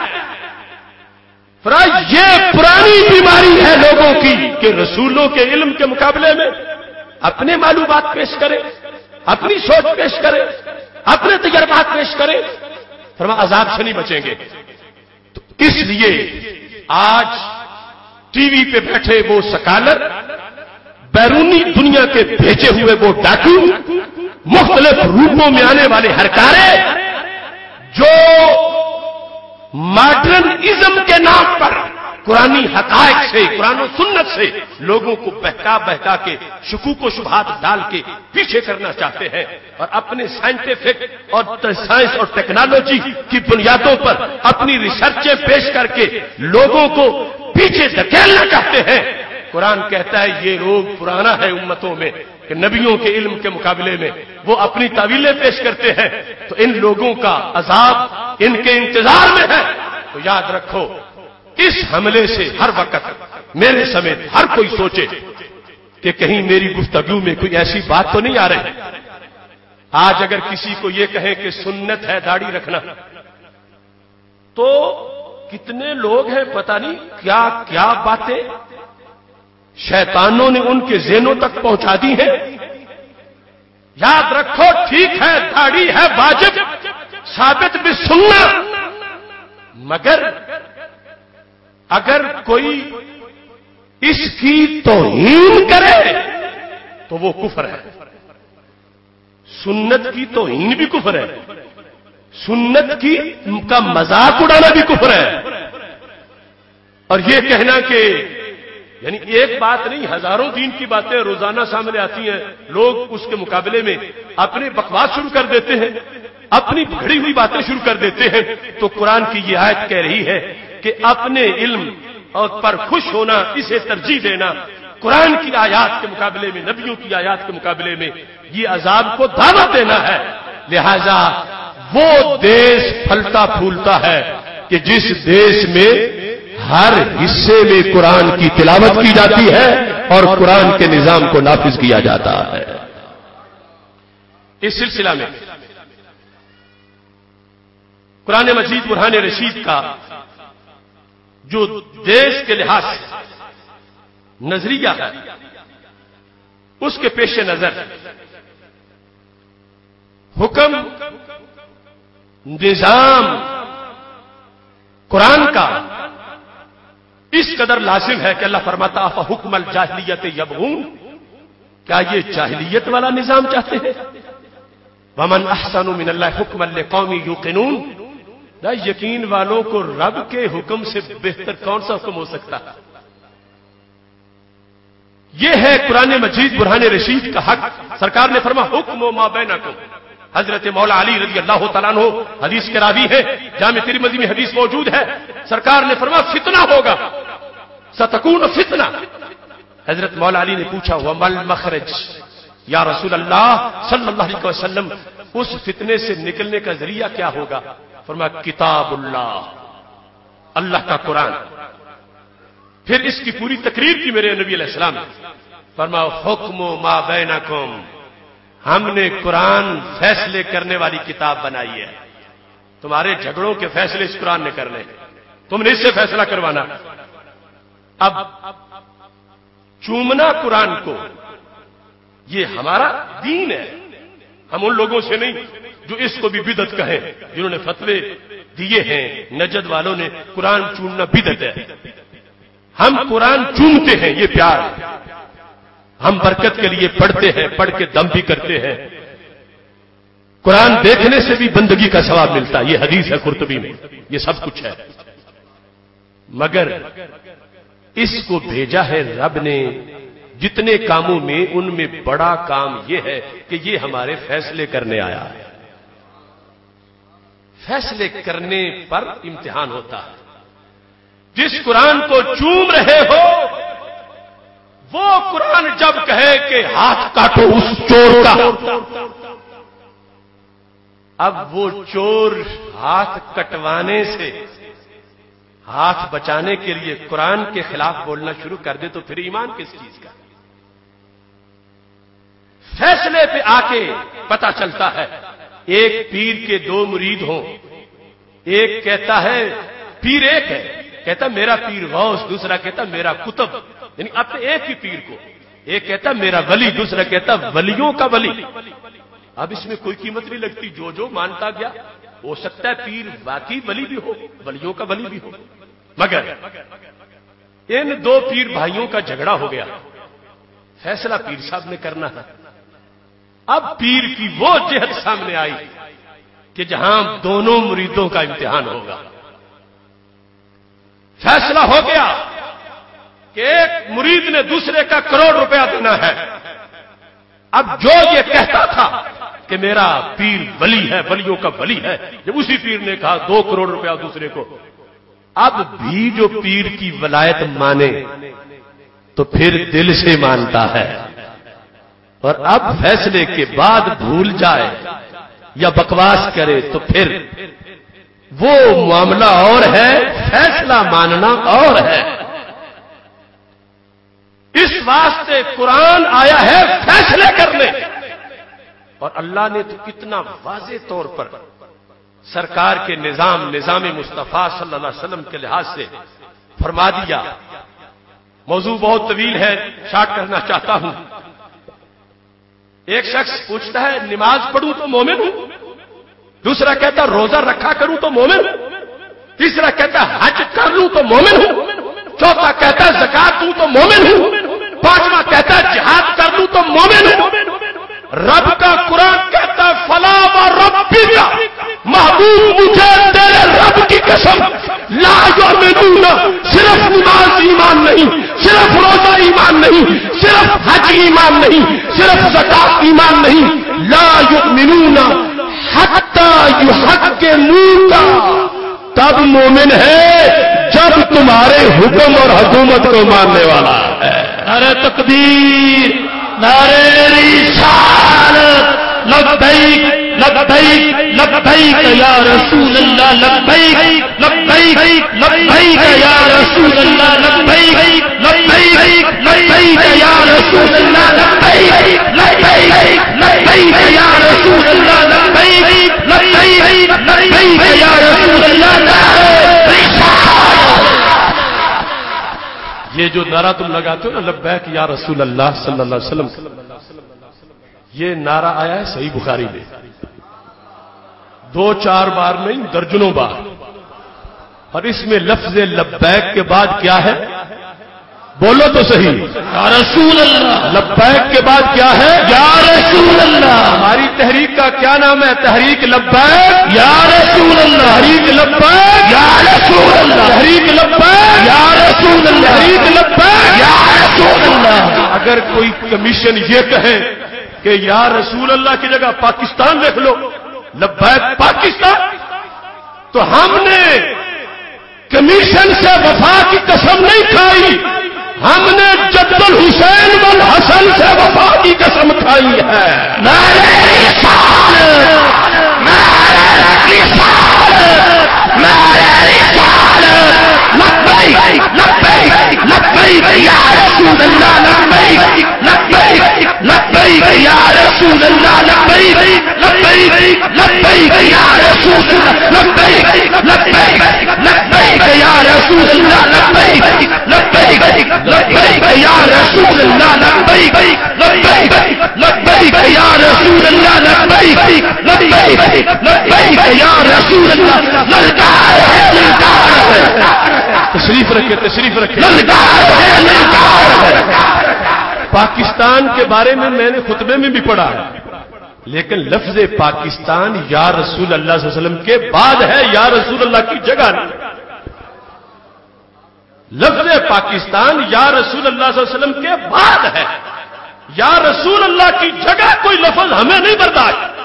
یہ پرانی بیماری ہے لوگوں کی کہ رسولوں کے علم کے مقابلے میں اپنے معلومات پیش کرے، اپنی سوچ پیش کرے، اپنے تجربات پیش کرے. فرمایا عذاب سے نہیں بچیں گے. تو اس لیے آج ٹی وی پہ بیٹھے وہ سکالر، بیرونی دنیا کے بھیجے ہوئے وہ ڈاکو، مختلف روپوں میں آنے والے ہرکارے، جو ماڈرن ازم کے نام پر قرآنی حقائق سے، قرآن و سنت سے لوگوں کو بہکا بہکا کے شکوک و شبہات ڈال کے پیچھے کرنا چاہتے ہیں، اور اپنے سائنٹیفک اور سائنس اور ٹیکنالوجی کی بنیادوں پر اپنی ریسرچیں پیش کر کے لوگوں کو پیچھے دھکیلنا چاہتے ہیں. قرآن کہتا ہے یہ روگ پرانا ہے امتوں میں کہ نبیوں کے علم کے مقابلے میں وہ اپنی تعویلیں پیش کرتے ہیں. تو ان لوگوں کا عذاب ان کے انتظار میں ہے. تو یاد رکھو اس حملے سے ہر وقت میرے سمیت ہر کوئی سوچے کہ کہیں میری گفتگو میں کوئی ایسی بات تو نہیں آ رہی. آج اگر کسی کو یہ کہیں کہ سنت ہے داڑھی رکھنا، تو کتنے لوگ ہیں پتہ نہیں کیا کیا باتیں شیطانوں نے ان کے ذہنوں تک پہنچا دی ہیں. یاد رکھو ٹھیک ہے داڑھی ہے واجب ثابت بھی سننا، مگر اگر کوئی اس کی توہین کرے تو وہ کفر ہے. سنت کی توہین بھی کفر ہے، سنت کی کا مذاق اڑانا بھی کفر ہے. اور یہ کہنا کہ یعنی ایک بات نہیں، ہزاروں دین کی باتیں روزانہ سامنے آتی ہیں، لوگ اس کے مقابلے میں اپنے بکواس شروع کر دیتے ہیں، اپنی گھڑی ہوئی باتیں شروع کر دیتے ہیں. تو قرآن کی یہ آیت کہہ رہی ہے کہ اپنے علم اور پر خوش ہونا، اسے ترجیح دینا قرآن کی آیات کے مقابلے میں، نبیوں کی آیات کے مقابلے میں، یہ عذاب کو دعوت دینا ہے. لہذا وہ دیش پھلتا پھولتا ہے کہ جس دیش میں ہر حصے میں قرآن کی تلاوت کی جاتی ہے اور قرآن کے نظام کو نافذ کیا جاتا ہے. اس سلسلہ میں قرآن مجید برہان رشید کا جو دیش کے لحاظ سے نظریہ ہے، اس کے پیش نظر حکم نظام قرآن کا اس قدر لازم ہے کہ اللہ فرماتا فحکم الجاہلیت یبغون، کیا یہ جاہلیت والا نظام چاہتے ہیں؟ ومن احسن من اللہ حکما لقوم یوقنون، یقین والوں کو رب کے حکم سے بہتر کون سا حکم ہو سکتا ہے؟ یہ ہے قرآن مجید برہان رشید کا حق. سرکار نے فرمایا حکم ما بینکم. حضرت مولا علی رضی اللہ تعالیٰ عنہ حدیث کے راوی ہے، جامع ترمذی میں حدیث موجود ہے. سرکار نے فرمایا فتنہ ہوگا، ستکون فتنہ. حضرت مولا علی نے پوچھا ومل مخرج یا رسول اللہ صلی اللہ علیہ وسلم، اس فتنے سے نکلنے کا ذریعہ کیا ہوگا؟ فرمایا کتاب اللہ، اللہ کا قرآن. پھر اس کی پوری تقریر کی میرے نبی علیہ السلام. فرمایا حکم ما بینکم، ہم نے قرآن فیصلے کرنے والی کتاب بنائی ہے. تمہارے جھگڑوں کے فیصلے اس قرآن نے کرنے، تم نے اس سے فیصلہ کروانا. اب چومنا قرآن کو یہ ہمارا دین ہے. ہم ان لوگوں سے نہیں جو اس کو بھی بدعت کہیں، جنہوں نے فتوے دیے ہیں نجد والوں نے، قرآن چومنا بدعت ہے. ہم قرآن چومتے ہیں، یہ پیار ہے. ہم برکت کے لیے پڑھتے ہیں، پڑھ کے دم بھی کرتے ہیں. قرآن دیکھنے سے بھی بندگی کا ثواب ملتا ہے، یہ حدیث ہے قرطبی میں، یہ سب کچھ ہے. مگر اس کو بھیجا ہے رب نے جتنے کاموں میں، ان میں بڑا کام یہ ہے کہ یہ ہمارے فیصلے کرنے آیا ہے. فیصلے کرنے پر امتحان ہوتا ہے. جس قرآن کو چوم رہے ہو وہ قرآن جب کہے کہ ہاتھ کاٹو اس چور کا، اب وہ چور ہاتھ کٹوانے سے ہاتھ بچانے کے لیے قرآن کے خلاف بولنا شروع کر دے تو پھر ایمان کس چیز کا؟ فیصلے پہ آ کے پتا چلتا ہے. ایک پیر کے دو مرید ہوں، ایک کہتا ہے پیر ایک ہے، کہتا میرا پیر غوث، دوسرا کہتا میرا کتب، یعنی اپنے ایک ہی پیر کو. ایک کہتا میرا ولی، دوسرا کہتا ولیوں کا ولی. اب اس میں کوئی قیمت نہیں لگتی، جو مانتا گیا. ہو سکتا ہے پیر واقعی ولی بھی ہو، ولیوں کا ولی بھی ہو. مگر ان دو پیر بھائیوں کا جھگڑا ہو گیا، فیصلہ پیر صاحب نے کرنا ہے. اب پیر کی وہ جہت سامنے آئی کہ جہاں دونوں مریدوں کا امتحان ہوگا. فیصلہ ہو گیا کہ ایک مرید نے دوسرے کا 1 کروڑ روپیہ دینا ہے. اب جو یہ کہتا تھا کہ میرا پیر ولی ہے، ولیوں کا ولی ہے، جب اسی پیر نے کہا 2 کروڑ روپیہ دوسرے کو، اب بھی جو پیر کی ولایت مانے تو پھر دل سے مانتا ہے، اور اب فیصلے کے بعد بھول جائے یا بکواس کرے تو پھر وہ معاملہ اور ہے، فیصلہ ماننا اور ہے. اس واسطے قرآن آیا ہے فیصلے کرنے. اور اللہ نے تو کتنا واضح طور پر سرکار کے نظام مصطفیٰ صلی اللہ علیہ وسلم کے لحاظ سے فرما دیا. موضوع بہت طویل ہے، شارٹ کرنا چاہتا ہوں. ایک شخص پوچھتا ہے نماز پڑھوں تو مومن ہوں، دوسرا کہتا روزہ رکھا کروں تو مومن ہوں، تیسرا کہتا حج کر لوں تو مومن ہوں، چوتھا کہتا زکات دوں تو مومن ہوں، پانچواں کہتا جہاد کر لوں تو مومن ہوں. رب کا قرآن کہتا فلا و ربک، محبوب مجھے تیرے رب کی قسم لا یؤمنون، صرف نماز ایمان نہیں، صرف روزہ ایمان نہیں، صرف حج ایمان نہیں، صرف زکات ایمان نہیں، لا یؤمنون حتی یحکموک، تب مومن ہے جب تمہارے حکم اور حکومت کو ماننے والا ہے. نعرہ تکبیر، نعرہ رسالت، لبیک لبیک لبیک یا رسول اللہ، لبیک لبیک لبیک یا رسول اللہ، لبیک لبیک لبیک یا رسول اللہ، لبیک لبیک لبیک یا رسول اللہ، لبیک لبیک لبیک یا رسول اللہ. یہ جو نعرہ تم لگاتے ہو نا لبیک یا رسول اللہ صلی اللہ علیہ وسلم، یہ نعرہ آیا ہے صحیح بخاری میں 2-4 بار نہیں، درجنوں بار. اور اس میں لفظ لبیک کے بعد کیا ہے؟ بولو تو صحیح، یا رسول اللہ. لبیک کے بعد کیا ہے؟ یا رسول اللہ. ہماری تحریک کا کیا نام ہے؟ تحریک لبیک یا رسول اللہ، تحریک لبیک یا رسول اللہ، تحریک لبیک یا رسول اللہ، تحریک لبیک یا رسول اللہ. اگر کوئی کمیشن یہ کہے کہ یا رسول اللہ کی جگہ پاکستان دیکھ لو، لبیک پاکستان، تو ہم نے کمیشن سے وفا کی قسم نہیں کھائی، ہم نے جد الحسین والحسن سے وفا کی قسم کھائی ہے. نعرہ رسالت، نعرہ رسالت، نعرہ رسالت، لبیک لبیک لبیک یا رسول اللہ، لبیک لبیک لبیک یا رسول اللہ، لبیک لبیک لبیک یا رسول اللہ، لبیک لبیک لبیک یا رسول اللہ، لبیک لبیک لبیک یا رسول اللہ لبیک لبیک لبیک یا رسول اللہ لبیک لبیک لبیک یا رسول اللہ للکار ہے للکار ہے تشریف رکھے للکار ہے للکار ہے پاکستان کے بارے میں نے خطبے میں بھی پڑھا لیکن لفظ پاکستان یا رسول اللہ صلی اللہ علیہ وسلم کے بعد ہے یا رسول اللہ کی جگہ نہیں لفظ پاکستان یا رسول اللہ صلی اللہ علیہ وسلم کے بعد ہے یا رسول اللہ کی جگہ کوئی لفظ ہمیں نہیں برداشت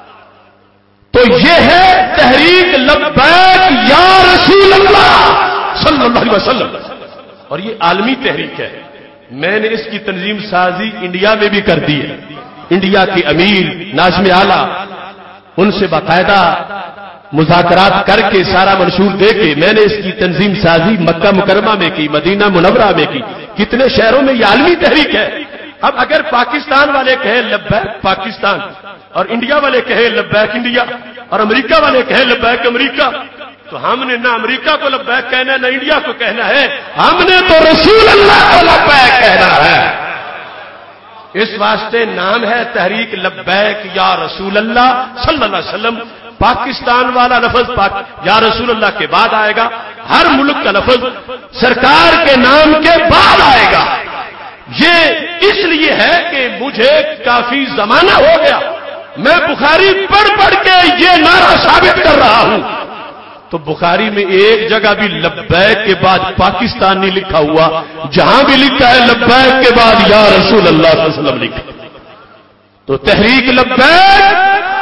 تو یہ ہے تحریک لبیک یا رسول اللہ صلی اللہ علیہ وسلم اور یہ عالمی تحریک ہے میں نے اس کی تنظیم سازی انڈیا میں بھی کر دی ہے انڈیا کے امیر ناظم اعلیٰ ان سے باقاعدہ مذاکرات کر کے سارا منشور دے کے میں نے اس کی تنظیم سازی مکہ مکرمہ میں کی مدینہ منورہ میں کی کتنے شہروں میں یہ عالمی تحریک ہے اب اگر پاکستان والے کہیں لبیک پاکستان اور انڈیا والے کہیں لبیک انڈیا اور امریکہ والے کہیں لبیک امریکہ تو ہم نے نہ امریکہ کو لبیک کہنا ہے نہ انڈیا کو کہنا ہے ہم نے تو رسول اللہ کو لبیک کہنا ہے اس واسطے نام ہے تحریک لبیک یا رسول اللہ صلی اللہ علیہ وسلم پاکستان والا لفظ یا رسول اللہ کے بعد آئے گا ہر ملک کا لفظ سرکار کے نام کے بعد آئے گا یہ اس لیے ہے کہ مجھے کافی زمانہ ہو گیا میں بخاری پڑھ کے یہ نعرہ ثابت کر رہا ہوں تو بخاری میں ایک جگہ بھی لبیک کے بعد پاکستان نہیں لکھا ہوا جہاں بھی لکھا ہے لبیک کے بعد یا رسول اللہ صلی اللہ علیہ وسلم لکھا تو تحریک لبیک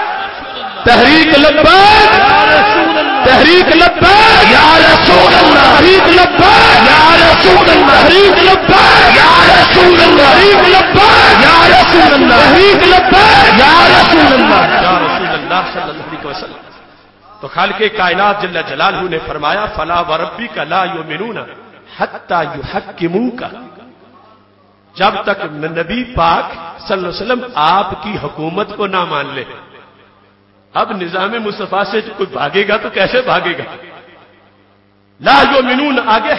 تحریک لبیک تحریک لبیک یا رسول اللہ تحریک لبیک یا رسول اللہ تحریک لبیک یا رسول اللہ تحریک لبیک یا رسول اللہ تحریک لبیک یا رسول اللہ یا رسول اللہ صلی اللہ علیہ وسلم تو خالق کائنات جل جلالہ نے فرمایا فلا وربک لا یؤمنون حتی یحکموک جب تک نبی پاک صلی اللہ علیہ وسلم آپ کی حکومت کو نہ مان لے اب نظام مصطفیٰ سے کوئی بھاگے گا تو کیسے بھاگے گا لا یؤمنون آگے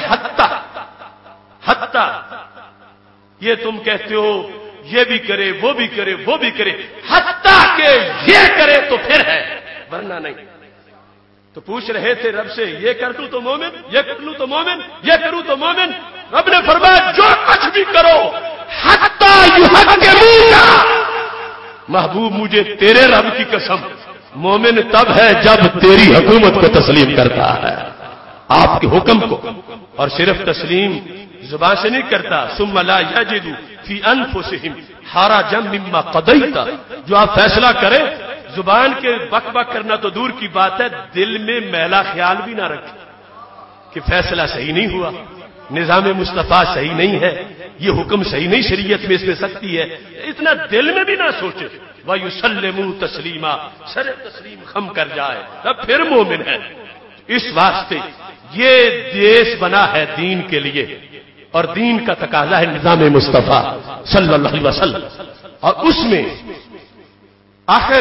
حتی یہ تم کہتے ہو یہ بھی کرے وہ بھی کرے وہ بھی کرے حتی کہ یہ کرے تو پھر ہے ورنہ نہیں تو پوچھ رہے تھے رب سے یہ کر لوں تو مومن یہ کر لوں تو مومن یہ کروں تو مومن رب نے فرمایا جو کچھ بھی کرو حتی یحکموک محبوب مجھے تیرے رب کی قسم مومن تب ہے جب تیری حکومت کو تسلیم کرتا ہے آپ کے حکم کو اور صرف تسلیم زبان سے نہیں کرتا ثم لا یجدوا فی انفسہم حرجا مما قضیت جو آپ فیصلہ کریں زبان کے بک بک کرنا تو دور کی بات ہے دل میں میلا خیال بھی نہ رکھے کہ فیصلہ صحیح نہیں ہوا نظام مصطفیٰ صحیح نہیں ہے یہ حکم صحیح نہیں شریعت میں اس میں سختی ہے اتنا دل میں بھی نہ سوچے وَيُسَلِّمُوا تَسْلِيمًا سر تسلیم خم کر جائے تب پھر مومن ہے اس واسطے یہ دیش بنا ہے دین کے لیے اور دین کا تقاضا ہے نظام مصطفیٰ صلی اللہ علیہ وسلم اور اس میں آخر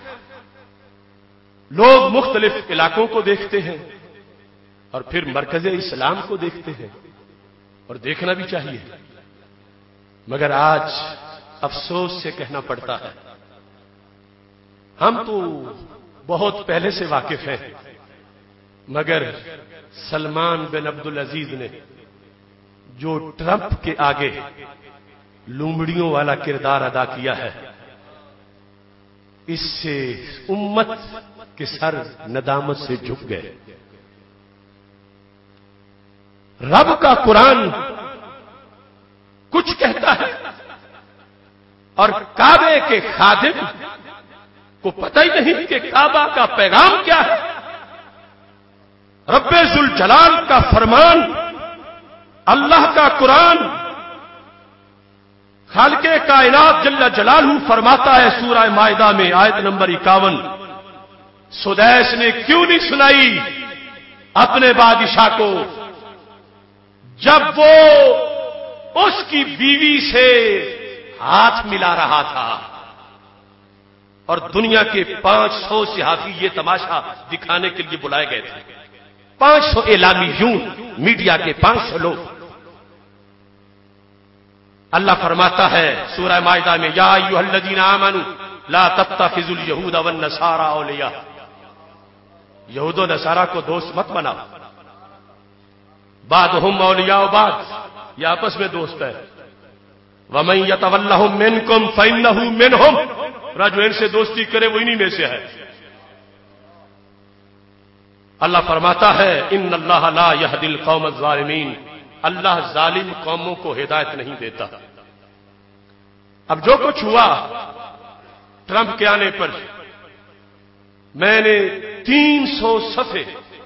لوگ مختلف علاقوں کو دیکھتے ہیں اور پھر مرکز اسلام کو دیکھتے ہیں اور دیکھنا بھی چاہیے مگر آج افسوس سے کہنا پڑتا ہے ہم تو بہت پہلے سے واقف ہیں مگر سلمان بن عبد العزیز نے جو ٹرمپ کے آگے لومڑیوں والا کردار ادا کیا ہے اس سے امت کے سر ندامت سے جھک گئے رب کا قرآن کچھ کہتا ہے اور کعبے کے خادم کو پتہ ہی نہیں کہ کعبہ کا پیغام کیا ہے رب ذوالجلال کا فرمان اللہ کا قرآن خالق کائنات جل جلالہ فرماتا ہے سورہ مائدہ میں آیت نمبر 51 سدیس نے کیوں نہیں سنائی اپنے بادشاہ کو جب وہ اس کی بیوی سے ہاتھ ملا رہا تھا اور دنیا کے 500 صحافی یہ تماشا دکھانے کے لیے بلائے گئے تھے 500 اعلامیون میڈیا کے 500 لوگ اللہ فرماتا ہے سورہ مائدہ میں یا ایھا الذین آمنوا لا تتخذوا اليہود والنصارى اولیاء، یہود و نصارہ کو دوست مت بناؤ، بعضهم اولیاء بعض، یہ آپس میں دوست ہے، ومن یتولہم منکم فانہ منہم، جو ان سے دوستی کرے وہ انہی میں سے ہے۔ اللہ فرماتا ہے ان اللہ لا یہدی القوم الظالمین، اللہ ظالم قوموں کو ہدایت نہیں دیتا۔ اب جو کچھ ہوا ٹرمپ کے آنے پر، میں نے 300 صفحے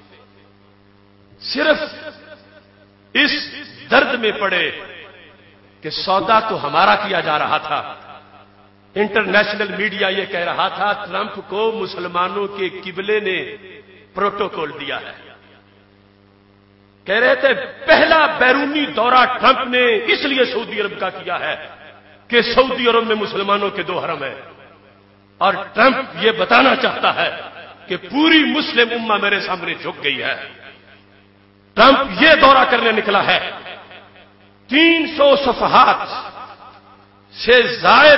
صرف اس درد میں پڑے کہ سودا تو ہمارا کیا جا رہا تھا، انٹرنیشنل میڈیا یہ کہہ رہا تھا ٹرمپ کو مسلمانوں کے قبلے نے پروٹوکول دیا ہے، کہہ رہے تھے پہلا بیرونی دورہ ٹرمپ نے اس لیے سعودی عرب کا کیا ہے کہ سعودی عرب میں مسلمانوں کے 2 حرم ہیں، اور ٹرمپ یہ بتانا چاہتا ہے کہ پوری مسلم امہ میرے سامنے جھک گئی ہے۔ ٹرمپ یہ دورہ کرنے نکلا ہے، 300 صفحات سے زائد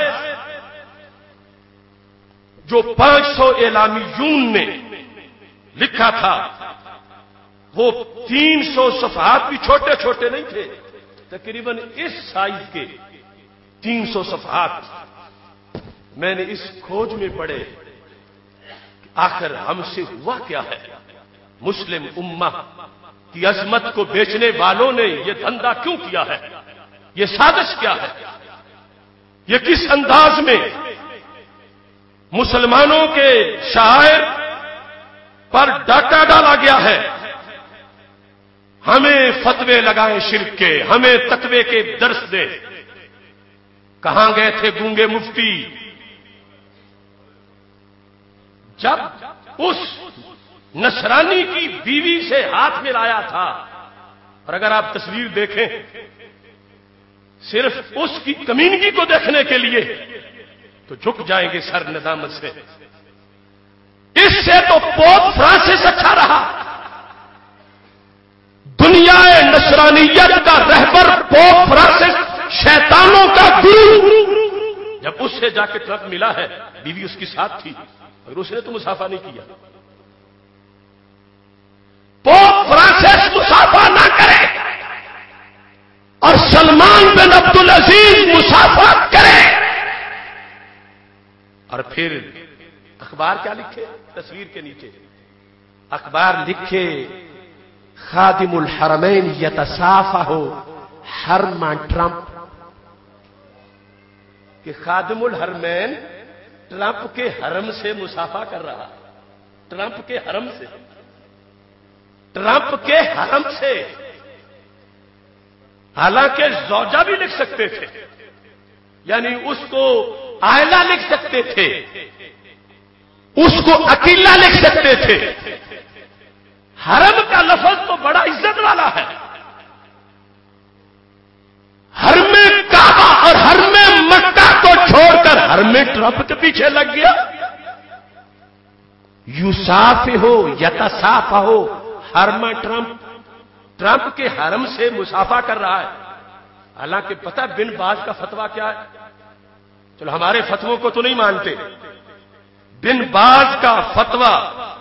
جو 500 اعلامیون نے لکھا تھا، وہ 300 صفحات بھی چھوٹے چھوٹے نہیں تھے، تقریباً اس سائز کے 300 صفحات میں نے اس کھوج میں پڑھے کہ آخر ہم سے ہوا کیا ہے، مسلم امہ کی عظمت کو بیچنے والوں نے یہ دھندا کیوں کیا ہے، یہ سازش کیا ہے، یہ کس انداز میں مسلمانوں کے شاعر پر ڈاکہ ڈالا گیا ہے، ہمیں فتوے لگائیں شرک کے، ہمیں تقوی کے درس دے۔ کہاں گئے تھے گونگے مفتی جب اس نصرانی کی بیوی سے ہاتھ ملایا تھا؟ اور اگر آپ تصویر دیکھیں صرف اس کی کمینگی کو دیکھنے کے لیے تو جھک جائیں گے سر ندامت سے۔ اس سے تو پوپ فرانسس اچھا رہا، دنیا نصرانیت کا رہبر پوپ فرانسس شیطانوں کا گرو، جب اس سے جا کے ٹرمپ ملا ہے، بیوی اس کے ساتھ تھی اور اس نے تو مسافہ نہیں کیا۔ پوپ فرانسس مسافہ نہ کرے اور سلمان بن عبدالعزیز مسافہ کرے، اور پھر اخبار کیا لکھے تصویر کے نیچے؟ اخبار لکھے خادم الحرمین یتصافح حرما ٹرمپ، کہ خادم الحرمین ٹرمپ کے حرم سے مسافہ کر رہا، ٹرمپ کے حرم سے، ٹرمپ کے حرم سے۔ حالانکہ زوجہ بھی لکھ سکتے تھے، یعنی اس کو آئلہ لکھ سکتے تھے، اس کو اکیلا لکھ سکتے تھے۔ حرم کا لفظ تو بڑا عزت والا ہے، حرم کعبہ اور حرم مکہ کو چھوڑ کر حرم ٹرمپ کے پیچھے لگ گیا۔ یوسافہ ہو یتصافہ ہو حرم ٹرمپ، ٹرمپ کے حرم سے مسافہ کر رہا ہے۔ حالانکہ پتہ بن باز کا فتویٰ کیا ہے؟ چلو ہمارے فتووں کو تو نہیں مانتے، بن باز کا فتویٰ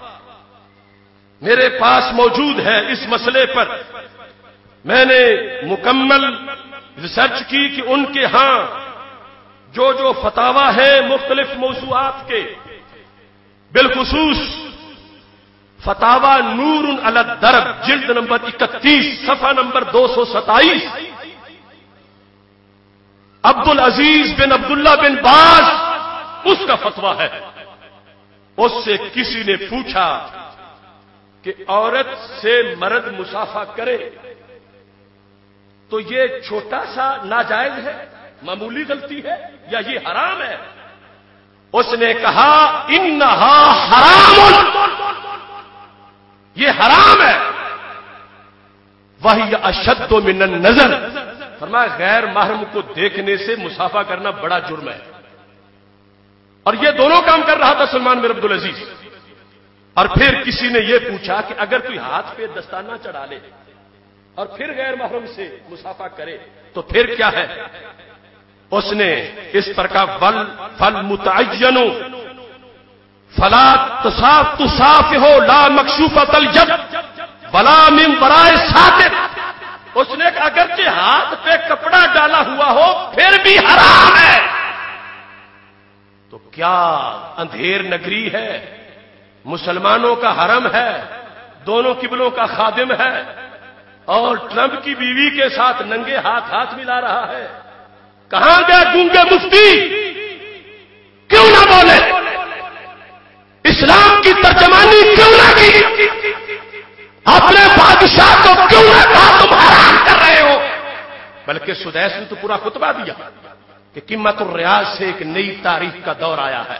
میرے پاس موجود ہے اس مسئلے پر۔ میں نے مکمل ریسرچ کی کہ ان کے ہاں جو جو فتاوی ہیں مختلف موضوعات کے، بالخصوص فتاوی نور علی الدرب جلد نمبر 31 صفحہ نمبر 227، عبدالعزیز بن عبداللہ بن باز اس کا فتویٰ ہے۔ اس سے کسی نے پوچھا کہ عورت سے مرد مسافہ کرے تو یہ چھوٹا سا ناجائز ہے، معمولی غلطی ہے، یا یہ حرام ہے؟ اس نے کہا انہا حرام، یہ حرام ہے، وہی اشد من النظر، فرمایا غیر محرم کو دیکھنے سے مسافہ کرنا بڑا جرم ہے۔ اور یہ دونوں کام کر رہا تھا سلمان بن عبدالعزیز۔ اور پھر کسی نے یہ پوچھا کہ اگر کوئی ہاتھ پہ دستانہ چڑھا لے اور پھر غیر محرم سے مسافہ کرے تو پھر کیا ہے؟ اس نے اس پر کہا فل متعین فلا تصافح لا مکشوفۃ الجب ولا من ورائے ساتر. اس نے کہا اگرچہ ہاتھ پہ کپڑا ڈالا ہوا ہو پھر بھی حرام ہے. تو کیا اندھیر نگری ہے، مسلمانوں کا حرم ہے، دونوں قبلوں کا خادم ہے، اور ٹرمپ کی بیوی کے ساتھ ننگے ہاتھ ملا رہا ہے. کہاں گئے گونگے مفتی؟ کیوں نہ بولے؟ اسلام کی ترجمانی کیوں نہ کی؟ اپنے بادشاہ کو کیوں نہ کہا تم حرام کر رہے ہو؟ بلکہ سدیس نے تو پورا خطبہ دیا کہ قمت الریاض سے ایک نئی تاریخ کا دور آیا ہے.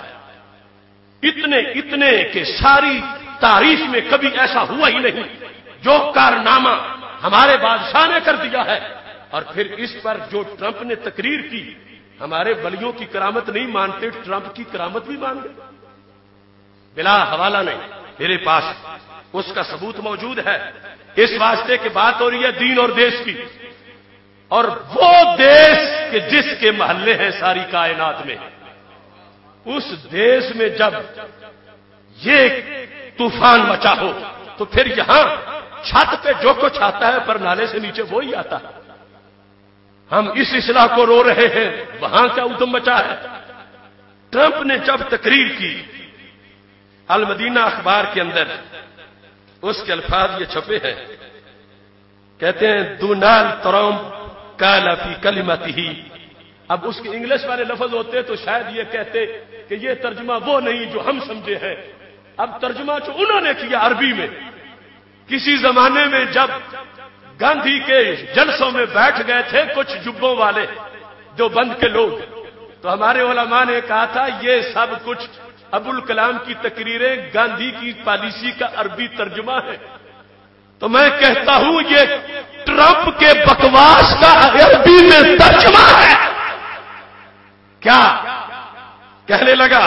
اتنے کہ ساری تاریخ میں کبھی ایسا ہوا ہی نہیں جو کارنامہ ہمارے بادشاہ نے کر دیا ہے. اور پھر اس پر جو ٹرمپ نے تقریر کی، ہمارے ولیوں کی کرامت نہیں مانتے، ٹرمپ کی کرامت بھی مان گئے. بلا حوالہ نہیں، میرے پاس اس کا ثبوت موجود ہے. اس واسطے کی بات ہو رہی ہے دین اور دیش کی، اور وہ دیش کے جس کے محلے ہیں ساری کائنات میں، اس دیش میں جب یہ طوفان مچا ہو تو پھر یہاں چھت پہ جو کچھ آتا ہے پر نالے سے نیچے وہی آتا ہے. ہم اس اصلاح کو رو رہے ہیں، وہاں کیا ادھم مچا ہے. ٹرمپ نے جب تقریر کی، المدینہ اخبار کے اندر اس کے الفاظ یہ چھپے ہیں، کہتے ہیں ڈونالڈ ٹرمپ قال فی کلمتہ. اب اس کے انگلش والے لفظ ہوتے تو شاید یہ کہتے کہ یہ ترجمہ وہ نہیں جو ہم سمجھے ہیں. اب ترجمہ جو انہوں نے کیا عربی میں، کسی زمانے میں جب گاندھی کے جلسوں میں بیٹھ گئے تھے کچھ جبوں والے جو بند کے لوگ، تو ہمارے علماء نے کہا تھا یہ سب کچھ ابوالکلام کی تقریریں گاندھی کی پالیسی کا عربی ترجمہ ہے. تو میں کہتا ہوں یہ ٹرمپ کے بکواس کا عربی میں ترجمہ ہے. کیا کہنے لگا؟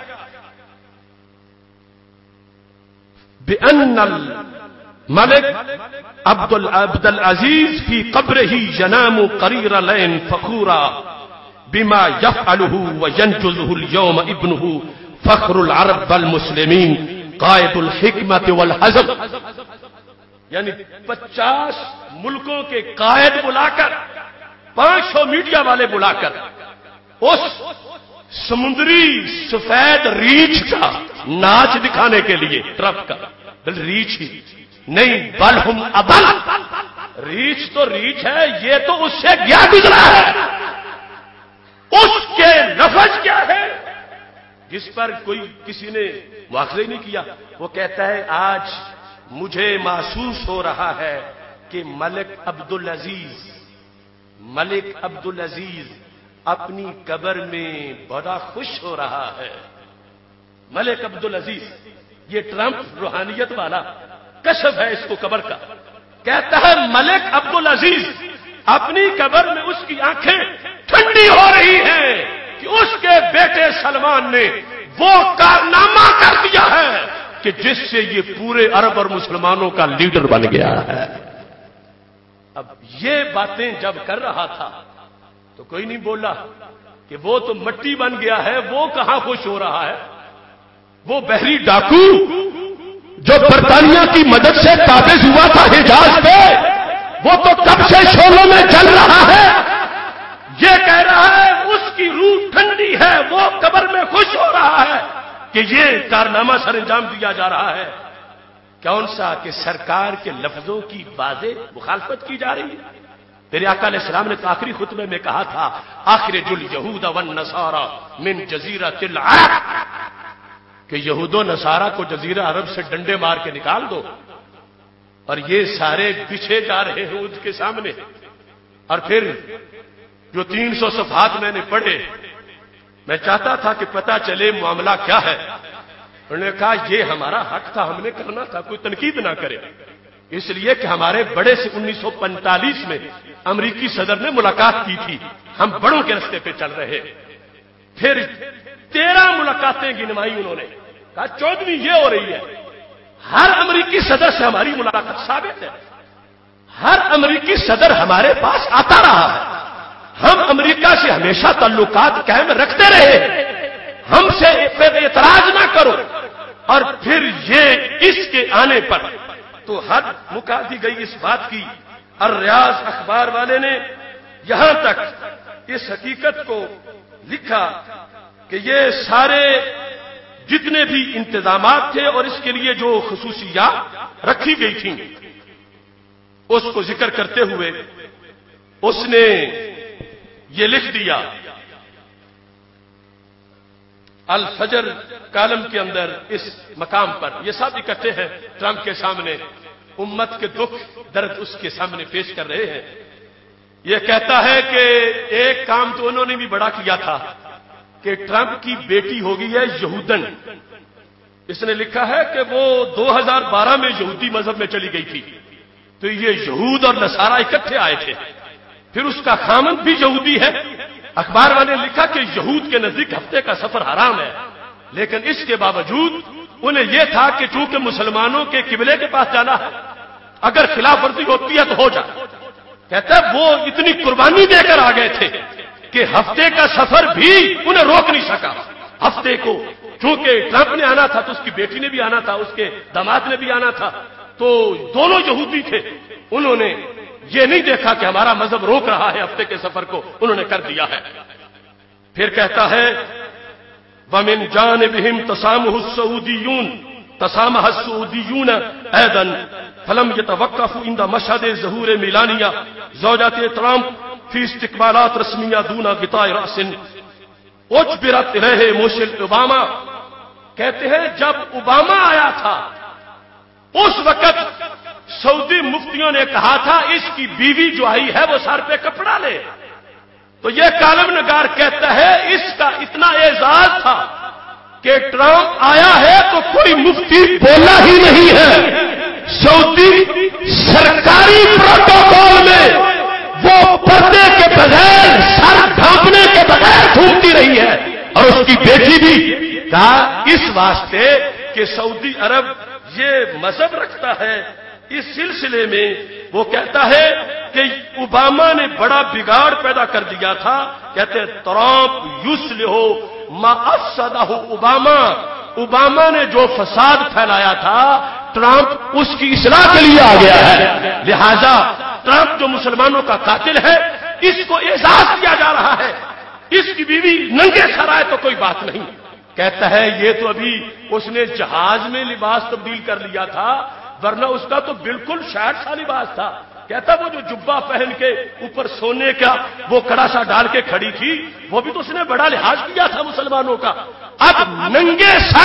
بأن الملك عبد العزيز في قبره ينام قرير لين فخورا بما يفعله وينجزه اليوم ابنه فخر العرب والمسلمين قائد الحکمت والحزم. یعنی 50 ملکوں کے قائد بلا کر، 500 میڈیا والے بلا کر اس سمندری سفید ریچھ کا ناچ دکھانے کے لیے، ٹرمپ کا بل ریچھ ہی نہیں بل ہم ابل، ریچھ تو ریچھ ہے، یہ تو اس سے گیا گزرا ہے. اس کے لفظ کیا ہے جس پر کوئی کسی نے مواخذہ نہیں کیا؟ وہ کہتا ہے آج مجھے محسوس ہو رہا ہے کہ ملک عبدالعزیز اپنی قبر میں بڑا خوش ہو رہا ہے. ملک عبدالعزیز، یہ ٹرمپ روحانیت والا کشف ہے اس کو قبر کا. کہتا ہے ملک عبدالعزیز اپنی قبر میں اس کی آنکھیں ٹھنڈی ہو رہی ہیں کہ اس کے بیٹے سلمان نے وہ کارنامہ کر دیا ہے کہ جس سے یہ پورے عرب اور مسلمانوں کا لیڈر بن گیا ہے. اب یہ باتیں جب کر رہا تھا تو کوئی نہیں بولا کہ وہ تو مٹی بن گیا ہے، وہ کہاں خوش ہو رہا ہے. وہ بحری ڈاکو جو برطانیہ کی مدد سے قابض ہوا تھا حجاز پہ، وہ تو کب سے شعلوں میں جل رہا ہے. یہ کہہ رہا ہے اس کی روح ٹھنڈی ہے، وہ قبر میں خوش ہو رہا ہے کہ یہ کارنامہ سر انجام دیا جا رہا ہے. کون سا کہ سرکار کے لفظوں کی واضح مخالفت کی جا رہی ہے. میرے آقا علیہ السلام نے تو آخری خطبے میں کہا تھا اخرج الیہود والنصارى من جزیرۃ العرب، کہ یہود و نصارہ کو جزیرہ عرب سے ڈنڈے مار کے نکال دو. اور یہ سارے پیچھے جا رہے ہیں اس کے سامنے. اور پھر جو 300 صفحات میں نے پڑھے، میں چاہتا تھا کہ پتہ چلے معاملہ کیا ہے. انہوں نے کہا یہ ہمارا حق تھا، ہم نے کرنا تھا، کوئی تنقید نہ کرے. اس لیے کہ ہمارے بڑے سے 1945 میں امریکی صدر نے ملاقات کی تھی، ہم بڑوں کے رستے پہ چل رہے. پھر 13 ملاقاتیں گنوائی انہوں نے. کہا 14ویں یہ ہو رہی ہے. ہر امریکی صدر سے ہماری ملاقات ثابت ہے، ہر امریکی صدر ہمارے پاس آتا رہا ہے، ہم امریکہ سے ہمیشہ تعلقات قائم رکھتے رہے، ہم سے اعتراض نہ کرو، اور پھر یہ اس کے آنے پر تو حد مکا دی گئی اس بات کی۔ الریاض اخبار والے نے یہاں تک اس حقیقت کو لکھا کہ یہ سارے جتنے بھی انتظامات تھے اور اس کے لیے جو خصوصیات رکھی گئی تھیں اس کو ذکر کرتے ہوئے اس نے یہ لکھ دیا الفجر کالم کے اندر اس مقام پر، یہ سب اکٹھے ہیں ٹرمپ کے سامنے، امت کے دکھ درد اس کے سامنے پیش کر رہے ہیں۔ یہ کہتا ہے کہ ایک کام تو انہوں نے بھی بڑا کیا تھا کہ ٹرمپ کی بیٹی ہو گئی ہے یہودن۔ اس نے لکھا ہے کہ وہ 2012 میں یہودی مذہب میں چلی گئی تھی، تو یہ یہود اور نصارہ اکٹھے آئے تھے، پھر اس کا خامند بھی یہودی ہے۔ اخبار والے نے لکھا کہ یہود کے نزدیک ہفتے کا سفر حرام ہے، لیکن اس کے باوجود انہیں یہ تھا کہ چونکہ مسلمانوں کے قبلے کے پاس جانا ہے، اگر خلاف ورزی ہوتی ہے تو ہو جائے۔ کہتا ہے وہ اتنی قربانی دے کر آ گئے تھے کہ ہفتے کا سفر بھی انہیں روک نہیں سکا۔ ہفتے کو چونکہ ٹرمپ نے آنا تھا تو اس کی بیٹی نے بھی آنا تھا، اس کے داماد نے بھی آنا تھا، تو دونوں یہودی تھے، انہوں نے یہ نہیں دیکھا کہ ہمارا مذہب روک رہا ہے ہفتے کے سفر کو، انہوں نے کر دیا ہے۔ پھر کہتا ہے وَمِن جَانِبِهِمْ تَسَامُهُ السَّعُودِيُّونَ تَسَامَحَ السَّعُودِيُّونَ أَيْضًا فَلَمْ يَتَوَقَّفُوا عِنْدَ مَشْهَدِ ظُهُورِ مِلَانِيَا زَوْجَةِ ٹرمپ فِي اسْتِقْبَالَاتٍ رَسْمِيَّةٍ دُونَ غِطَاءِ رَأْسٍ أُجْبِرَتْ إِلَيْهِ مِشَیل اوباما۔ کہتے ہیں جب اوباما آیا تھا اس وقت سعودی مفتیوں نے کہا تھا اس کی بیوی جو آئی ہے وہ سر پہ کپڑا لے، تو یہ کالم نگار کہتا ہے اس کا اتنا اعزاز تھا کہ ٹرمپ آیا ہے تو کوئی مفتی بولا ہی نہیں ہے۔ سعودی سرکاری پروٹوکول میں وہ پردے کے بغیر سر ڈھانپنے کے بغیر گھومتی رہی ہے، اور اس کی بیٹی بھی کہا اس واسطے کہ سعودی عرب یہ مذہب رکھتا ہے۔ اس سلسلے میں وہ کہتا ہے کہ اوباما نے بڑا بگاڑ پیدا کر دیا تھا، کہتے ہیں ٹرمپ یصلح ما افسدہ اوباما، اوباما نے جو فساد پھیلایا تھا ٹرمپ اس کی اصلاح کے لیے آ گیا ہے، لہذا ٹرمپ جو مسلمانوں کا قاتل ہے اس کو اعزاز دیا جا رہا ہے، اس کی بیوی ننگے سر آئے تو کوئی بات نہیں۔ کہتا ہے یہ تو ابھی اس نے جہاز میں لباس تبدیل کر لیا تھا، ورنہ اس کا تو بالکل شارٹ سا لباس تھا۔ کہتا وہ جو جبہ پہن کے اوپر سونے کا وہ کڑا سا ڈال کے کھڑی تھی وہ بھی تو اس نے بڑا لحاظ کیا تھا مسلمانوں کا۔ اب ننگے سر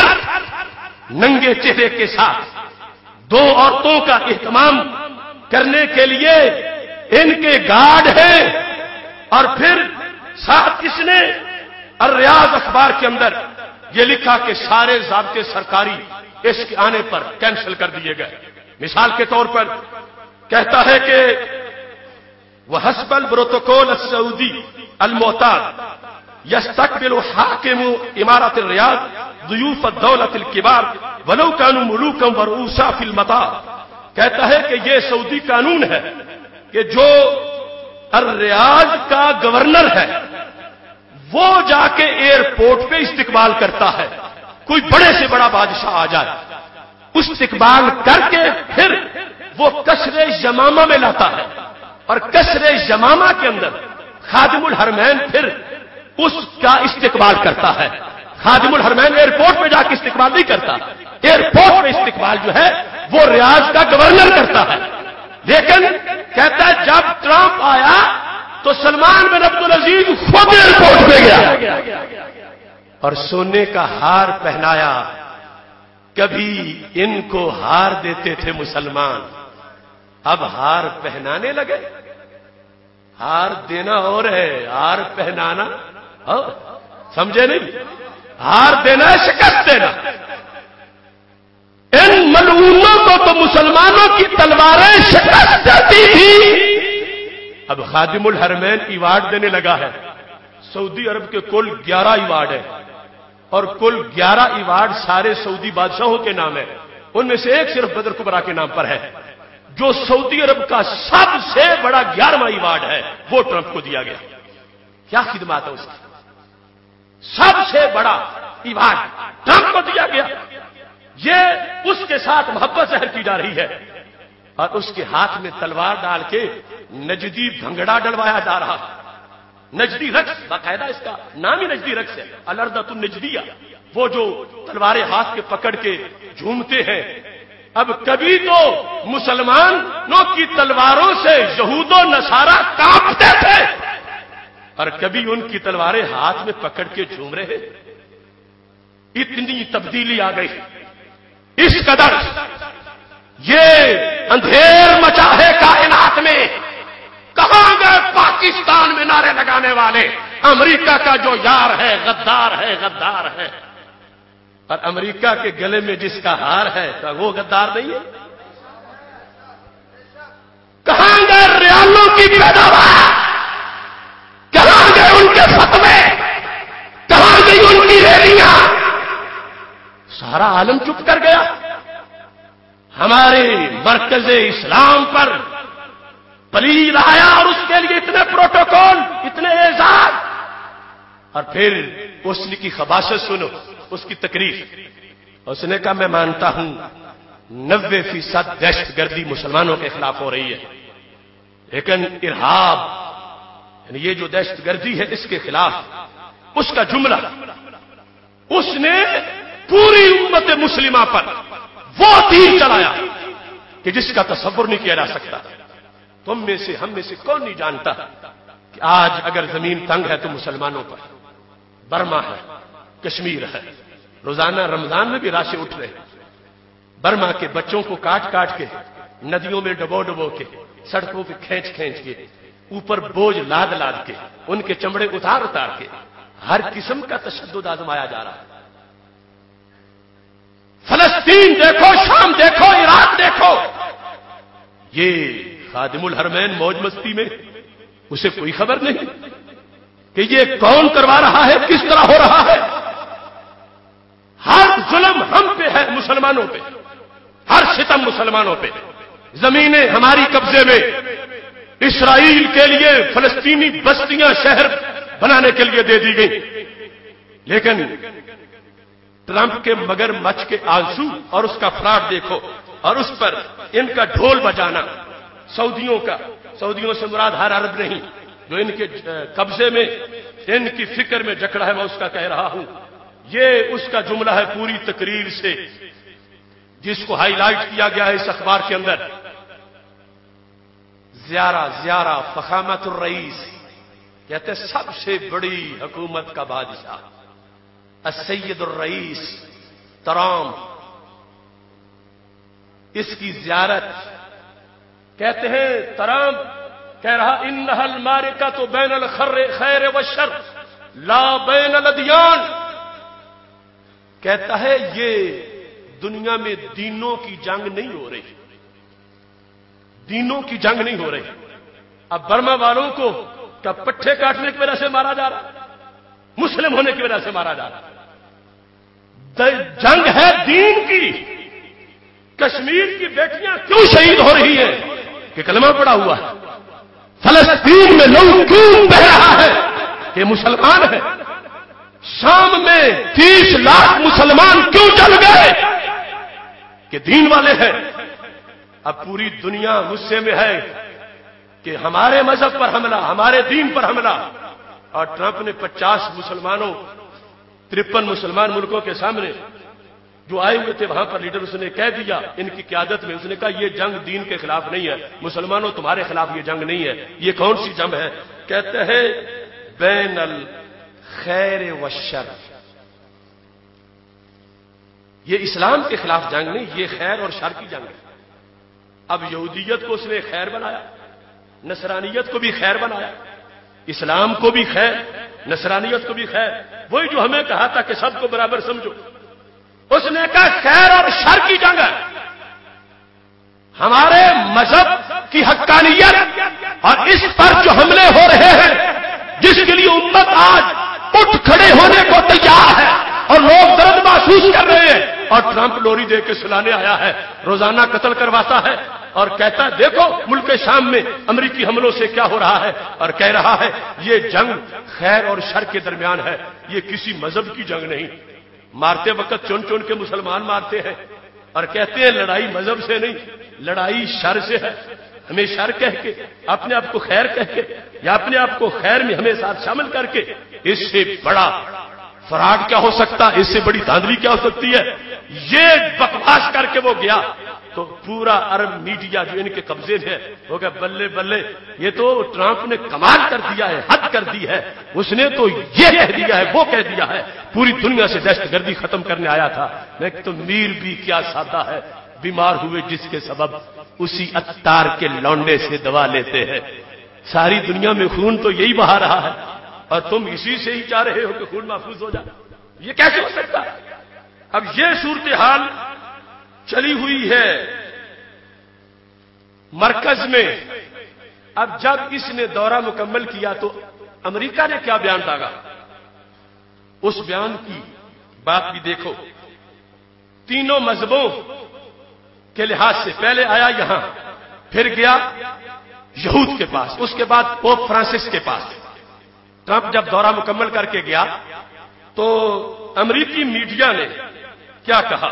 ننگے چہرے کے ساتھ دو عورتوں کا اہتمام کرنے کے لیے ان کے گارڈ ہیں، اور پھر ساتھ اس نے الریاض اخبار کے اندر یہ لکھا کہ سارے ضابطے سرکاری اس کے آنے پر کینسل کر دیے گئے۔ مثال کے طور پر کہتا ہے کہ وحسب البروتوکول السعودی المعتاد يستقبل حاکم امارت الریاض ضیوف الدولة الکبار ولو كانوا ملوکا ورؤوسا فی المطار۔ کہتا ہے کہ یہ سعودی قانون ہے کہ جو الریاض کا گورنر ہے وہ جا کے ایئرپورٹ پہ استقبال کرتا ہے، کوئی بڑے سے بڑا بادشاہ آ جائے استقبال کر کے پھر وہ قصر یمامہ میں لاتا ہے، اور قصر یمامہ کے اندر خادم الحرمین پھر اس کا استقبال کرتا ہے۔ خادم الحرمین ایئرپورٹ پہ جا کے استقبال نہیں کرتا، ایئرپورٹ پہ استقبال جو ہے وہ ریاض کا گورنر کرتا ہے۔ لیکن کہتا ہے جب ٹرمپ آیا تو سلمان بن عبدالعزیز خود ایئرپورٹ پہ گیا اور سونے کا ہار پہنایا۔ کبھی ان کو ہار دیتے تھے مسلمان، اب ہار پہنانے لگے۔ ہار دینا اور ہے، ہار پہنانا اور سمجھے نہیں؟ ہار دینا ہے شکست دینا۔ ان ملعونوں کو تو مسلمانوں کی تلواریں شکست دیتی تھی، اب خادم الحرمین ایوارڈ دینے لگا ہے۔ سعودی عرب کے کل 11 ایوارڈ ہیں، اور کل 11 ایوارڈ سارے سعودی بادشاہوں کے نام ہے، ان میں سے ایک صرف بدر کبریٰ کے نام پر ہے۔ جو سعودی عرب کا سب سے بڑا 11واں ایوارڈ ہے وہ ٹرمپ کو دیا گیا۔ کیا خدمات ہے اس کی؟ سب سے بڑا ایوارڈ ٹرمپ کو دیا گیا. یہ اس کے ساتھ محبت ظاہر کی جا رہی ہے اور اس کے ہاتھ میں تلوار ڈال کے نجدی بھنگڑا ڈلوایا جا رہا. نجدی رقص، باقاعدہ اس کا نام ہی نجدی رقص ہے، الردۃ النجدیہ، وہ جو تلواریں ہاتھ کے پکڑ کے جھومتے ہیں. اب کبھی تو مسلمانوں کی تلواروں سے یہود و نصارہ کانپتے تھے اور کبھی ان کی تلواریں ہاتھ میں پکڑ کے جھوم رہے. اتنی تبدیلی آ گئی. اس قدر یہ اندھیر مچا ہے کائنات میں. کہاں گئے پاکستان میں نعرے لگانے والے امریکہ کا جو یار ہے غدار ہے غدار ہے، اور امریکہ کے گلے میں جس کا ہار ہے تو وہ غدار نہیں ہے؟ کہاں گئے ریالوں کی پیداوار؟ کہاں گئے ان کے فتوے؟ کہاں گئی ان کی ریلیاں؟ سارا عالم چپ کر گیا. ہمارے مرکز اسلام پر پلید آیا اور اس کے لیے اتنے پروٹوکول، اتنے اعزاز، اور پھر اس کی خباثت سنو، اس کی تقریر. اس نے کہا میں مانتا ہوں 90% دہشت گردی مسلمانوں کے خلاف ہو رہی ہے، لیکن ارہاب یعنی یہ جو دہشت گردی ہے اس کے خلاف اس کا جملہ اس نے پوری امت مسلمہ پر وہ تیر چلایا کہ جس کا تصور نہیں کیا جا سکتا. تم میں سے ہم میں سے کون نہیں جانتا کہ آج اگر زمین تنگ ہے تو مسلمانوں پر. برما ہے، کشمیر ہے، روزانہ رمضان میں بھی راشے اٹھ رہے ہیں. برما کے بچوں کو کاٹ کاٹ کے ندیوں میں ڈبو ڈبو کے سڑکوں پہ کھینچ کھینچ کے اوپر بوجھ لاد لاد کے ان کے چمڑے اتار اتار کے ہر قسم کا تشدد آزمایا جا رہا ہے. فلسطین دیکھو، شام دیکھو، عراق دیکھو. یہ خادم الحرمین موج مستی میں اسے کوئی خبر نہیں کہ یہ کون کروا رہا ہے، کس طرح ہو رہا ہے. ہر ظلم ہم پہ ہے، مسلمانوں پہ، ہر ستم مسلمانوں پہ. زمینیں ہماری قبضے میں، اسرائیل کے لیے فلسطینی بستیاں شہر بنانے کے لیے دے دی گئی، لیکن ٹرمپ کے مگر مچ کے آنسو اور اس کا فراڈ دیکھو اور اس پر ان کا ڈھول بجانا. سعودیوں سے مراد ہر عرب نہیں، جو ان کے قبضے میں ان کی فکر میں جکڑا ہے، میں اس کا کہہ رہا ہوں. یہ اس کا جملہ ہے پوری تقریر سے جس کو ہائی لائٹ کیا گیا ہے اس اخبار کے اندر. زیارہ فخامت الرئیس کہتے سب سے بڑی حکومت کا بادشاہ السید الرئیس ترام، اس کی زیارت کہتے ہیں ترام کہہ رہا انہا المارکۃ بین الخیر والشر لا بین الادیان. کہتا ہے یہ دنیا میں دینوں کی جنگ نہیں ہو رہی، دینوں کی جنگ نہیں ہو رہی. اب برما والوں کو کیا پٹھے کاٹنے کی وجہ سے مارا جا رہا، مسلم ہونے کی وجہ سے مارا جا رہا. جنگ ہے دین کی. کشمیر کی بیٹیاں کیوں شہید ہو رہی ہیں کہ کلمہ پڑا ہوا ہے. فلسطین میں لوگ کیوں بہ رہا ہے کہ مسلمان ہے. شام میں 30 لاکھ مسلمان کیوں جل گئے کہ دین والے ہیں. اب پوری دنیا غصے میں ہے کہ ہمارے مذہب پر حملہ، ہمارے دین پر حملہ. اور ٹرمپ نے 50 مسلمانوں 53 مسلمان ملکوں کے سامنے جو آئے ہوئے تھے وہاں پر لیڈر اس نے کہہ دیا ان کی قیادت میں، اس نے کہا یہ جنگ دین کے خلاف نہیں ہے، مسلمانوں تمہارے خلاف یہ جنگ نہیں ہے. یہ کون سی جنگ ہے؟ کہتے ہیں بین الخیر والشر. یہ اسلام کے خلاف جنگ نہیں، یہ خیر اور شر کی جنگ ہے. اب یہودیت کو اس نے خیر بنایا، نصرانیت کو بھی خیر بنایا، اسلام کو بھی خیر، نصرانیت کو بھی خیر. وہی جو ہمیں کہا تھا کہ سب کو برابر سمجھو، اس نے کہا خیر اور شر کی جنگ ہے. ہمارے مذہب کی حقانیت اور اس پر جو حملے ہو رہے ہیں جس کے لیے امت آج اٹھ کھڑے ہونے کو تیار ہے اور لوگ درد محسوس کر رہے ہیں اور ٹرمپ لوری دے کے سلانے آیا ہے، روزانہ قتل کرواتا ہے اور کہتا ہے دیکھو ملک شام میں امریکی حملوں سے کیا ہو رہا ہے، اور کہہ رہا ہے یہ جنگ خیر اور شر کے درمیان ہے، یہ کسی مذہب کی جنگ نہیں۔ مارتے وقت چن چن کے مسلمان مارتے ہیں اور کہتے ہیں لڑائی مذہب سے نہیں، لڑائی شر سے ہے۔ ہمیں شر کہہ کے، اپنے آپ کو خیر کہہ کے، یا اپنے آپ کو خیر میں ہمیں ساتھ شامل کر کے، اس سے بڑا فراڈ کیا ہو سکتا، اس سے بڑی دھاندلی کیا ہو سکتی ہے؟ یہ بکواس کر کے وہ گیا تو پورا عرب میڈیا جو ان کے قبضے میں ہے وہ کہ بلے بلے، یہ تو ٹرمپ نے کمال کر دیا ہے، حد کر دی ہے، اس نے تو یہ کہہ دیا ہے، وہ کہہ دیا ہے، پوری دنیا سے دہشت گردی ختم کرنے آیا تھا۔ میں تو میر بھی کیا سادہ ہے، بیمار ہوئے جس کے سبب اسی عطار کے لونڈے سے دوا لیتے ہیں۔ ساری دنیا میں خون تو یہی بہا رہا ہے اور تم اسی سے ہی چاہ رہے ہو کہ خون محفوظ ہو جائے، یہ کیسے ہو سکتا ہے؟ اب یہ صورتحال چلی ہوئی ہے مرکز میں۔ اب جب اس نے دورہ مکمل کیا تو امریکہ نے کیا بیان داغا، اس بیان کی بات بھی دیکھو۔ تینوں مذہبوں کے لحاظ سے پہلے آیا یہاں، پھر گیا یہود کے پاس، اس کے بعد پوپ فرانسس کے پاس۔ ٹرمپ جب دورہ مکمل کر کے گیا تو امریکی میڈیا نے کیا کہا؟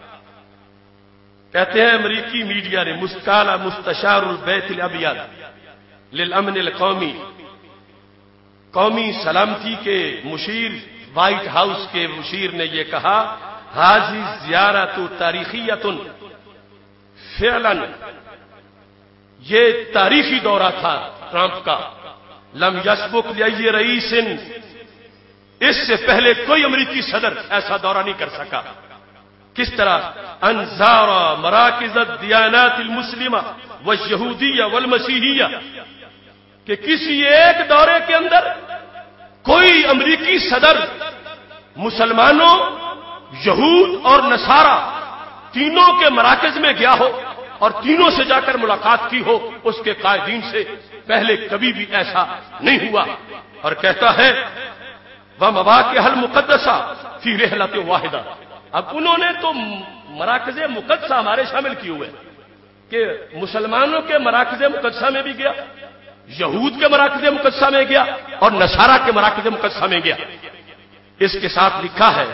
کہتے ہیں امریکی میڈیا نے مستقال مستشار البیت الابیض للامن القومی، قومی سلامتی کے مشیر، وائٹ ہاؤس کے مشیر نے یہ کہا حاضی زیارت تاریخیت فعلا، یہ تاریخی دورہ تھا ٹرمپ کا، لم یسبق لی رئیس، اس سے پہلے کوئی امریکی صدر ایسا دورہ نہیں کر سکا۔ کس طرح؟ انزار مراکز الدیانات المسلمہ والیہودیہ والمسیحیہ، کہ کسی ایک دورے کے اندر کوئی امریکی صدر مسلمانوں، یہود اور نصارہ تینوں کے مراکز میں گیا ہو اور تینوں سے جا کر ملاقات کی ہو، اس کے قائدین سے پہلے کبھی بھی ایسا نہیں ہوا۔ اور کہتا ہے وَمَوَاقِعَ الْمُقَدَّسَةَ فِي رِحْلَةٍ وَاحِدَةٍ، اب انہوں نے تو مراکز مقدسہ ہمارے شامل کیے ہوئے کہ مسلمانوں کے مراکز مقدسہ میں بھی گیا، یہود کے مراکز مقدسہ میں گیا اور نصارہ کے مراکز مقدسہ میں گیا۔ اس کے ساتھ لکھا ہے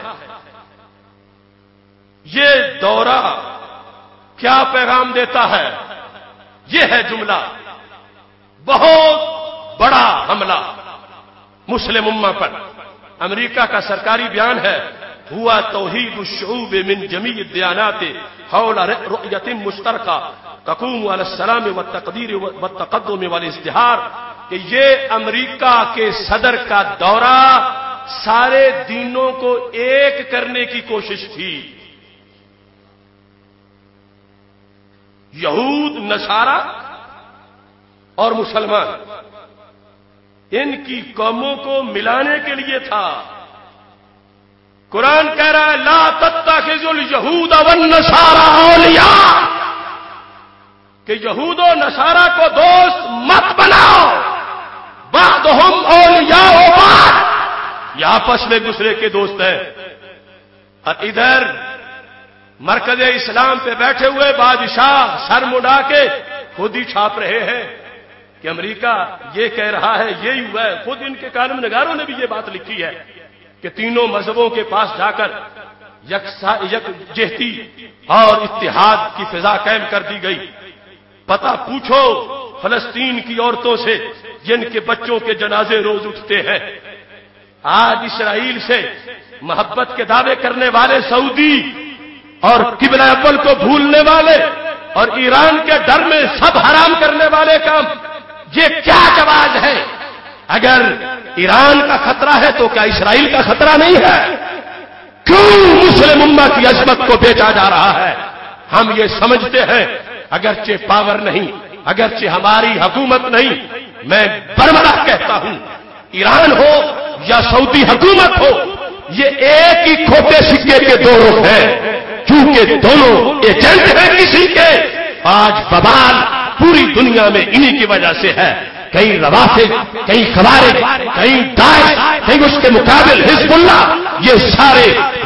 یہ دورہ کیا پیغام دیتا ہے، یہ ہے جملہ، بہت بڑا حملہ مسلم امہ پر۔ امریکہ کا سرکاری بیان ہے ہوا توحید الشعوب من جمیع الدیانات حول رؤیت مشترکہ تقوم علی السلام والتقدیر والتقدم والازدہار، کہ یہ امریکہ کے صدر کا دورہ سارے دینوں کو ایک کرنے کی کوشش تھی۔ یہود، نصارہ اور مسلمان، ان کی قوموں کو ملانے کے لیے تھا۔ قرآن کہہ رہا ہے لا تتخذوا الیہود والنصارى اولیاء، کہ یہود و نصارہ کو دوست مت بناؤ، بعضهم اولیاء بعض، یہ آپس میں ایک دوسرے کے دوست ہیں۔ اور ادھر مرکز اسلام پہ بیٹھے ہوئے بادشاہ سر مڈا کے خود ہی چھاپ رہے ہیں کہ امریکہ یہ کہہ رہا ہے یہی ہوا ہے۔ خود ان کے کالم نگاروں نے بھی یہ بات لکھی ہے کہ تینوں مذہبوں کے پاس جا کر یکجہتی اور اتحاد کی فضا قائم کر دی گئی۔ پتہ پوچھو فلسطین کی عورتوں سے جن کے بچوں کے جنازے روز اٹھتے ہیں، آج اسرائیل سے محبت کے دعوے کرنے والے سعودی اور قبلہ اول کو بھولنے والے اور ایران کے ڈر میں سب حرام کرنے والے کام، یہ کیا جواز ہے؟ اگر ایران کا خطرہ ہے تو کیا اسرائیل کا خطرہ نہیں ہے؟ کیوں مسلم امہ کی عظمت کو بیچا جا رہا ہے؟ ہم یہ سمجھتے ہیں اگرچہ پاور نہیں، اگرچہ ہماری حکومت نہیں، میں برملا کہتا ہوں ایران ہو یا سعودی حکومت ہو، یہ ایک ہی کھوٹے سکے کے دو رخ ہیں، کیونکہ دونوں ایجنٹ ہیں کسی کے۔ آج ببال پوری دنیا میں انہی کی وجہ سے ہے، کہیں روافض، کہیں خوارج، کہیں داعش، کہیں اس کے مقابل حزب اللہ، یہ سارے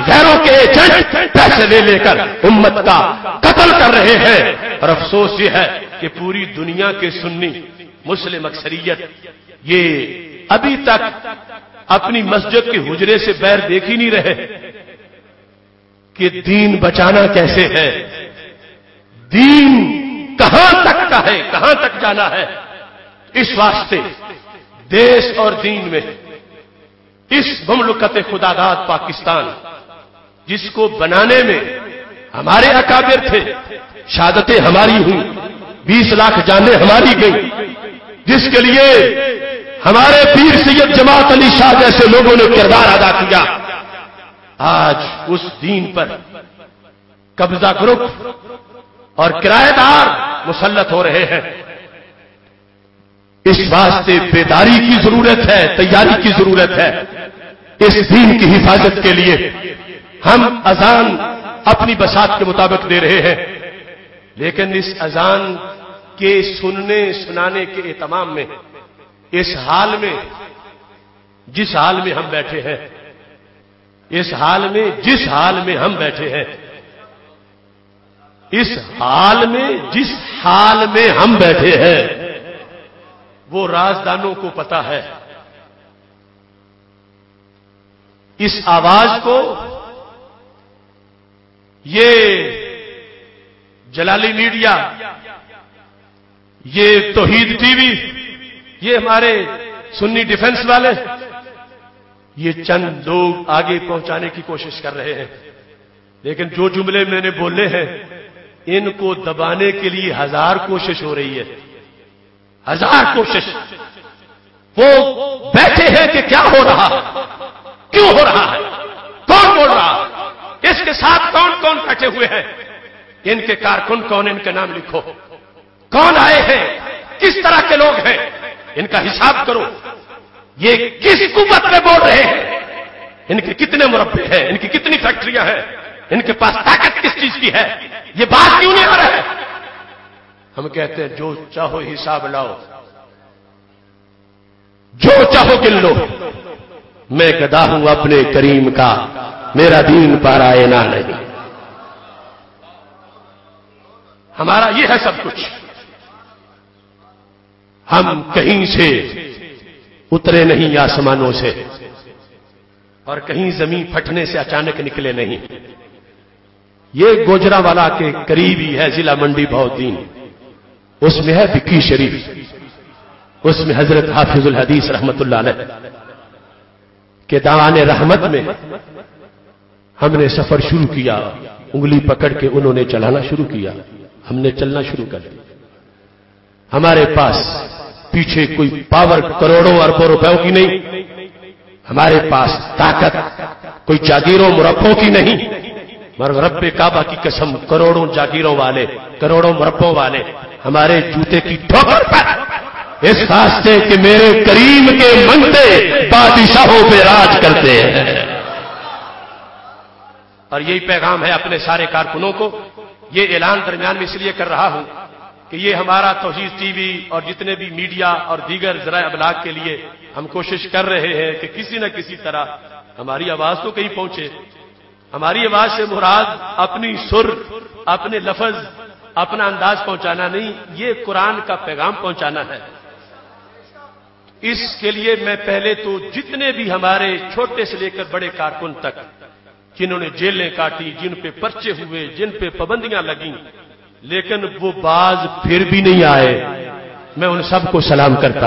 غیروں کے ایجنٹ پیسے لے کر امت کا قتل کر رہے ہیں. اور افسوس یہ ہے کہ پوری دنیا کے سنی مسلم اکثریت یہ ابھی تک اپنی مسجد کے حجرے سے باہر دیکھ ہی نہیں رہے کہ دین بچانا کیسے ہے, دین کہاں تک کا ہے, کہاں تک جانا ہے. اس واسطے دیش اور دین میں اس مملکت خداداد پاکستان جس کو بنانے میں ہمارے اکابر تھے, شہادتیں ہماری ہوئی, 20 لاکھ جانیں ہماری گئی, جس کے لیے ہمارے پیر سید جماعت علی شاہ جیسے لوگوں نے کردار ادا کیا, آج اس دین پر قبضہ گروپ اور کرایہ دار مسلط ہو رہے ہیں. اس واسطے بیداری کی ضرورت ہے, تیاری کی ضرورت ہے. اس دین کی حفاظت کے لیے ہم اذان اپنی بساط کے مطابق دے رہے ہیں, لیکن اس اذان کے سننے سنانے کے اہتمام میں اس حال میں جس حال میں ہم بیٹھے ہیں, اس حال میں جس حال میں ہم بیٹھے ہیں, اس حال میں جس حال میں ہم بیٹھے ہیں وہ رازدانوں کو پتا ہے. اس آواز کو یہ جلالی میڈیا, یہ توحید ٹی وی, یہ ہمارے سنی ڈیفنس والے, یہ چند لوگ آگے پہنچانے کی کوشش کر رہے ہیں. لیکن جو جملے میں نے بولے ہیں ان کو دبانے کے لیے 1000 کوشش ہو رہی ہے, 1000 کوشش. وہ بیٹھے ہیں کہ کیا ہو رہا ہے, کیوں ہو رہا ہے, کون بول رہا ہے, اس کے ساتھ کون کون بیٹھے ہوئے ہیں, ان کے کارکن کون, ان کے نام لکھو, کون آئے ہیں, کس طرح کے لوگ ہیں, ان کا حساب کرو. یہ کس قوت میں بول رہے ہیں, ان کے کتنے مربع ہیں, ان کی کتنی فیکٹریاں ہیں, ان کے پاس طاقت کس چیز کی ہے, یہ بات کیوں نہیں آ رہا ہے. ہم کہتے ہیں جو چاہو حساب لاؤ, جو چاہو گن لو, میں گدا ہوں اپنے کریم کا, میرا دین پارائے نہ نہیں. ہمارا یہ ہے سب کچھ. ہم کہیں سے اترے نہیں آسمانوں سے, اور کہیں زمین پھٹنے سے اچانک نکلے نہیں. یہ گوجرانوالا کے قریب ہی ہے ضلع منڈی بہودین, اس میں ہے بکی شریف, اس میں حضرت حافظ الحدیث رحمت اللہ علیہ کے داوان رحمت میں ہم نے سفر شروع کیا. انگلی پکڑ کے انہوں نے چلانا شروع کیا, ہم نے چلنا شروع کر دیا. ہمارے پاس پیچھے کوئی پاور کروڑوں اربوں روپیوں کی نہیں, ہمارے پاس طاقت کوئی جاگیروں مربوں کی نہیں, مگر رب کعبہ کی قسم کروڑوں جاگیروں والے, کروڑوں مربوں والے ہمارے جوتے کی ٹھوکر پر اس واسطے کہ میرے کریم کے منگتے بادشاہوں پہ راج کرتے ہیں. اور یہی پیغام ہے اپنے سارے کارکنوں کو. یہ اعلان درمیان میں اس لیے کر رہا ہوں کہ یہ ہمارا توحید ٹی وی اور جتنے بھی میڈیا اور دیگر ذرائع ابلاغ کے لیے ہم کوشش کر رہے ہیں کہ کسی نہ کسی طرح ہماری آواز تو کہیں پہنچے. ہماری آواز سے مراد اپنی سر, اپنے لفظ, اپنا انداز پہنچانا نہیں, یہ قرآن کا پیغام پہنچانا ہے. اس کے لیے میں پہلے تو جتنے بھی ہمارے چھوٹے سے لے کر بڑے کارکن تک جنہوں نے جیلیں کاٹی, جن پہ پرچے ہوئے, جن پہ پابندیاں لگیں, لیکن وہ باز پھر بھی نہیں آئے, میں ان سب کو سلام کرتا.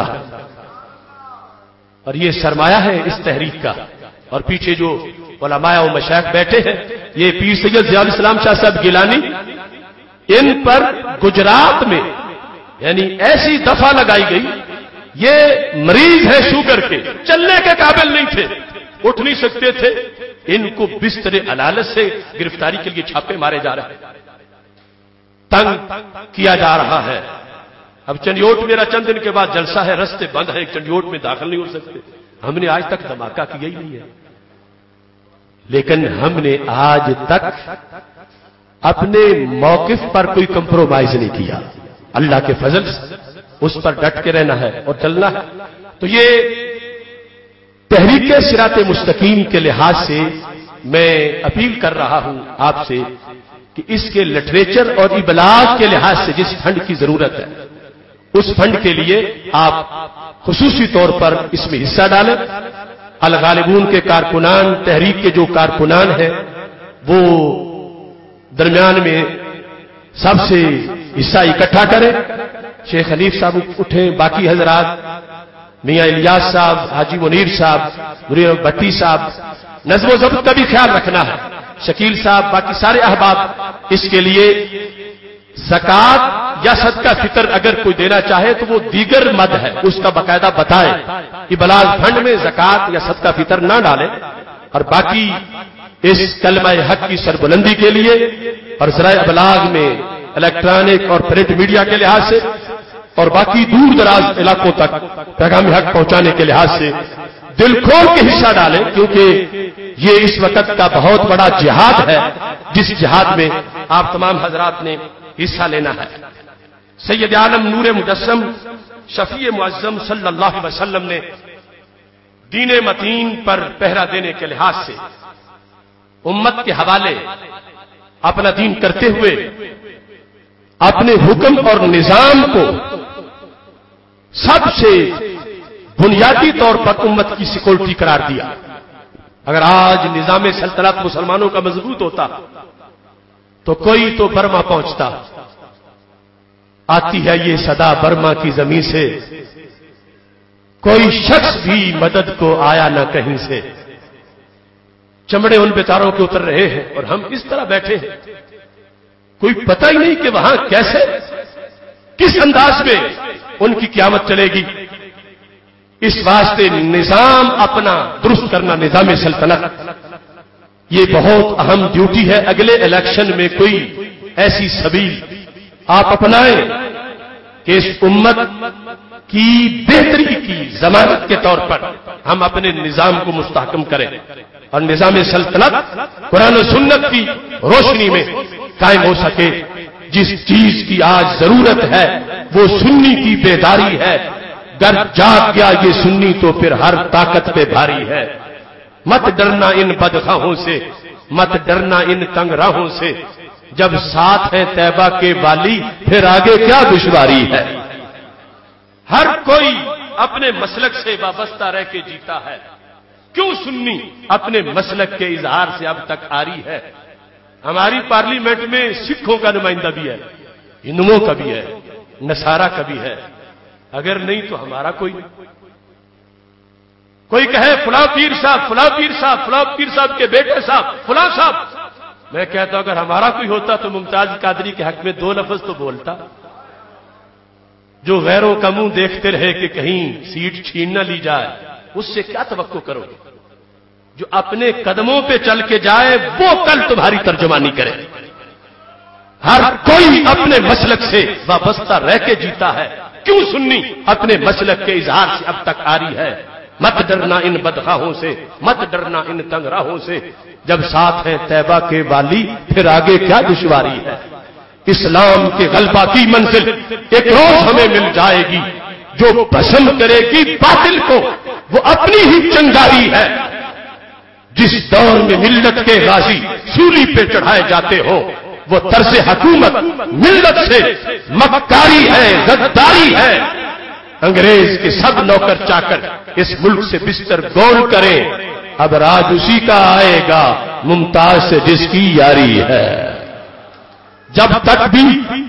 اور یہ سرمایہ ہے اس تحریک کا. اور پیچھے جو علماء و مشائخ بیٹھے ہیں, یہ پیر سید ضیاء الاسلام شاہ صاحب گیلانی, ان پر گجرات میں یعنی ایسی دفعہ لگائی گئی. یہ مریض ہے شوگر کے, چلنے کے قابل نہیں تھے, اٹھ نہیں سکتے تھے, ان کو بستر علالت سے گرفتاری کے لیے چھاپے مارے جا رہے ہیں, تنگ کیا جا رہا ہے. اب چنڈیوٹ میرا چند دن کے بعد جلسہ ہے, رستے بند ہے, چنڈیوٹ میں داخل نہیں ہو سکتے. ہم نے آج تک دھماکہ کیا ہی نہیں ہے, لیکن ہم نے آج تک اپنے موقف پر کوئی کمپرومائز نہیں کیا. اللہ کے فضل سے اس پر ڈٹ کے رہنا ہے اور چلنا ہے. تو یہ تحریک صراط مستقیم کے لحاظ سے میں اپیل کر رہا ہوں آپ سے کہ اس کے لٹریچر اور ابلاغ کے لحاظ سے جس فنڈ کی ضرورت ہے اس فنڈ کے لیے آپ خصوصی طور پر اس میں حصہ ڈالیں. الغالبون کے کارکنان، تحریک کے جو کارکنان ہیں وہ درمیان میں سب سے حصہ اکٹھا کریں. شیخ حنیف صاحب اٹھیں، باقی حضرات، میاں الیاس صاحب، حاجی منیر صاحب، منیر بھٹی صاحب، نظم و ضبط کا بھی خیال رکھنا ہے، شکیل صاحب، باقی سارے احباب اس کے لیے زکات یا صدقہ فطر اگر کوئی دینا چاہے تو وہ دیگر مد ہے، اس کا باقاعدہ بتائے. ابلاغ فنڈ میں زکات یا صدقہ فطر نہ ڈالیں، اور باقی اس کلمہ حق کی سربلندی کے لیے اور ذرائع ابلاغ میں الیکٹرانک اور پرنٹ میڈیا کے لحاظ سے اور باقی دور دراز علاقوں تک پیغام حق پہنچانے کے لحاظ سے دل کھول کے حصہ ڈالیں، کیونکہ یہ اس وقت کا بہت بڑا جہاد ہے جس جہاد میں آپ تمام حضرات نے حصہ لینا ہے. سید عالم نور مجسم شفیع معظم صلی اللہ علیہ وسلم نے دین متین پر پہرا دینے کے لحاظ سے امت کے حوالے اپنا دین کرتے ہوئے اپنے حکم اور نظام کو سب سے بنیادی طور پر امت کی سیکورٹی قرار دیا. اگر آج نظام سلطنت مسلمانوں کا مضبوط ہوتا تو کوئی تو برما پہنچتا. آتی ہے یہ صدا برما کی زمین سے، کوئی شخص بھی مدد کو آیا نہ کہیں سے. چمڑے ان بیچاروں کے اتر رہے ہیں اور ہم اس طرح بیٹھے ہیں، کوئی پتہ ہی نہیں کہ وہاں کیسے کس انداز میں ان کی قیامت چلے گی. اس واسطے نظام اپنا درست کرنا، نظام سلطنت، یہ بہت اہم ڈیوٹی ہے. اگلے الیکشن میں کوئی ایسی سبیل آپ اپنائیں کہ اس امت کی بہتری کی ضمانت کے طور پر ہم اپنے نظام کو مستحکم کریں اور نظام سلطنت قرآن و سنت کی روشنی میں قائم ہو سکے. جس چیز کی آج ضرورت ہے وہ سنی کی بیداری ہے. گر جاگ گیا یہ سنی تو پھر ہر طاقت پہ بھاری ہے. مت ڈرنا ان بدخواہوں سے، مت ڈرنا ان تنگ راہوں سے، جب ساتھ ہیں طیبہ کے والی پھر آگے کیا دشواری ہے. ہر کوئی اپنے مسلک سے وابستہ رہ کے جیتا ہے. کیوں سنی اپنے مسلک کے اظہار سے اب تک آری ہے. ہماری پارلیمنٹ میں سکھوں کا نمائندہ بھی ہے، ہندوؤں کا بھی ہے، نصارہ کا بھی ہے. اگر نہیں تو ہمارا کوئی کہے فلاں پیر صاحب، فلاں پیر صاحب، فلاں پیر صاحب کے بیٹے صاحب، فلاں صاحب. میں کہتا ہوں اگر ہمارا کوئی ہوتا تو ممتاز قادری کے حق میں 2 لفظ تو بولتا. جو غیروں کا منہ دیکھتے رہے کہ کہیں سیٹ چھین نہ لی جائے، اس سے کیا توقع کرو گے؟ جو اپنے قدموں پہ چل کے جائے وہ کل تمہاری ترجمانی کرے. ہر کوئی اپنے مسلک سے وابستہ رہ کے جیتا ہے. کیوں سنی اپنے مسلک کے اظہار سے اب تک آری ہے. مت ڈرنا ان بدخواہوں سے، مت ڈرنا ان تنگ راہوں سے، جب ساتھ ہیں طیبہ کے والی پھر آگے کیا دشواری ہے. اسلام کے غلبہ کی منزل ایک روز ہمیں مل جائے گی. جو پسند کرے گی باطل کو وہ اپنی ہی چنگاری ہے. جس دور میں ملت کے غازی سولی پہ چڑھائے جاتے ہو وہ طرز حکومت ملت سے مکاری ہے، غداری ہے. انگریز کے سب نوکر چاکر اس ملک سے بستر گول کریں، اب راج اسی کا آئے گا ممتاز سے جس کی یاری ہے. جب تک بھی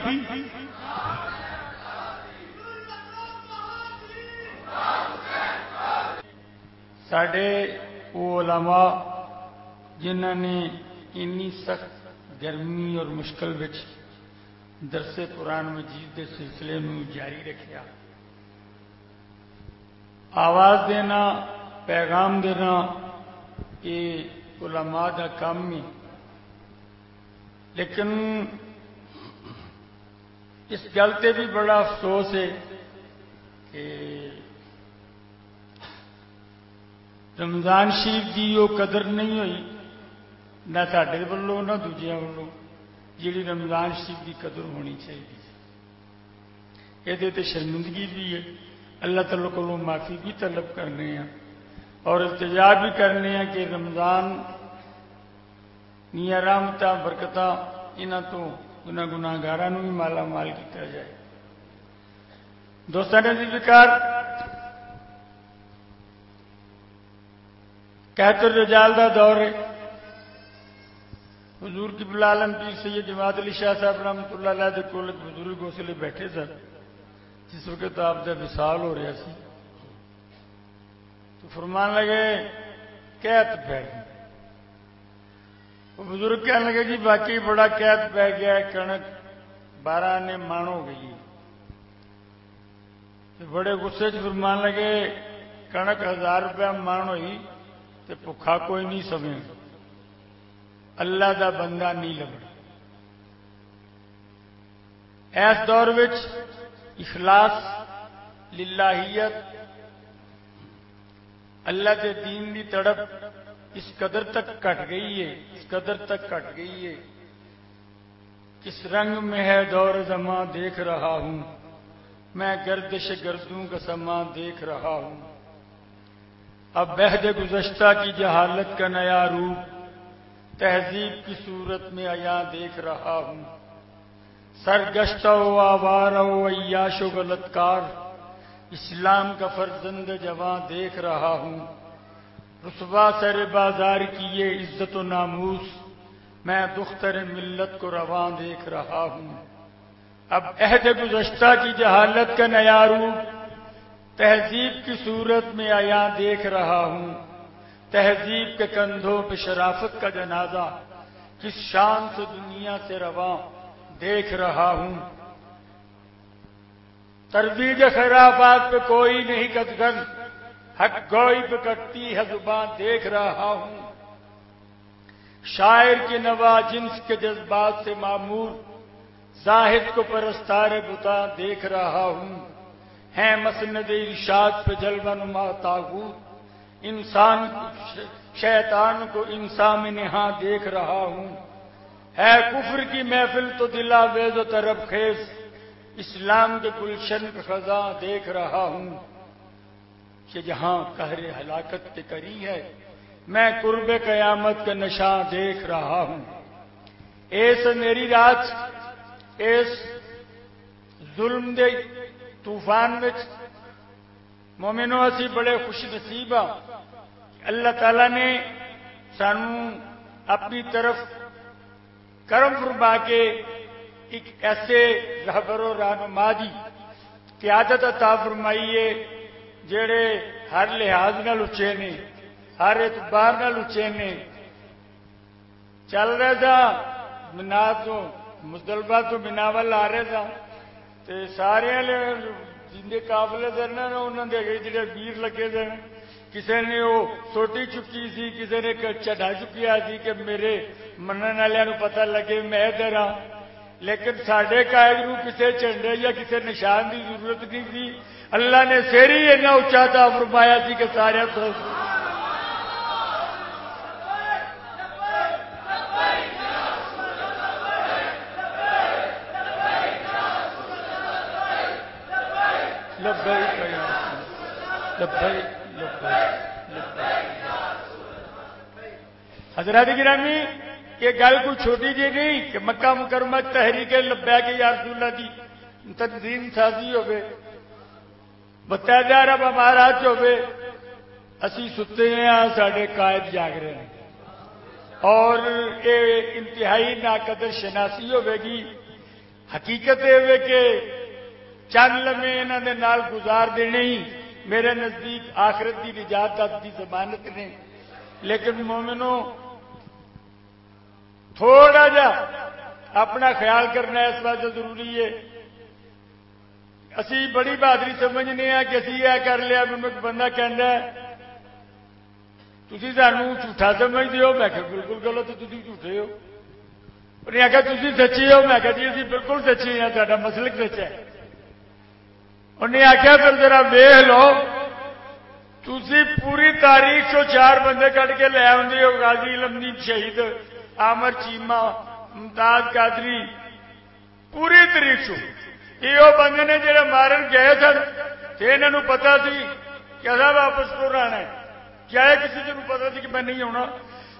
ساڈے علماء جنہوں نے انی سخت گرمی اور مشکل وچ درس قرآن مجید کے سلسلے میں جاری رکھا. آواز دینا، پیغام دینا یہ علماء کا کام ہے. لیکن اس گل تے بھی بڑا افسوس ہے کہ رمضان شریف کی وہ قدر نہیں ہوئی نہ ساڈے والوں نہ دوجیاں والوں جیڑی رمضان شریف کی قدر ہونی چاہیے. یہ شرمندگی بھی ہے. اللہ تعالیٰ کو معافی بھی طلب کرنے ہیں اور التجا بھی کرنے ہیں کہ رمضان نیاں رحمتاں برکتاں انہاں تو انہاں گناہگاراں نوں بھی مالا مال کیتا جائے۔ دوستاں عزیز وقار، کہت الرجال دا دور ہے۔ حضور قبلہ عالم پیر سید جماعت علی شاہ صاحب رحمۃ اللہ علیہ دے کول ایک بزرگ اس لیے بیٹھے سن جس وقت آپ کا وصال ہو رہا سی، تو فرمان لگے قحط پی گئی۔ وہ بزرگ کہنے لگے جی باقی بڑا قحط پی گیا ہے، کنک 12 آنے من ہو گئی۔ بڑے غصے چ فرمان لگے کنک 1000 روپیہ من ہوئی تو بھکھا کوئی نہیں سمے، اللہ دا بندہ نہیں لبنا۔ اس دور وچ اخلاص، للہیت، اللہ کے دین دی تڑپ اس قدر تک کٹ گئی ہے، اس قدر تک کٹ گئی ہے۔ کس رنگ میں ہے دور زماں دیکھ رہا ہوں، میں گردش گردوں کا سماں دیکھ رہا ہوں۔ اب عہد گزشتہ کی جہالت کا نیا روپ تہذیب کی صورت میں عیاں دیکھ رہا ہوں۔ سرگشتہ و آوارہ و عیاش و غلط کار اسلام کا فرزند جواں دیکھ رہا ہوں۔ رسوا سر بازار کیے عزت و ناموس میں دختر ملت کو رواں دیکھ رہا ہوں۔ اب عہد گزشتہ کی جہالت کا نیا روپ تہذیب کی صورت میں عیاں دیکھ رہا ہوں۔ تہذیب کے کندھوں پہ شرافت کا جنازہ کس شان سے دنیا سے رواں دیکھ رہا ہوں۔ ترویج خرافات پہ کوئی نہیں قدغن، حق گوئی پہ کٹتی ہے زباں دیکھ رہا ہوں۔ شاعر کے نوا جنس کے جذبات سے معمور زاہد کو پرستار بتا دیکھ رہا ہوں۔ ہے مسند ارشاد پہ جلوہ نما طاغوت، انسان شیطان کو انسان میں نہاں دیکھ رہا ہوں۔ ہے کفر کی محفل تو دلاویز و طرب خیز اسلام کے گلشن کا خزاں دیکھ رہا ہوں۔ کہ جہاں قہر ہلاکت کے کری ہے میں قرب قیامت کا نشاں دیکھ رہا ہوں۔ ایس میری رات اس ظلم دے طوفان میں مومنوں اسی بڑے خوش نصیب ہاں کہ اللہ تعالیٰ نے سانوں اپنی طرف کرم فرما کے ایک ایسے رہبر و رہنما دی قیادت عطا فرمائی ہے جڑے ہر لحاظ نال اچے نے، ہر اعتبار نال اچے نے۔ چل رہا تھا منا تو مزدلفہ تو منا وال آ رہے تھا تے سارے جن قافلے تھے نا انہوں نے جڑے ویر لگے تھے، کسی نے وہ سوٹی چکی سی، کسی نے چڑھا چکیا سی کہ میرے منن والوں پتہ لگے میں ادھر ہاں۔ لیکن سڈے قائد نو کسی جھنڈے یا کسی نشان کی ضرورت نہیں تھی، اللہ نے سر ہی اتنا اچا تھا فرمایا سی کہ سارے حضرات گرامی یہ گل کوئی چھوٹی جی نہیں کہ مکہ مکرمہ تحریک لبیک یا رسول اللہ کی تنظیم سازی ہوئے، بتایا عرب امارات ہوئے، اسی ستے ہیں سارے قائد جاگ رہے ہیں، اور یہ انتہائی ناقدر شناسی ہوئے گی۔ حقیقت یہ کہ چند لمحے انہوں نے نال گزار دینے ہی میرے نزدیک آخرت کی نجات کی ضمانت نے۔ لیکن مومنوں تھوڑا جا اپنا خیال کرنا اس بات ضروری ہے۔ اسی بڑی بہادری سمجھنے ہیں کہ اسی یہ کر لیا، میں بندہ کہنا ہے تھی سانوں جھوٹا سمجھتے ہو، میں کہ بالکل غلط، تھی جھوٹے ہو۔ انہیں آخیا تھی سچے ہو، میں کہ جی اسی بالکل سچے ہیں، تا مسلک سچا ہے۔ انہیں آخیا پھر ذرا ویخ لو، تھی پوری تاریخ چو 4 بندے کٹ کے لے آدھے ہو، غازی علم شہید عامر چیمہ، ممتاز قادری، پوری تاریخ چو یہ بندے نے جڑے مارن گئے سن تو انہوں پتا سی کہ اصا واپس تو آنا ہے، کیا ہے کسی کو پتا سی کہ میں نہیں آنا؟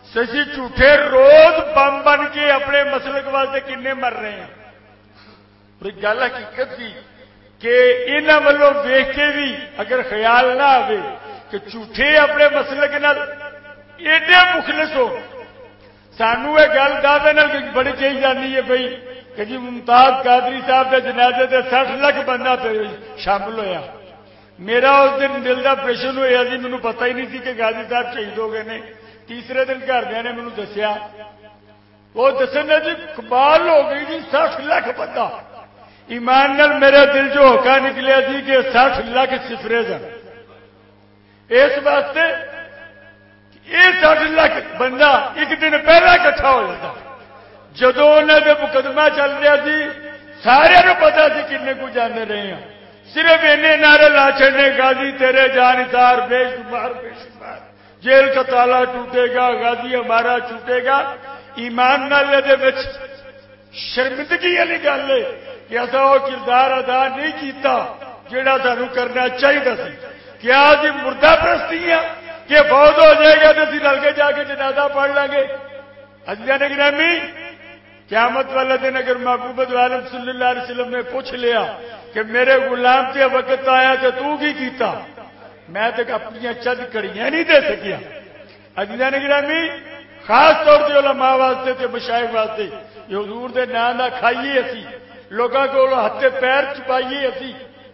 سسی جھوٹے روز بم بن کے اپنے مسلک واسطے کنے مر رہے ہیں. اور گل حقیقت کی کہ انہاں والوں ویکھ کے بھی اگر خیال نہ آئے کہ جھوٹے اپنے مسلک نال ایڈے مخلص ہو. سانو یہ گل دعوے بڑی چاہیے جانی ہے بھائی کہ جی ممتاز قادری صاحب کے جنازے سے 60 لاکھ بندہ شامل ہویا. میرا اس دن دل کا آپریشن ہوا جی مینوں پتہ ہی نہیں سی کہ غازی صاحب شہید ہو گئے نے. تیسرے دن گھردیاں نے مینوں دسیا, وہ دسنے جی کمال ہو گئی جی 60 لاکھ بندہ. ایمان نال میرے دل جو ہوکا نکلیا جی کہ 60 لاکھ سفرے سن. اس واسطے یہ 60 لاکھ بندہ ایک دن پہلا اکٹھا ہو جاتا. جدو انہوں نے مقدمہ چل رہا جی سارے پتا سی کنے کو جانے رہے ہیں. صرف اینے نعرے لا چڑنے غازی تیرے جان اتار بے شمار بے شمار, جیل کا تالا ٹوٹے گا, غازی ہمارا چھوٹے گا. ایمان نال وچ شرمندگی والی گل ہے کہ ایسا وہ کردار ادا نہیں کیتا جہاں سانو کرنا چاہیے سی. کیا جی مردہ پرستی ہیں کہ فوت ہو جائے گا تو اسی رل کے جا کے جنازہ پڑھ لیں گے. عزیزان گرامی, قیامت والا دن اگر محبوب عالم صلی اللہ علیہ وسلم نے پوچھ لیا کہ میرے غلام سے وقت آیا تو کی کیتا, میں تو اپنی چند کڑیاں نہیں دے سکیا. عزیزان گرامی, خاص طور سے علماء واسطے تے مشائخ واسطے یہ حضور دے نام دا کھائیے اسی, لوگوں کو ہاتھ پیر چپائیے اسی,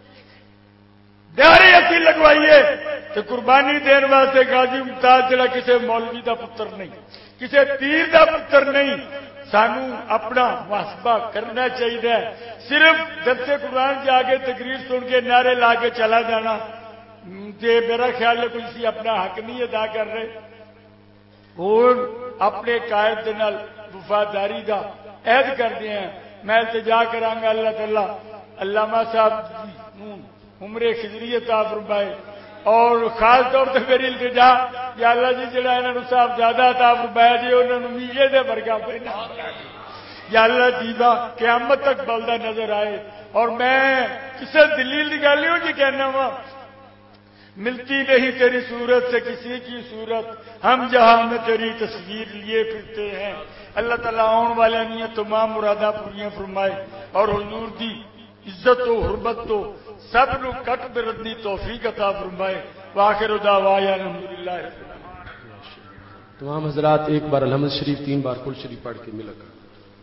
دہڑی اسی لگوائیے. تو قربانی دین واسطے غازی ممتاز جڑا کسی مولوی دا پتر نہیں, کسی پیر دا پتر نہیں, سانو اپنا محاسبہ کرنا چاہیے. صرف درس قرآن جا کے تقریر سن کے نعرے لا کے چلا جانا تے میرا خیال ہے کوئی اپنا حق نہیں ادا کر رہے. اور اپنے قائد دے نال وفاداری دا عہد کرتے ہیں. میں التجا کراں گا اللہ تعالی علامہ صاحب عمر خضری عطا فرمائے, اور خاص طور سے میری التجا یا اللہ جی جڑا انہاں صاحب زیادہ عطا فرمایا جی انہاں نوں میے دے ورگا پہنا یا اللہ دیوا قیامت تک بلدا نظر آئے. اور میں کسی دلیل کی گل نہیں جی کہنا وا, ملتی نہیں تیری صورت سے کسی کی صورت, ہم جہاں میں تیری تصویر لیے پھرتے ہیں. اللہ تعالیٰ آن والے نیاں تمام مراداں پوریاں فرمائے, اور حضور دی عزت و حرمت تو سب نو کٹ بردی توفیق عطا فرمائے. وآخر دعوانا الحمدللہ. تمام حضرات ایک بار الحمد شریف 3 بار کل شریف پڑھ کے مل کر.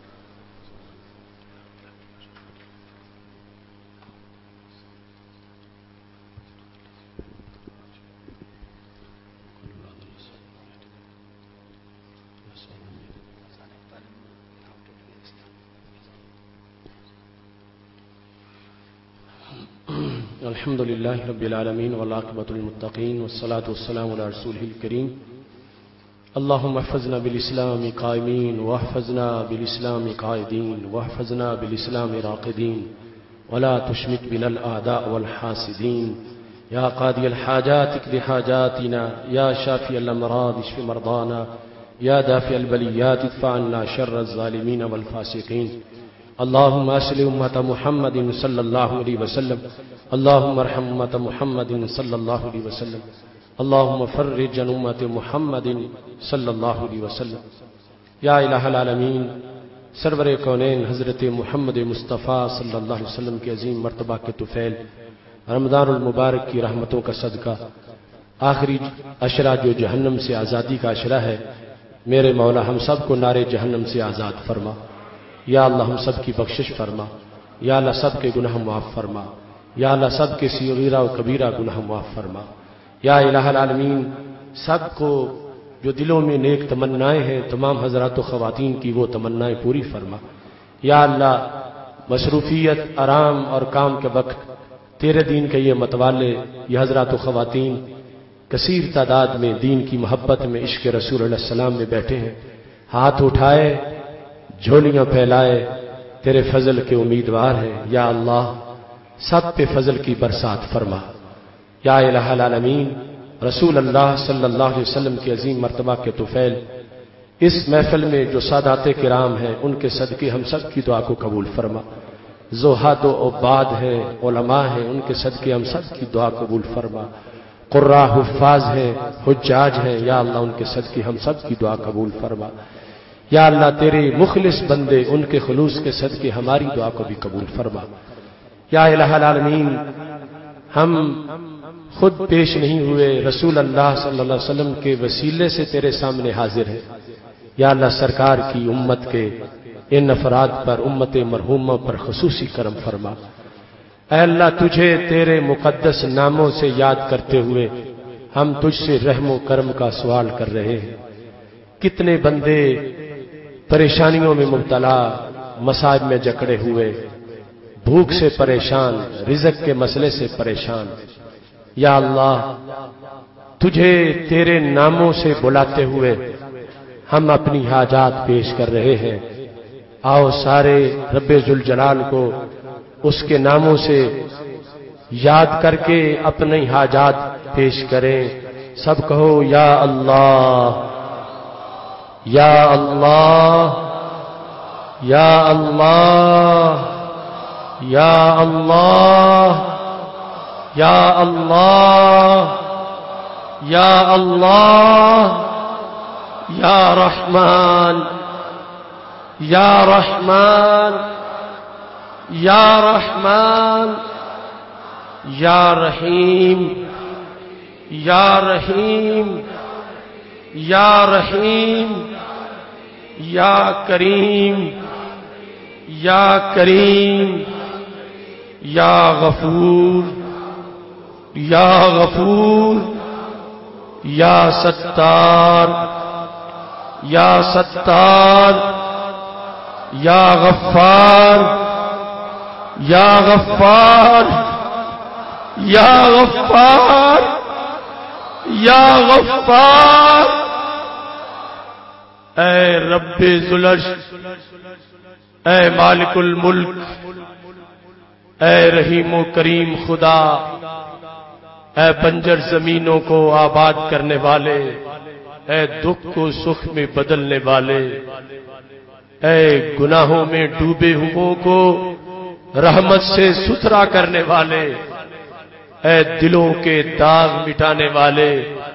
الحمد لله رب العالمين والعاقبة للمتقين والصلاة والسلام على رسوله الكريم. اللهم احفظنا بالإسلام قائمين واحفظنا بالإسلام قائدين واحفظنا بالإسلام راقدين ولا تشمت بنا الأعداء والحاسدين. يا قاضي الحاجات اقض حاجاتنا, يا شافي الأمراض اشف مرضانا, يا دافع البليات ادفع عنا شر الظالمين والفاسقين. اللهم اصلح امة محمد صلى الله عليه وسلم, اللهم ارحم امة محمد صلى الله عليه وسلم, اللهم فرج عن امة محمد صلى الله عليه وسلم. یا الہ العالمین, سرور کونین حضرت محمد مصطفیٰ صلی اللہ علیہ وسلم کے عظیم مرتبہ کے طفیل رمضان المبارک کی رحمتوں کا صدقہ آخری عشرہ جو جہنم سے آزادی کا عشرہ ہے, میرے مولا ہم سب کو نارے جہنم سے آزاد فرما. یا اللہ ہم سب کی بخشش فرما, یا اللہ سب کے گناہ معاف فرما, یا اللہ سب کے صغیرہ و کبیرہ گناہ معاف فرما. یا الہ العالمین, سب کو جو دلوں میں نیک تمنائیں ہیں تمام حضرات و خواتین کی وہ تمنائیں پوری فرما. یا اللہ مصروفیت آرام اور کام کے وقت تیرے دین کے یہ متوالے یہ حضرات و خواتین کثیر تعداد میں دین کی محبت میں عشق رسول اللہ علیہ السلام میں بیٹھے ہیں, ہاتھ اٹھائے جھولیاں پھیلائے تیرے فضل کے امیدوار ہیں. یا اللہ سب پہ فضل کی برسات فرما. یا الہ العالمین, رسول اللہ صلی اللہ علیہ وسلم کی عظیم مرتبہ کے طفیل اس محفل میں جو سادات کرام ہیں ان کے صدقے ہم سب کی دعا کو قبول فرما. زہاد و عباد ہیں, علماء ہیں, ان کے صدقے ہم سب کی دعا قبول فرما. قراء حفاظ ہیں، حجاج ہیں، یا اللہ ان کے صدقے ہم سب کی دعا قبول فرما۔ یا اللہ تیرے مخلص بندے ان کے خلوص کے صدقے ہماری دعا کو بھی قبول فرما۔ یا الہ العالمین، ہم خود پیش نہیں ہوئے، رسول اللہ صلی اللہ علیہ وسلم کے وسیلے سے تیرے سامنے حاضر ہیں۔ یا اللہ سرکار کی امت کے ان افراد پر، امت مرحومہ پر خصوصی کرم فرما۔ اے اللہ تجھے تیرے مقدس ناموں سے یاد کرتے ہوئے ہم تجھ سے رحم و کرم کا سوال کر رہے ہیں۔ کتنے بندے پریشانیوں میں مبتلا، مصائب میں جکڑے ہوئے، بھوک سے پریشان، رزق کے مسئلے سے پریشان۔ یا اللہ تجھے تیرے ناموں سے بلاتے ہوئے ہم اپنی حاجات پیش کر رہے ہیں۔ آؤ سارے رب ذوالجلال کو اس کے ناموں سے یاد کر کے اپنی حاجات پیش کریں۔ سب کہو یا اللہ، یا اللہ، یا اللہ، یا اللہ، یا اللہ، یا اللہ، یا رحمان، یا رحمان، یا رحمان، یا رحیم، یا رحیم، یا رحیم، یا کریم، یا کریم، یا غفور، یا غفور، یا ستار، یا ستار، یا غفار، یا غفار، یا غفار، یا غفار۔ اے رب ذوالعرش، اے مالک الملک، اے رحیم و کریم خدا، اے بنجر زمینوں کو آباد کرنے والے، اے دکھ کو سکھ میں بدلنے والے، اے گناہوں میں ڈوبے ہوئوں کو رحمت سے ستھرا کرنے والے، اے دلوں کے داغ مٹانے والے،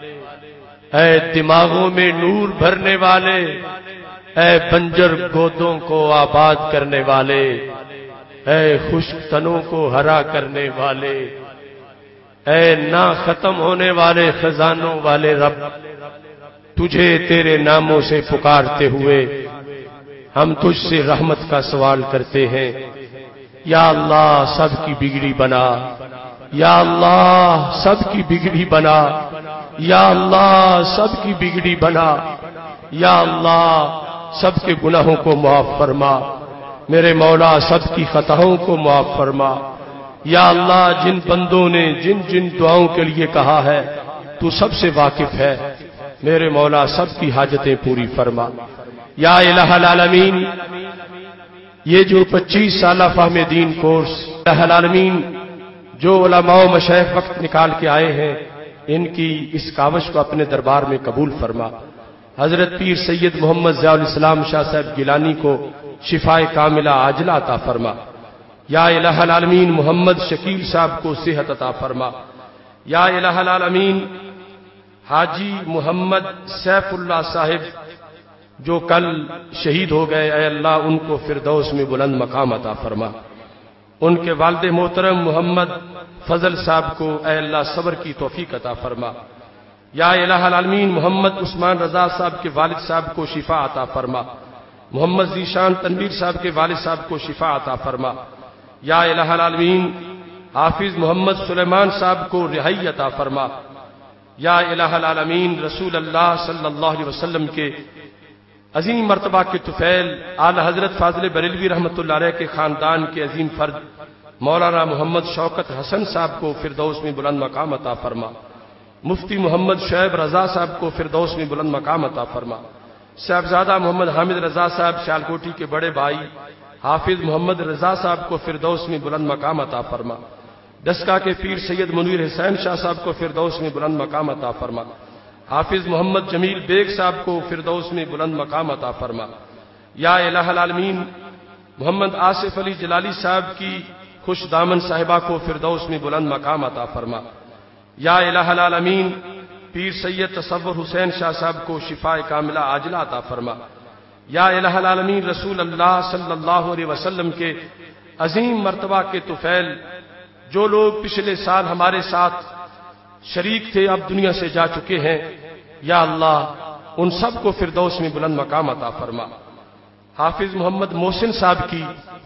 اے دماغوں میں نور بھرنے والے، اے بنجر گودوں کو آباد کرنے والے، اے خشک تنوں کو ہرا کرنے والے، اے نہ ختم ہونے والے خزانوں والے رب، تجھے تیرے ناموں سے پکارتے ہوئے ہم تجھ سے رحمت کا سوال کرتے ہیں۔ یا اللہ سب کی بگڑی بنا، یا اللہ سب کی بگڑی بنا، یا اللہ سب کی بگڑی بنا، یا اللہ سب کے گناہوں کو معاف فرما، میرے مولا سب کی خطاؤں کو معاف فرما۔ یا اللہ جن بندوں نے جن جن دعاؤں کے لیے کہا ہے تو سب سے واقف ہے، میرے مولا سب کی حاجتیں پوری فرما۔ یا الہ العالمین، یہ جو 25 سالہ فہم دین کورس الہ العالمین جو علماء و مشائخ وقت نکال کے آئے ہیں، ان کی اس کاوش کو اپنے دربار میں قبول فرما۔ حضرت پیر سید محمد ضیاء الاسلام شاہ صاحب گیلانی کو شفائے کاملہ عاجلہ عطا فرما۔ یا الہ العالمین محمد شکیل صاحب کو صحت عطا فرما۔ یا الہ العالمین حاجی محمد سیف اللہ صاحب جو کل شہید ہو گئے، اے اللہ ان کو فردوس میں بلند مقام عطا فرما۔ ان کے والد محترم محمد فضل صاحب کو اے اللہ صبر کی توفیق عطا فرما۔ یا الہ العالمین محمد عثمان رضا صاحب کے والد صاحب کو شفا عطا فرما۔ محمد ذیشان تنویر صاحب کے والد صاحب کو شفا عطا فرما۔ یا الہ العالمین حافظ محمد سلیمان صاحب کو رہائی عطا فرما۔ یا الہ العالمین رسول اللہ صلی اللہ علیہ وسلم کے عظیم مرتبہ کے طفیل اعلی حضرت فاضل بریلوی رحمۃ اللہ علیہ کے خاندان کے عظیم فرد مولانا محمد شوکت حسن صاحب کو فردوس میں بلند مقام عطا فرما۔ مفتی محمد شعیب رضا صاحب کو فردوس میں بلند مقام عطا فرما۔ صاحبزادہ محمد حامد رضا صاحب سیالکوٹی کے بڑے بھائی حافظ محمد رضا صاحب کو فردوس میں بلند مقام عطا فرما۔ ڈسکا کے پیر سید منیر حسین شاہ صاحب کو فردوس میں بلند مقام عطا فرما۔ حافظ محمد جمیل بیگ صاحب کو فردوس میں بلند مقام عطا فرما۔ یا الہ العالمین محمد آصف علی جلالی صاحب کی خوش دامن صاحبہ کو فردوس میں بلند مقام عطا فرما۔ یا الہ العالمین پیر سید تصور حسین شاہ صاحب کو شفاء کاملہ عاجلہ عطا فرما۔ یا الہ العالمین رسول اللہ صلی اللہ علیہ وسلم کے عظیم مرتبہ کے طفیل جو لوگ پچھلے سال ہمارے ساتھ شریک تھے اب دنیا سے جا چکے ہیں، یا اللہ ان سب کو فردوس میں بلند مقام عطا فرما۔ حافظ محمد محسن صاحب کی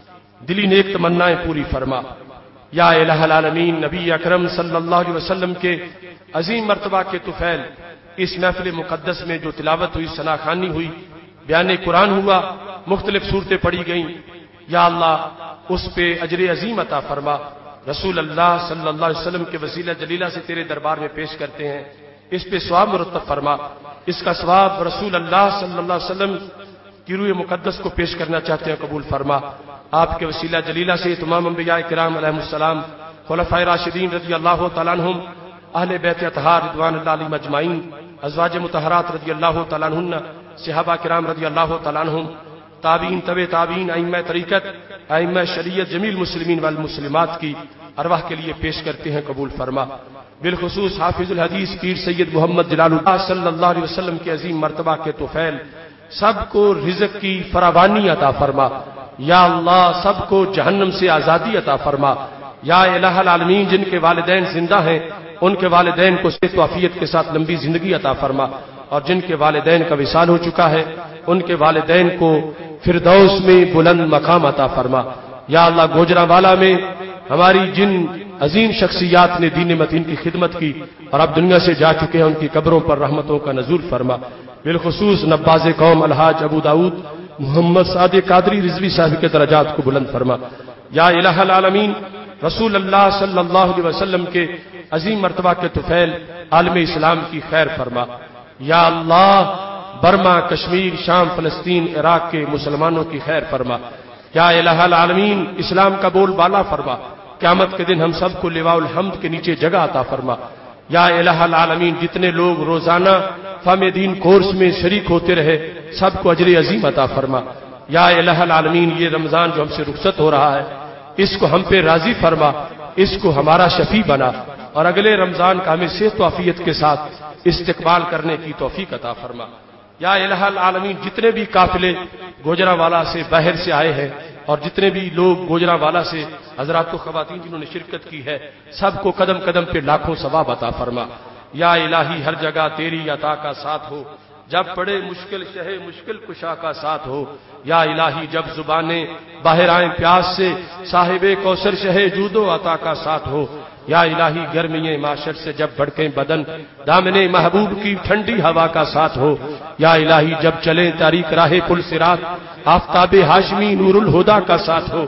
دلی نیک تمنائیں پوری فرما۔ یا الہ العالمین نبی اکرم صلی اللہ علیہ وسلم کے عظیم مرتبہ کے طفیل اس محفل مقدس میں جو تلاوت ہوئی، ثنا خوانی ہوئی، بیان قرآن ہوا، مختلف صورتیں پڑھی گئیں، یا اللہ اس پہ اجر عظیم عطا فرما۔ رسول اللہ صلی اللہ علیہ وسلم کے وسیلہ جلیلہ سے تیرے دربار میں پیش کرتے ہیں، اس پہ ثواب مرتب فرما۔ اس کا ثواب رسول اللہ صلی اللہ علیہ وسلم کی روح مقدس کو پیش کرنا چاہتے ہیں، قبول فرما۔ آپ کے وسیلہ جلیلہ سے تمام انبیاء کرام علیہم السلام، خلفائے راشدین رضی اللہ تعالیٰ عنہم، اہل بیت اطہار رضوان اللہ علیہم اجمعین، ازواج مطہرات رضی اللہ تعالیٰ عنہن، صحابہ کرام رضی اللہ تعالیٰ عنہم، تابعین تبع تابعین، ائمہ طریقت، ائمہ شریعت، جمیل مسلمین والمسلمات کی ارواح کے لیے پیش کرتے ہیں، قبول فرما۔ بالخصوص حافظ الحدیث پیر سید محمد جلال اللہ صلی اللہ علیہ وسلم کے عظیم مرتبہ کے طفیل سب کو رزق کی فراوانی عطا فرما۔ یا اللہ سب کو جہنم سے آزادی عطا فرما۔ یا الہ العالمین جن کے والدین زندہ ہیں ان کے والدین کو صحت و عافیت کے ساتھ لمبی زندگی عطا فرما، اور جن کے والدین کا وصال ہو چکا ہے ان کے والدین کو فردوس میں بلند مقام عطا فرما۔ یا اللہ گوجرانوالا میں ہماری جن عظیم شخصیات نے دین متین کی خدمت کی اور اب دنیا سے جا چکے ہیں ان کی قبروں پر رحمتوں کا نزول فرما۔ بالخصوص نباز قوم الحاج ابو داؤد محمد صادق قادری رضوی صاحب کے درجات کو بلند فرما۔ یا الہ العالمین رسول اللہ صلی اللہ علیہ وسلم کے عظیم مرتبہ کے طفیل عالم اسلام کی خیر فرما۔ یا اللہ برما، کشمیر، شام، فلسطین، عراق کے مسلمانوں کی خیر فرما۔ یا الہ العالمین اسلام کا بول بالا فرما، قیامت کے دن ہم سب کو لواء الحمد کے نیچے جگہ عطا فرما۔ یا الہ العالمین جتنے لوگ روزانہ فہم دین کورس میں شریک ہوتے رہے سب کو اجر عظیم عطا فرما۔ یا الہ العالمین یہ رمضان جو ہم سے رخصت ہو رہا ہے اس کو ہم پہ راضی فرما، اس کو ہمارا شفیع بنا، اور اگلے رمضان کا ہمیں صحت و عافیت کے ساتھ استقبال کرنے کی توفیق عطا فرما۔ یا الہ العالمین جتنے بھی قافلے گوجرانوالا سے باہر سے آئے ہیں اور جتنے بھی لوگ گوجرانوالا سے حضرات و خواتین جنہوں نے شرکت کی ہے سب کو قدم قدم پہ لاکھوں ثواب عطا فرما۔ یا الہی ہر جگہ تیری عطا کا ساتھ ہو، جب پڑے مشکل شہ مشکل کشا کا ساتھ ہو۔ یا الہی جب زبانیں باہر آئیں پیاس سے صاحب کوثر شہ جود و عطا کا ساتھ ہو۔ یا الہی گرمی معاشر سے جب بھڑکیں بدن دامن محبوب کی ٹھنڈی ہوا کا ساتھ ہو۔ یا الہی جب چلیں تاریک راہ پل صراط آفتاب ہاشمی نور الہدا کا ساتھ ہو۔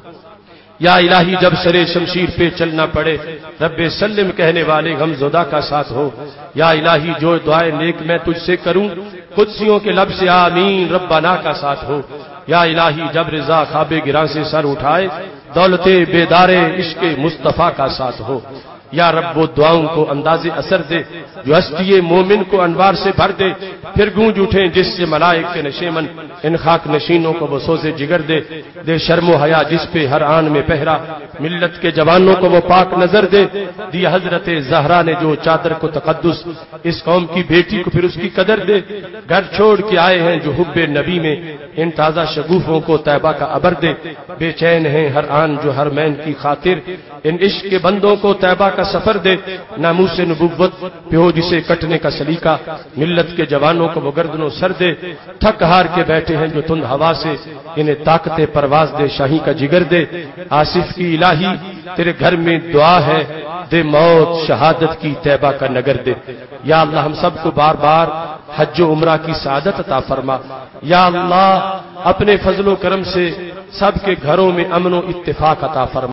یا الہی جب سرے شمشیر پہ چلنا پڑے رب سلم کہنے والے غم زدہ کا ساتھ ہو۔ یا الہی جو دعائے نیک میں تجھ سے کروں قدسیوں کے لب سے آمین ربنا کا ساتھ ہو۔ یا الہی جب رضا خواب گراں سے سر اٹھائے دولت بیدار عشق مصطفیٰ کا ساتھ ہو۔ یا رب وہ دعاؤں کو انداز اثر دے جو ہستی مومن کو انوار سے بھر دے، پھر گونج اٹھیں جس سے ملائک کے نشیمن ان خاک نشینوں کو وہ سوز جگر دے۔ دے شرم و حیا جس پہ ہر آن میں پہرا، ملت کے جوانوں کو وہ پاک نظر دے۔ دی حضرت زہرا نے جو چادر کو تقدس، اس قوم کی بیٹی کو پھر اس کی قدر دے۔ گھر چھوڑ کے آئے ہیں جو حب نبی میں، ان تازہ شگوفوں کو طیبہ کا عبر دے۔ بے چین ہیں ہر آن جو ہر مین کی خاطر، ان عشق کے بندوں کو طیبہ کا سفر دے۔ ناموس نبوت پہ ہو جسے کٹنے کا سلیقہ، ملت کے جوانوں کو وہ گردن و سر دے۔ تھک ہار کے بیٹھے ہیں جو تند ہوا سے، انہیں طاقت پرواز دے، شاہی کا جگر دے۔ آصف کی الہی تیرے گھر میں دعا ہے، دے موت شہادت کی طیبہ کا نگر دے۔ یا اللہ ہم سب کو بار بار حج و عمرہ کی سعادت عطا فرما۔ یا اللہ اپنے فضل و کرم سے سب کے گھروں میں امن و اتفاق عطا فرما۔